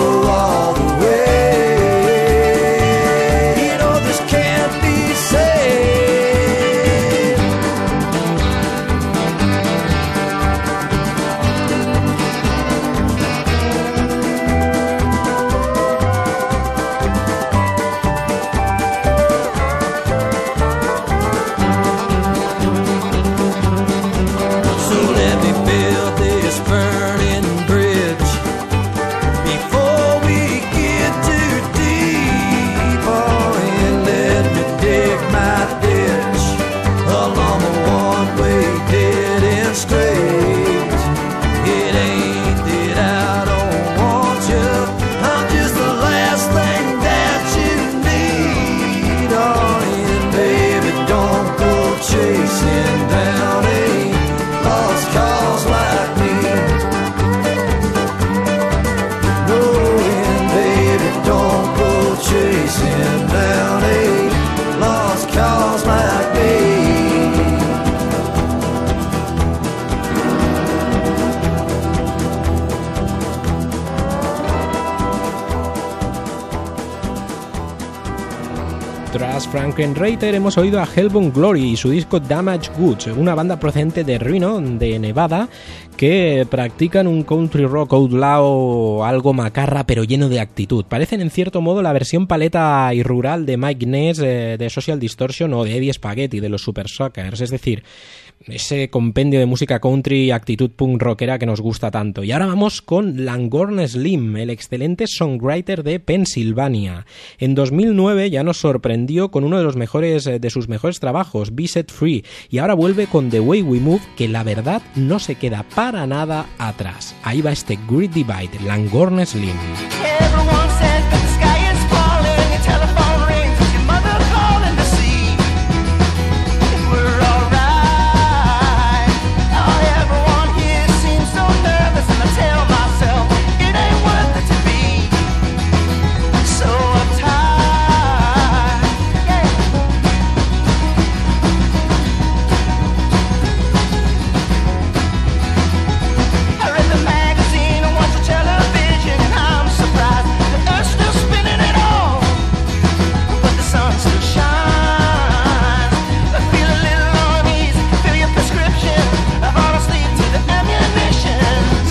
S3: Tras Frankenreiter hemos oído a Hellbound Glory y su disco Damaged Goods, una banda procedente de Reno, de Nevada, que practican un country rock outlaw algo macarra pero lleno de actitud. Parecen en cierto modo la versión paleta y rural de Mike Ness eh, de Social Distortion o de Eddie Spaghetti de los Super Suckers, es decir, ese compendio de música country y actitud punk rockera que nos gusta tanto. Y ahora vamos con Langorne Slim, el excelente songwriter de Pensilvania. En dos mil nueve ya nos sorprendió con uno de los mejores de sus mejores trabajos, Be Set Free, y ahora vuelve con The Way We Move, que la verdad no se queda para nada atrás. Ahí va este Great Divide, Langorne Slim.
S13: Everyone says that the sky is falling, your telephone rings, your mother calling to see if we're alright. Oh, everyone here seems so nervous, and I tell myself it ain't worth it to be so uptight. Yeah. I read the magazine and watched the television, and I'm surprised that Earth's still spinning at all, but the sun still shines. I feel a little uneasy, fill your prescription, I've fallen asleep to the ammunitions.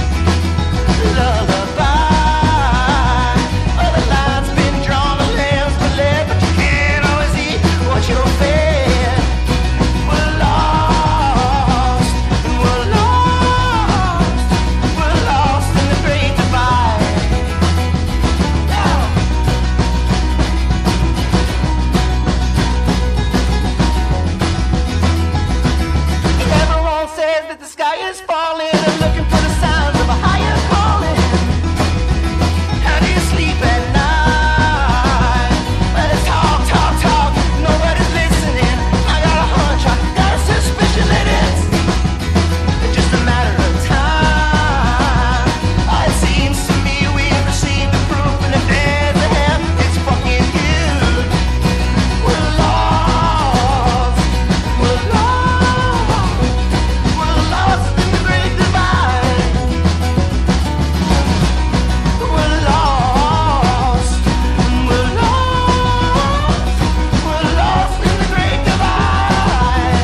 S13: Lullaby, oh, the line's been drawn, the lamb's been led, but you can't always eat what you're fed. We're lost, and we're lost, we're lost in the great divide. Everyone says that the sky is falling, I'm looking for the signs of a higher calling. How do you sleep at night? Well, it's talk, talk, talk, nobody's listening. I got a hunch, I got a suspicion that it's just a matter of time. Oh, it seems to me we've received the proof, and if there's a hell, it's fucking you. We're lost, we're lost, we're lost in the great divide. We're lost, we're lost, we're lost in the great divide.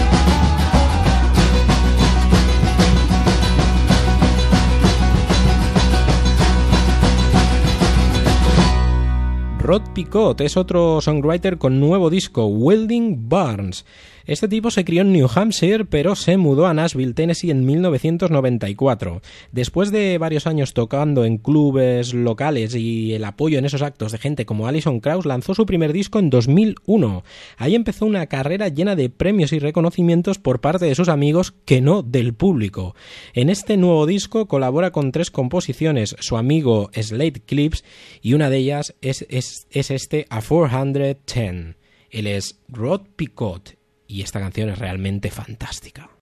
S3: Rod Picot es otro songwriter con nuevo disco, Welding Barnes. Este tipo se crió en New Hampshire, pero se mudó a Nashville, Tennessee en mil novecientos noventa y cuatro. Después de varios años tocando en clubes locales y el apoyo en esos actos de gente como Alison Krauss, lanzó su primer disco en dos mil uno. Ahí empezó una carrera llena de premios y reconocimientos por parte de sus amigos, que no del público. En este nuevo disco colabora con tres composiciones, su amigo Slade Clips, y una de ellas es, es, es este A cuatrocientos diez. Él es Rod Picot, y esta canción es realmente fantástica.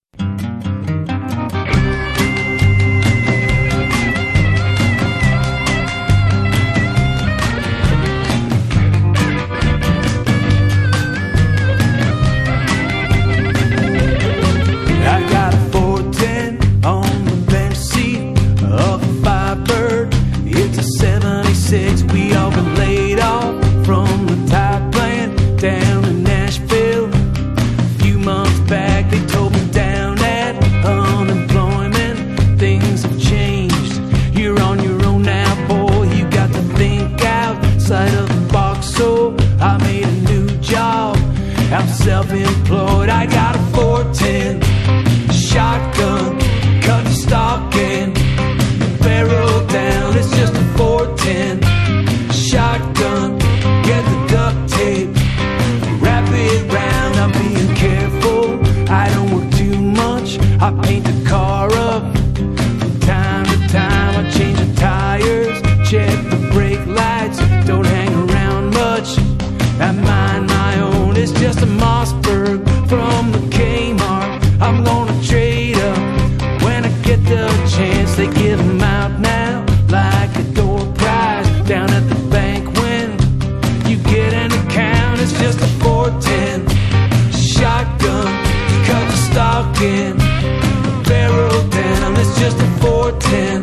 S5: I got a four ten on the bench seat of a Firebird. It's a seventy-six. We all been laid off from the tire plant down in Nashville. A few months back they told me down at unemployment things have changed. You're on your own now, boy. You got to think outside of the box. So I made a new job. I'm self-employed. I got a four ten shotgun, cut the stock and barrel down. It's just a four ten shotgun. Get the duct tape, wrap it round. I'm being careful, I don't work too much. I paint the car up from time to time. I change the tires, check the brake lights. Don't hang around much, I mind my own. It's just a Mossberg from the Kmart. I'm gonna trade up when I get the chance. They give them out now like a door prize down at the bank when you get an account. It's just a four ten shotgun, cut the stock in, barrel down. It's just a four ten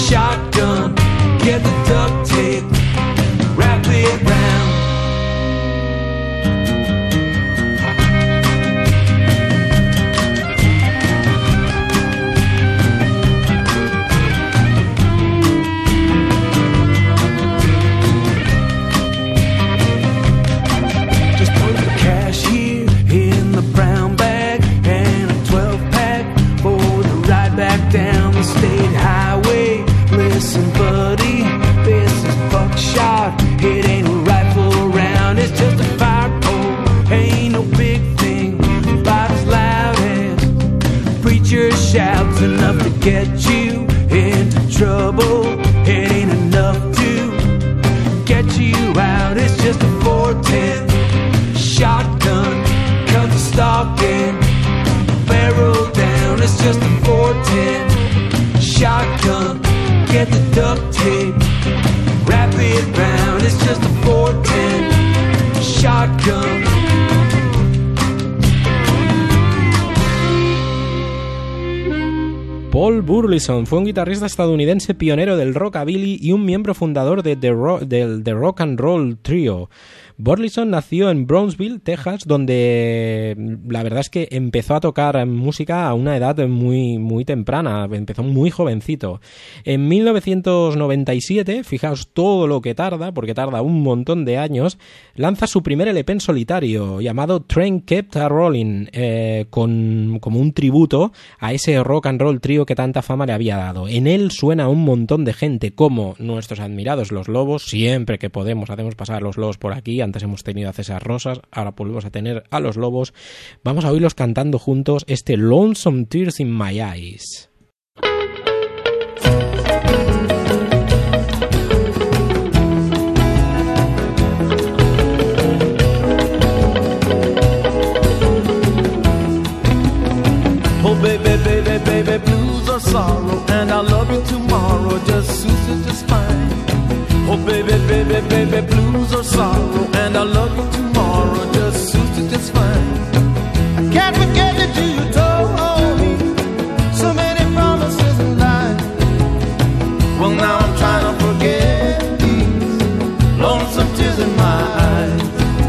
S5: shotgun. Get the duct tape, wrap it round. buddy. This is buckshot. It ain't a rifle round. It's just a fire pole. Ain't no big thing, about as loud as preacher shouts. Enough to get you into trouble. It ain't enough to get you out. It's just a four ten shotgun. Cut the stock in, barrel down. It's just a four ten shotgun. Get the duct tape, wrap it round. It's just a four ten shotgun.
S3: Paul Burleson fue un guitarrista estadounidense pionero del rockabilly y un miembro fundador de The Ro- del The Rock and Roll Trio. Burleson nació en Brownsville, Texas, donde la verdad es que empezó a tocar música a una edad muy, muy temprana, empezó muy jovencito. En mil novecientos noventa y siete, fijaos todo lo que tarda, porque tarda un montón de años, lanza su primer L P en solitario, llamado Train Kept a Rolling, eh, con, como un tributo a ese rock and roll trío que tanta fama le había dado. En él suena un montón de gente, como nuestros admirados Los Lobos, siempre que podemos hacemos pasar a Los Lobos por aquí. Antes hemos tenido a César Rosas, ahora volvemos a tener a Los Lobos. Vamos a oírlos cantando juntos este Lonesome Tears in My Eyes.
S13: Oh baby, baby, baby, blues or sorrow, and I'll love you tomorrow, just suits it just fine. Oh baby, baby, baby, blues or sorrow, and I'll love you tomorrow, just suits it just fine. I can't forget that you told me so many promises and lies. Well now I'm trying to forget these lonesome tears in my eyes.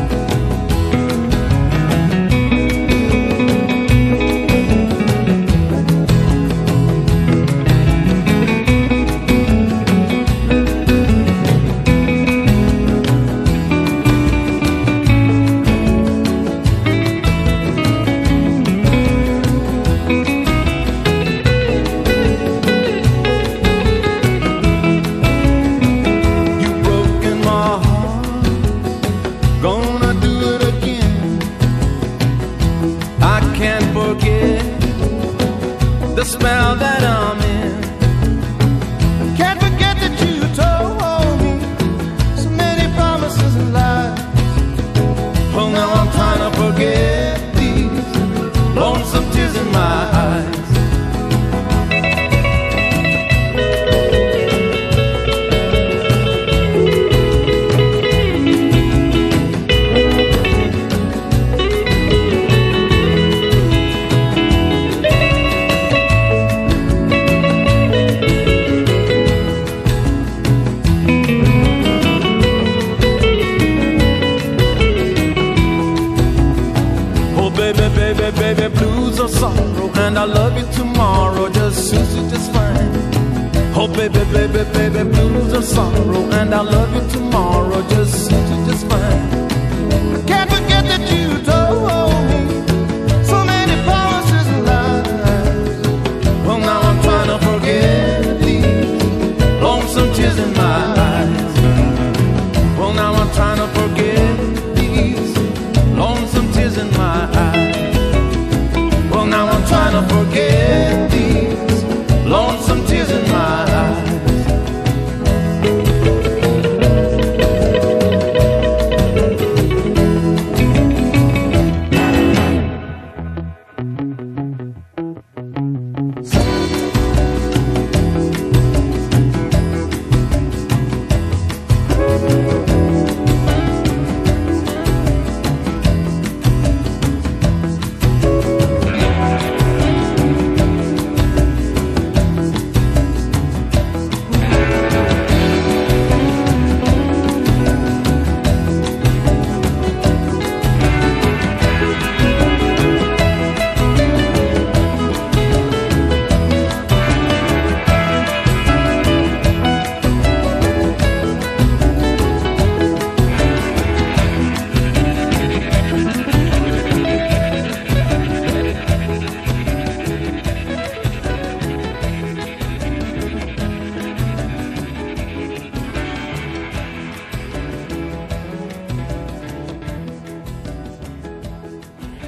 S13: The spell that I'm in. Can't forget that you told me so many promises and lies. Well now I'm trying to forget these lonesome tears in my eyes. Baby, blues or sorrow, and I love you tomorrow, just suits you just fine. Oh baby, baby, baby, blues or sorrow, and I love you tomorrow, just suits you just fine. I can't forget that you told me so many promises and lies. Well now I'm trying to forget these lonesome tears in my eyes. Well now I'm trying to forget these lonesome tears in my eyes. Well, now I'm trying to forget these lonesome tears in my eyes.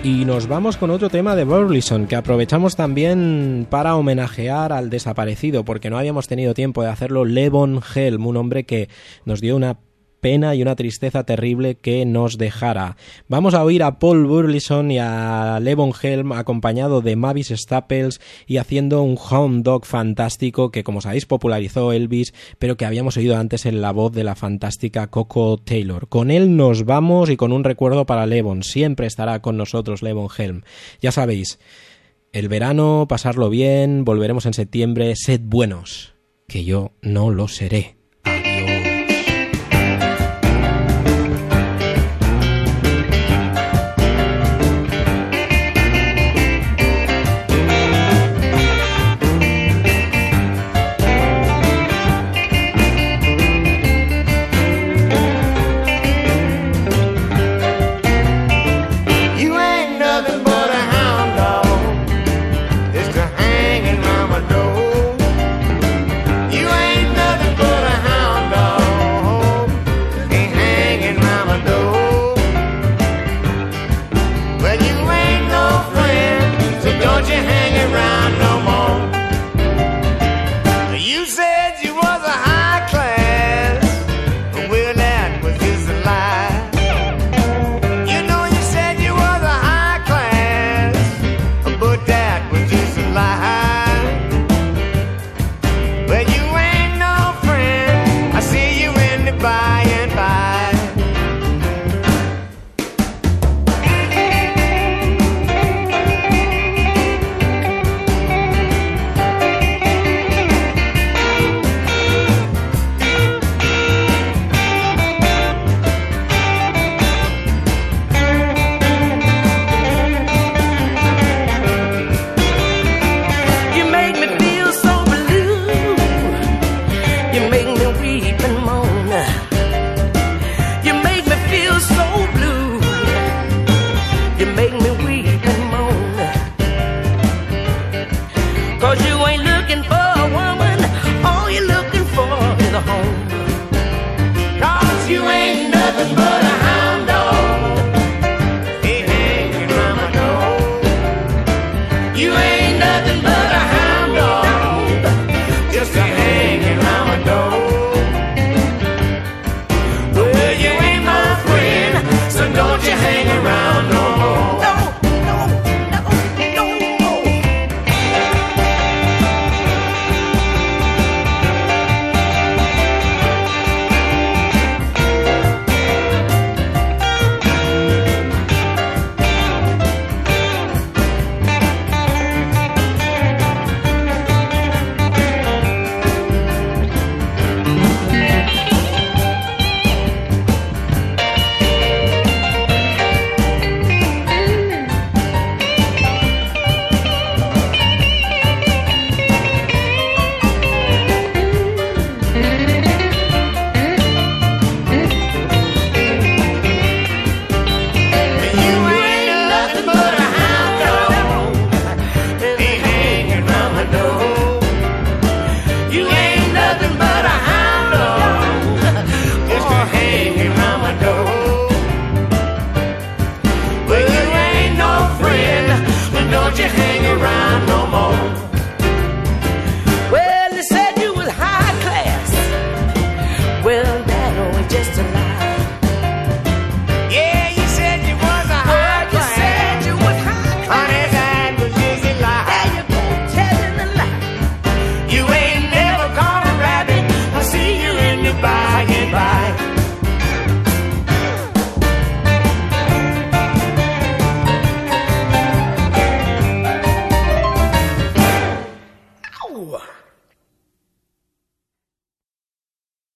S3: Y nos vamos con otro tema de Burleson, que aprovechamos también para homenajear al desaparecido, porque no habíamos tenido tiempo de hacerlo, Levon Helm, un hombre que nos dio una pena y una tristeza terrible que nos dejara. Vamos a oír a Paul Burleson y a Levon Helm acompañado de Mavis Staples y haciendo un hound dog fantástico que, como sabéis, popularizó Elvis, pero que habíamos oído antes en la voz de la fantástica Coco Taylor. Con él nos vamos y con un recuerdo para Levon. Siempre estará con nosotros Levon Helm. Ya sabéis, el verano, pasarlo bien, volveremos en septiembre, sed buenos, que yo no lo seré.
S17: Cause you ain't nothing but